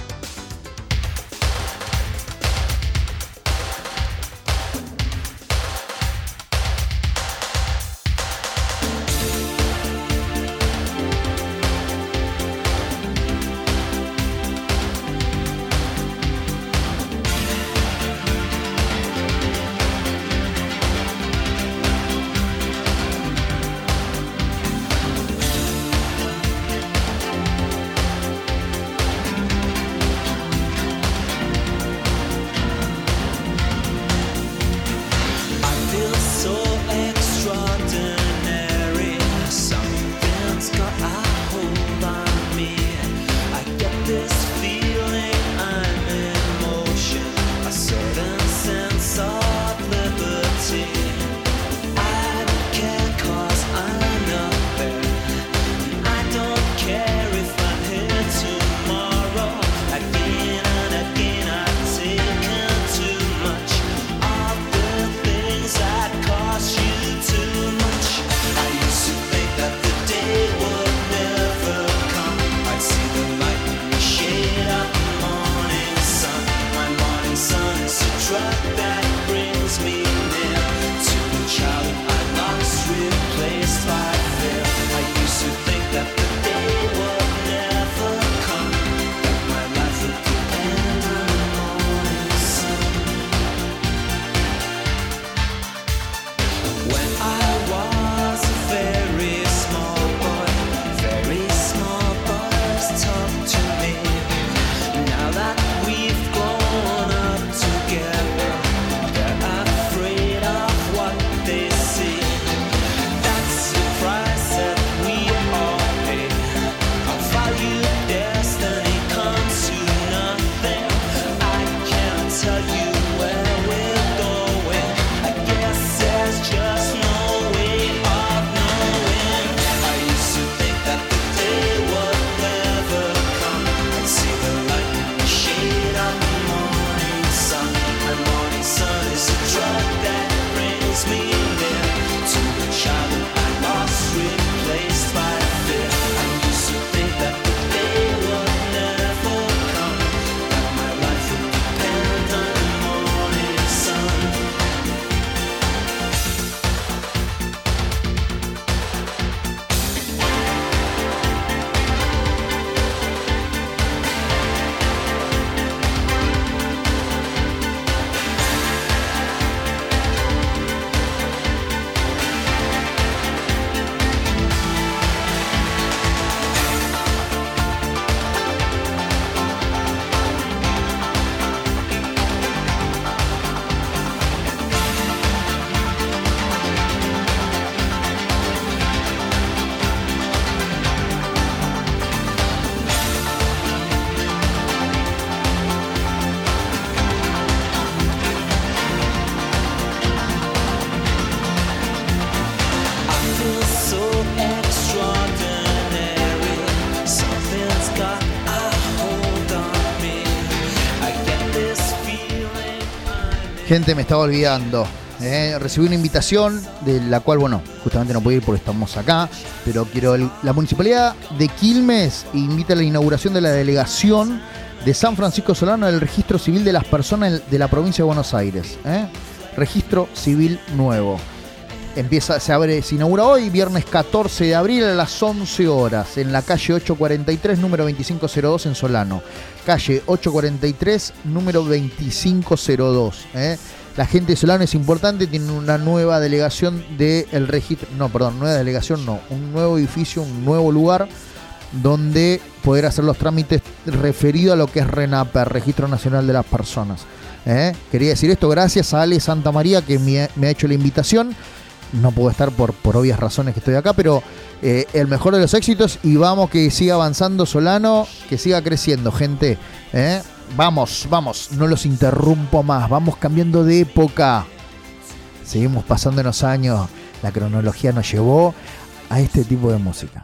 Gente, me estaba olvidando. Recibí una invitación de la cual, bueno, justamente no puedo ir porque estamos acá, pero la Municipalidad de Quilmes invita a la inauguración de la delegación de San Francisco Solano del Registro Civil de las Personas de la Provincia de Buenos Aires. Registro Civil nuevo. Se inaugura hoy, viernes 14 de abril a las 11 horas, en la calle 843, número 2502 en Solano. Calle 843, número 2502. La gente de Solano es importante, tiene una nueva delegación del registro. Un nuevo edificio, un nuevo lugar donde poder hacer los trámites referidos a lo que es RENAPER, Registro Nacional de las Personas. Quería decir esto, gracias a Ale Santa María que me ha hecho la invitación. No puedo estar por obvias razones que estoy acá, pero el mejor de los éxitos y vamos que siga avanzando Solano, que siga creciendo, gente. Vamos, no los interrumpo más, vamos cambiando de época. Seguimos pasando en los años, la cronología nos llevó a este tipo de música.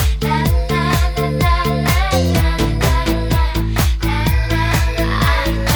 I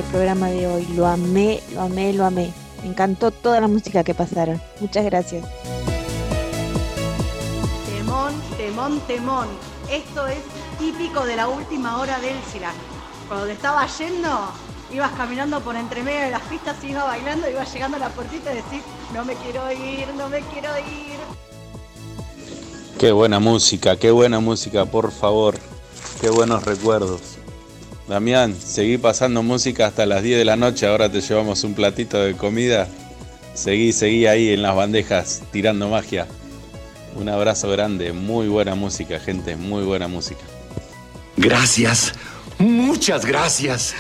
programa de hoy. Lo amé, lo amé, lo amé. Me encantó toda la música que pasaron. Muchas gracias. Temón, temón, temón. Esto es típico de la última hora del Elsilan. Cuando te estaba yendo, ibas caminando por entre medio de las pistas, ibas bailando, ibas llegando a la puertita y decís, no me quiero ir, no me quiero ir. Qué buena música, por favor. Qué buenos recuerdos. Damián, seguí pasando música hasta las 10 de la noche, ahora te llevamos un platito de comida. Seguí ahí en las bandejas tirando magia. Un abrazo grande, muy buena música, gente, muy buena música. Gracias, muchas gracias.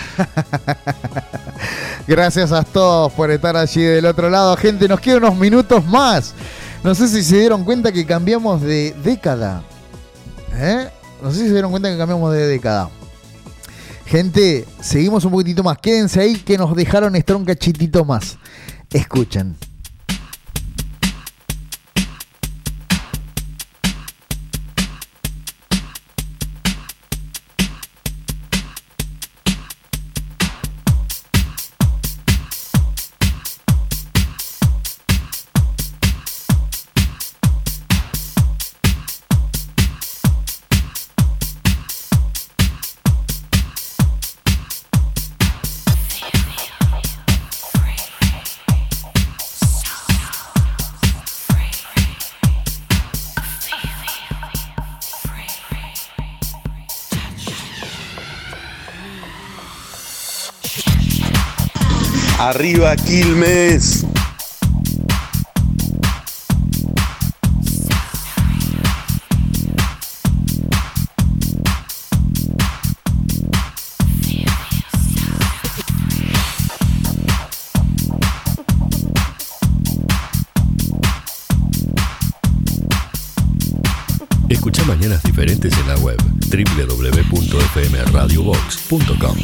Gracias a todos por estar allí del otro lado. Gente, nos quedan unos minutos más. No sé si se dieron cuenta que cambiamos de década. No sé si se dieron cuenta que cambiamos de década. Gente, seguimos un poquitito más. Quédense ahí que nos dejaron estar un cachitito más. Escuchen. ¡Arriba Quilmes! Escucha Mañanas Diferentes en la web www.fmradiobox.com.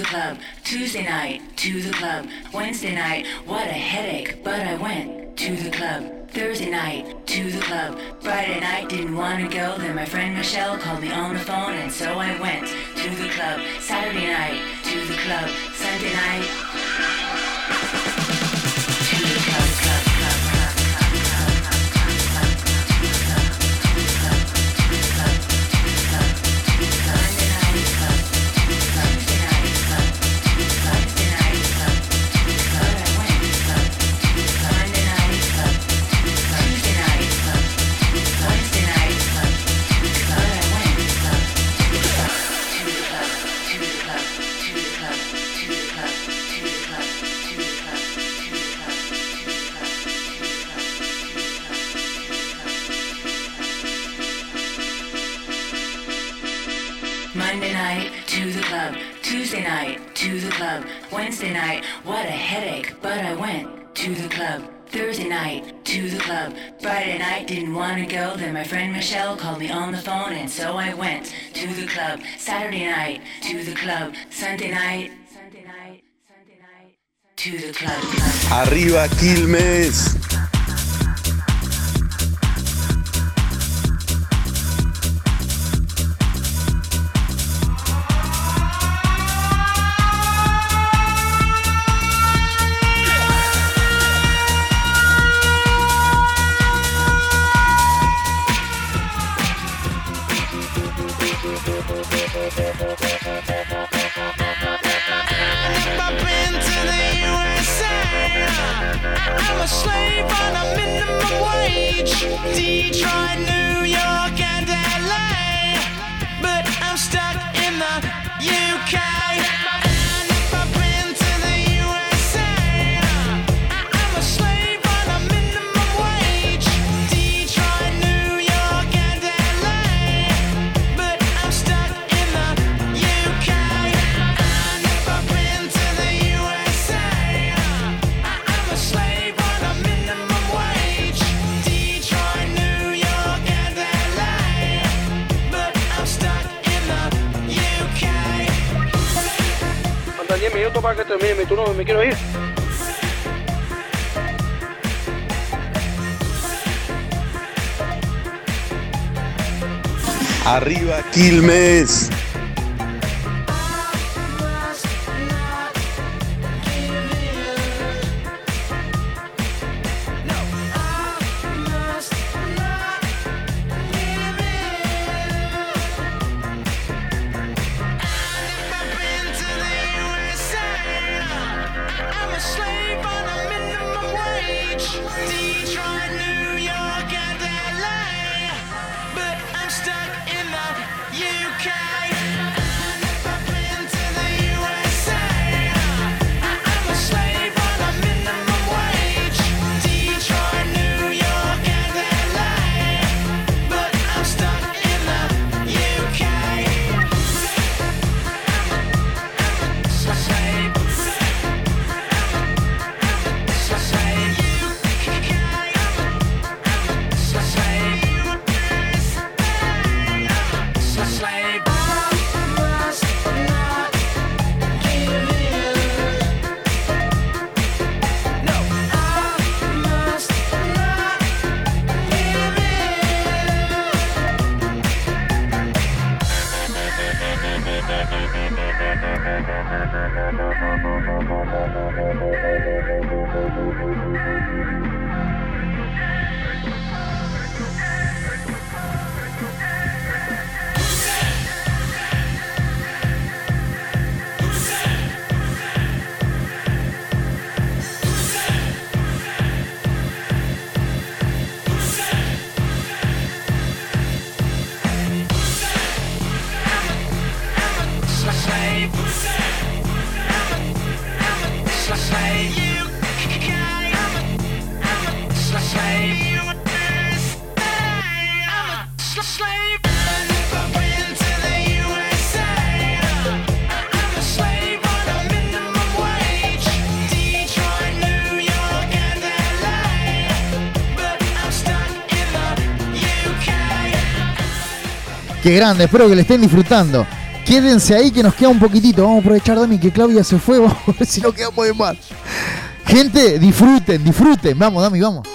club. Tuesday night, to the club. Wednesday night, what a headache, but I went to the club. Thursday night, to the club. Friday night, didn't want to go. Then my friend Michelle called me on the phone, and so I went to the club. Saturday night, to the club. Sunday night, to the club, club, club, club, club, club, club, club, to the club, to the club, to the club, to the club, to the club. Monday night, club, to the club. Tuesday night, club, to the club. Wednesday night, club, to the club. I went club, to the club. Monday night, club, to the club. Tuesday night, club, to the club. Wednesday night, club, to the club. I went club, to the club, to the club, to the club, to the club, to the club, to the club, to the club, to the club, to the club. Monday night, to the club. Tuesday night, to the club. Wednesday night, what a headache, but I went to the club. Thursday night, to the club. Friday night, didn't want to go. Then my friend Michelle called me on the phone, and so I went to the club. Saturday night, to the club. Sunday night, to the club. Arriba Quilmes. I'm a slave on a minimum wage. Detroit, New York, and LA, but I'm stuck in the UK. And if I've been to the USA, I'm a slave on a minimum wage. Detroit, New York, and LA, but I'm stuck in the UK. And if I've been to the USA, I'm a slave on a minimum wage. Detroit, New York, and LA, but I'm stuck in the UK. Faltan 10 minutos para que termine mi turno, me quiero ir. Arriba Quilmes. I'm a slave on a minimum wage. Detroit, New York, and LA, but I'm stuck in the UK. And if I've been to the USA, I'm a slave on a minimum wage. Detroit, New York, and LA, but I'm stuck in the UK. I'm a slave. Qué grande, espero que le estén disfrutando. Quédense ahí que nos queda un poquitito. Vamos a aprovechar, Dami, que Claudia se fue. Vamos a ver si nos quedamos de más. Gente, disfruten. Vamos, Dami, vamos.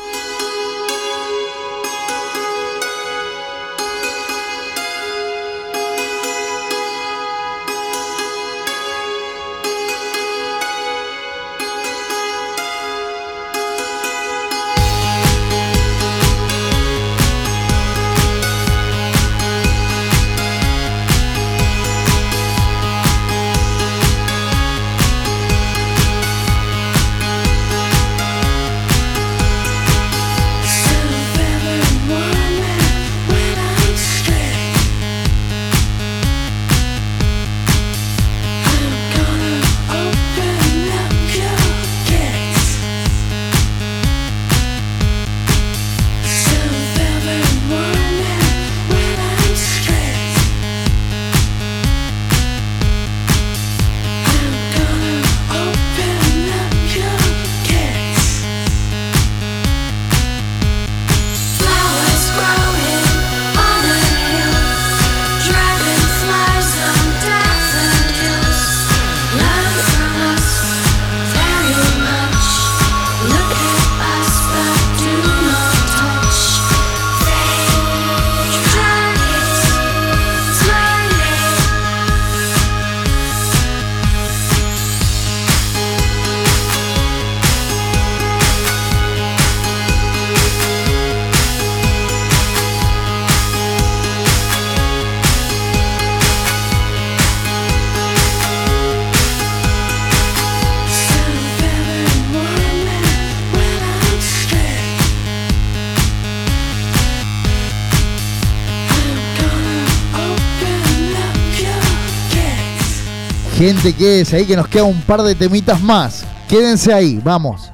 Gente, quédense ahí que nos queda un par de temitas más. Quédense ahí, vamos.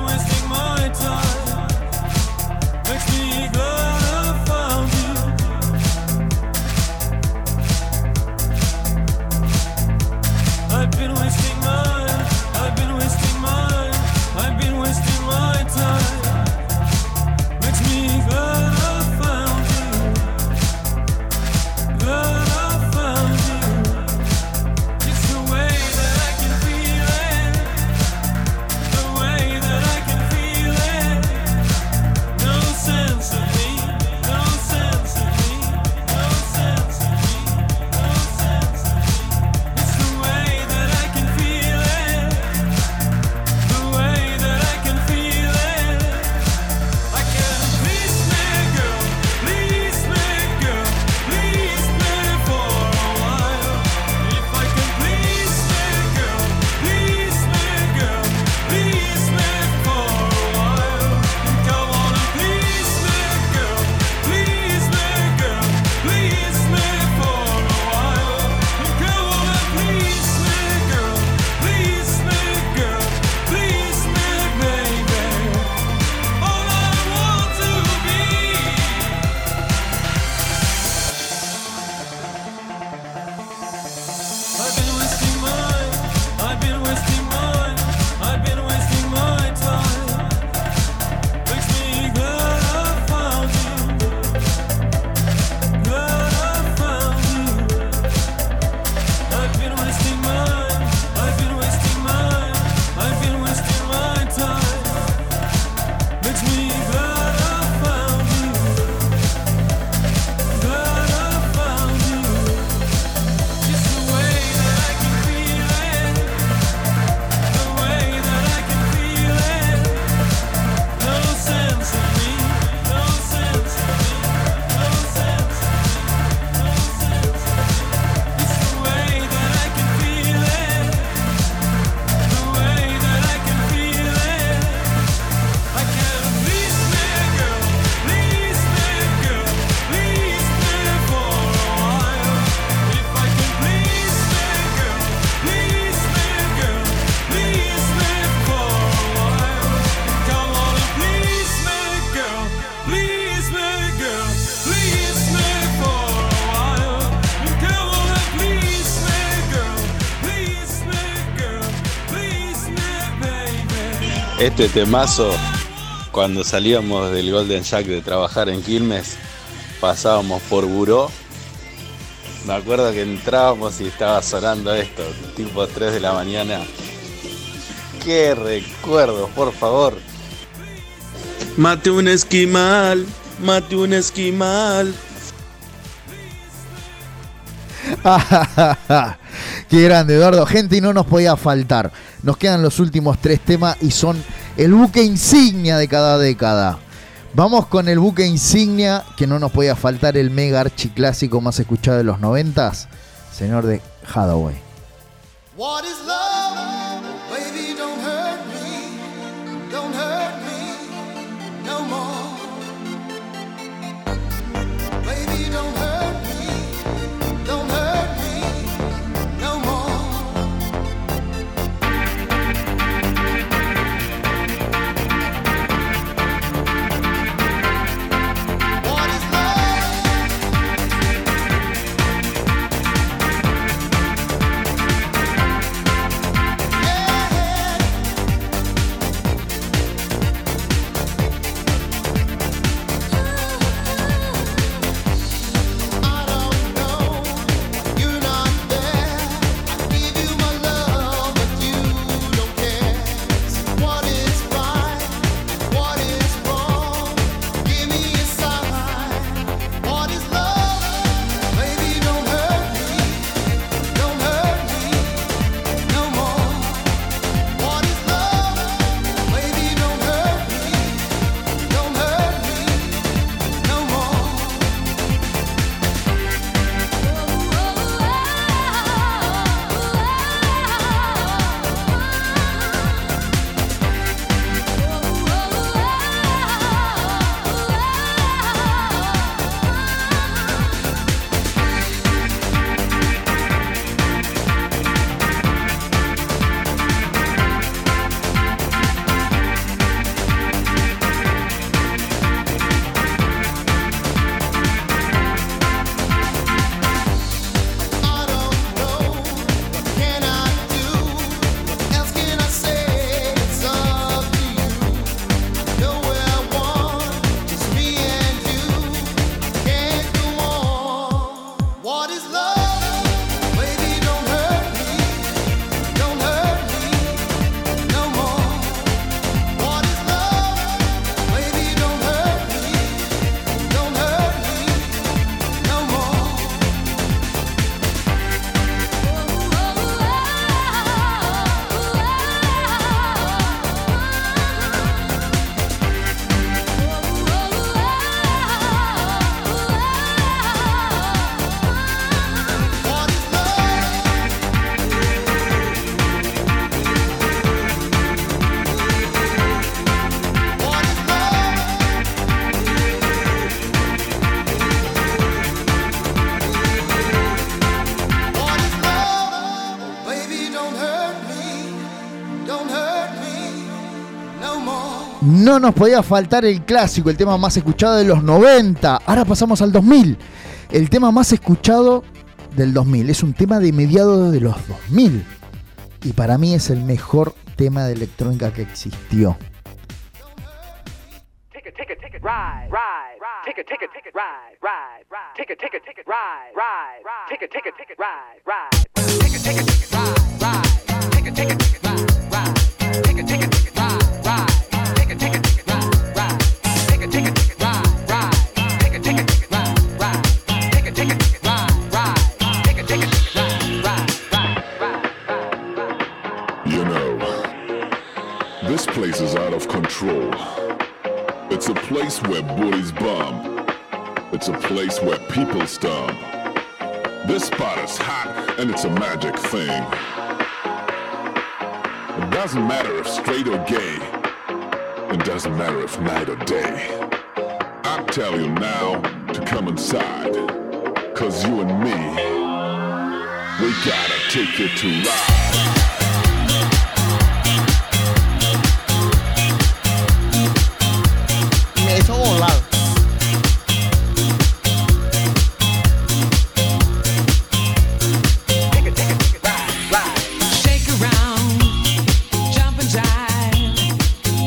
Makes me glad I found you. Este temazo, cuando salíamos del Golden Jack de trabajar en Quilmes, pasábamos por Buró. Me acuerdo que entrábamos y estaba sonando esto, tipo 3 de la mañana. ¡Qué recuerdos, por favor! Mate un esquimal, mate un esquimal. Qué grande, Eduardo. Gente, y no nos podía faltar. Nos quedan los últimos 3 temas y son el buque insignia de cada década. Vamos con el buque insignia, que no nos podía faltar, el mega archiclásico más escuchado de los 90s, señor de Hathaway. What is love? Baby, don't hurt me no more. Baby, don't hurt me no more. What is No nos podía faltar el clásico, el tema más escuchado de los 90. Ahora pasamos al 2000. El tema más escuchado del 2000. Es un tema de mediados de los 2000. Y para mí es el mejor tema de electrónica que existió. This place is out of control. It's a place where booties bomb. It's a place where people stomp. This spot is hot and it's a magic thing. It doesn't matter if straight or gay. It doesn't matter if night or day. I tell you now to come inside. 'Cause you and me, we gotta take it to ride. Eso volado. Shake around, jump and jive,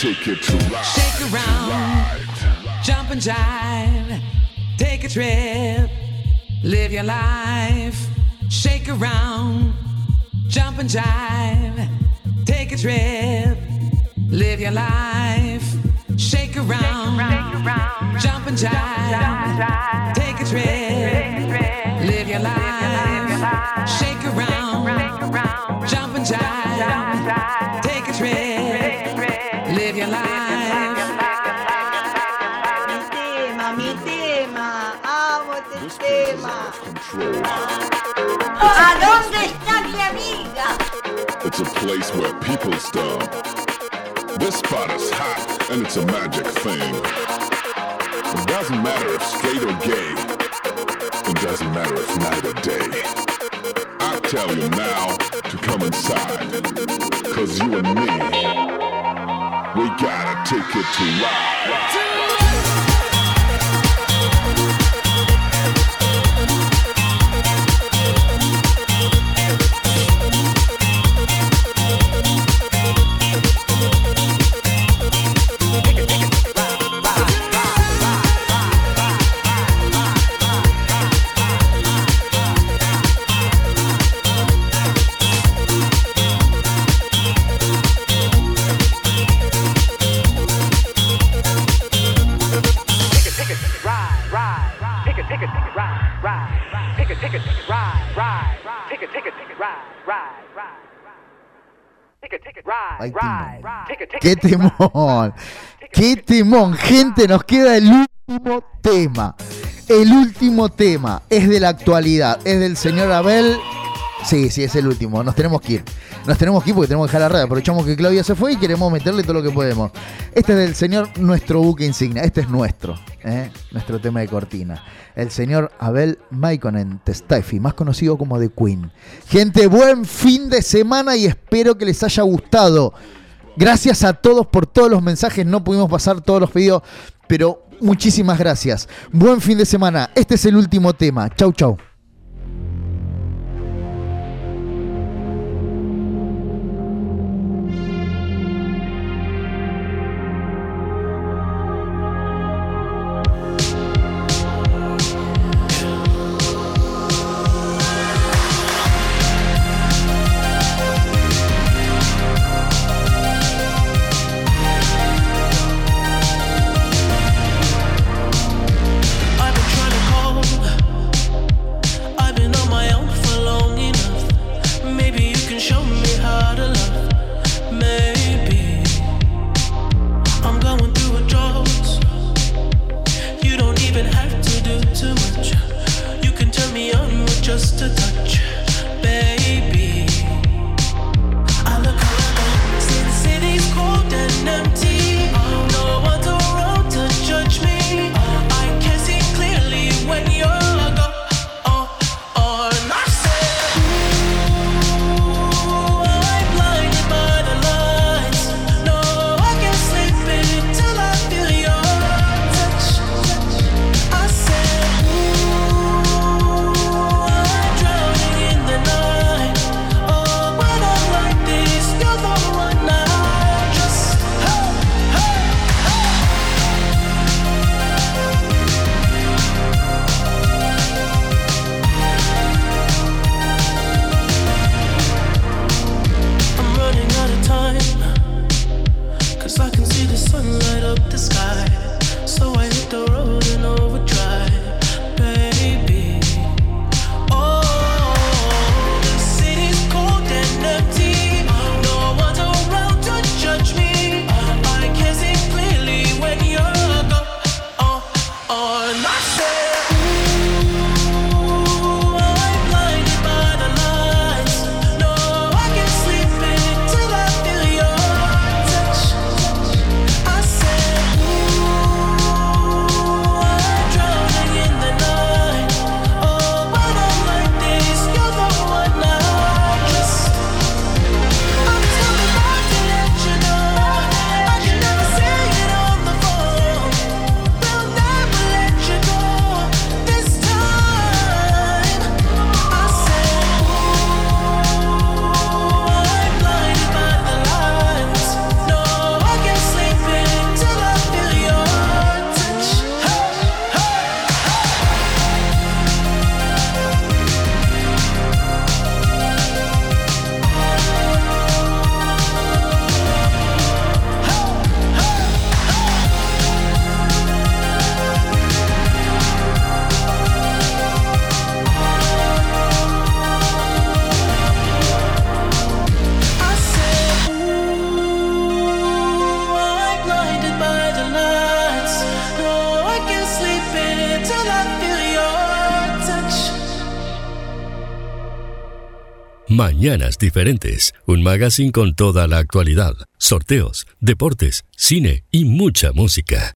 take it to ride. Shake around, jump and jive, take a trip, live your life. Shake around, jump and jive, take a trip, live your life. Shake around, jump and jive, take a trip, live your life. Shake around, jump and jive, take a trip, live your life. Mi tema, amo este tema. ¿A dónde está mi amiga? It's a place where people stop. This spot is hot and it's a magic thing. It doesn't matter if straight or gay. It doesn't matter if night or day. I tell you now to come inside. Cause you and me, we gotta take it to ride. ¡Qué temón! ¡Qué temón! Gente, nos queda el último tema. El último tema es de la actualidad. Es del señor Abel. Sí, es el último. Nos tenemos que ir. Nos tenemos que ir porque tenemos que dejar la radio. Aprovechamos que Claudia se fue y queremos meterle todo lo que podemos. Este es del señor, nuestro buque insignia. Este es nuestro tema de cortina. El señor Abel Maikonen Testaifi, más conocido como The Queen. Gente, buen fin de semana y espero que les haya gustado. Gracias a todos por todos los mensajes. No pudimos pasar todos los pedidos, pero muchísimas gracias. Buen fin de semana. Este es el último tema. Chau, chau. Mañanas Diferentes, un magazine con toda la actualidad, sorteos, deportes, cine y mucha música.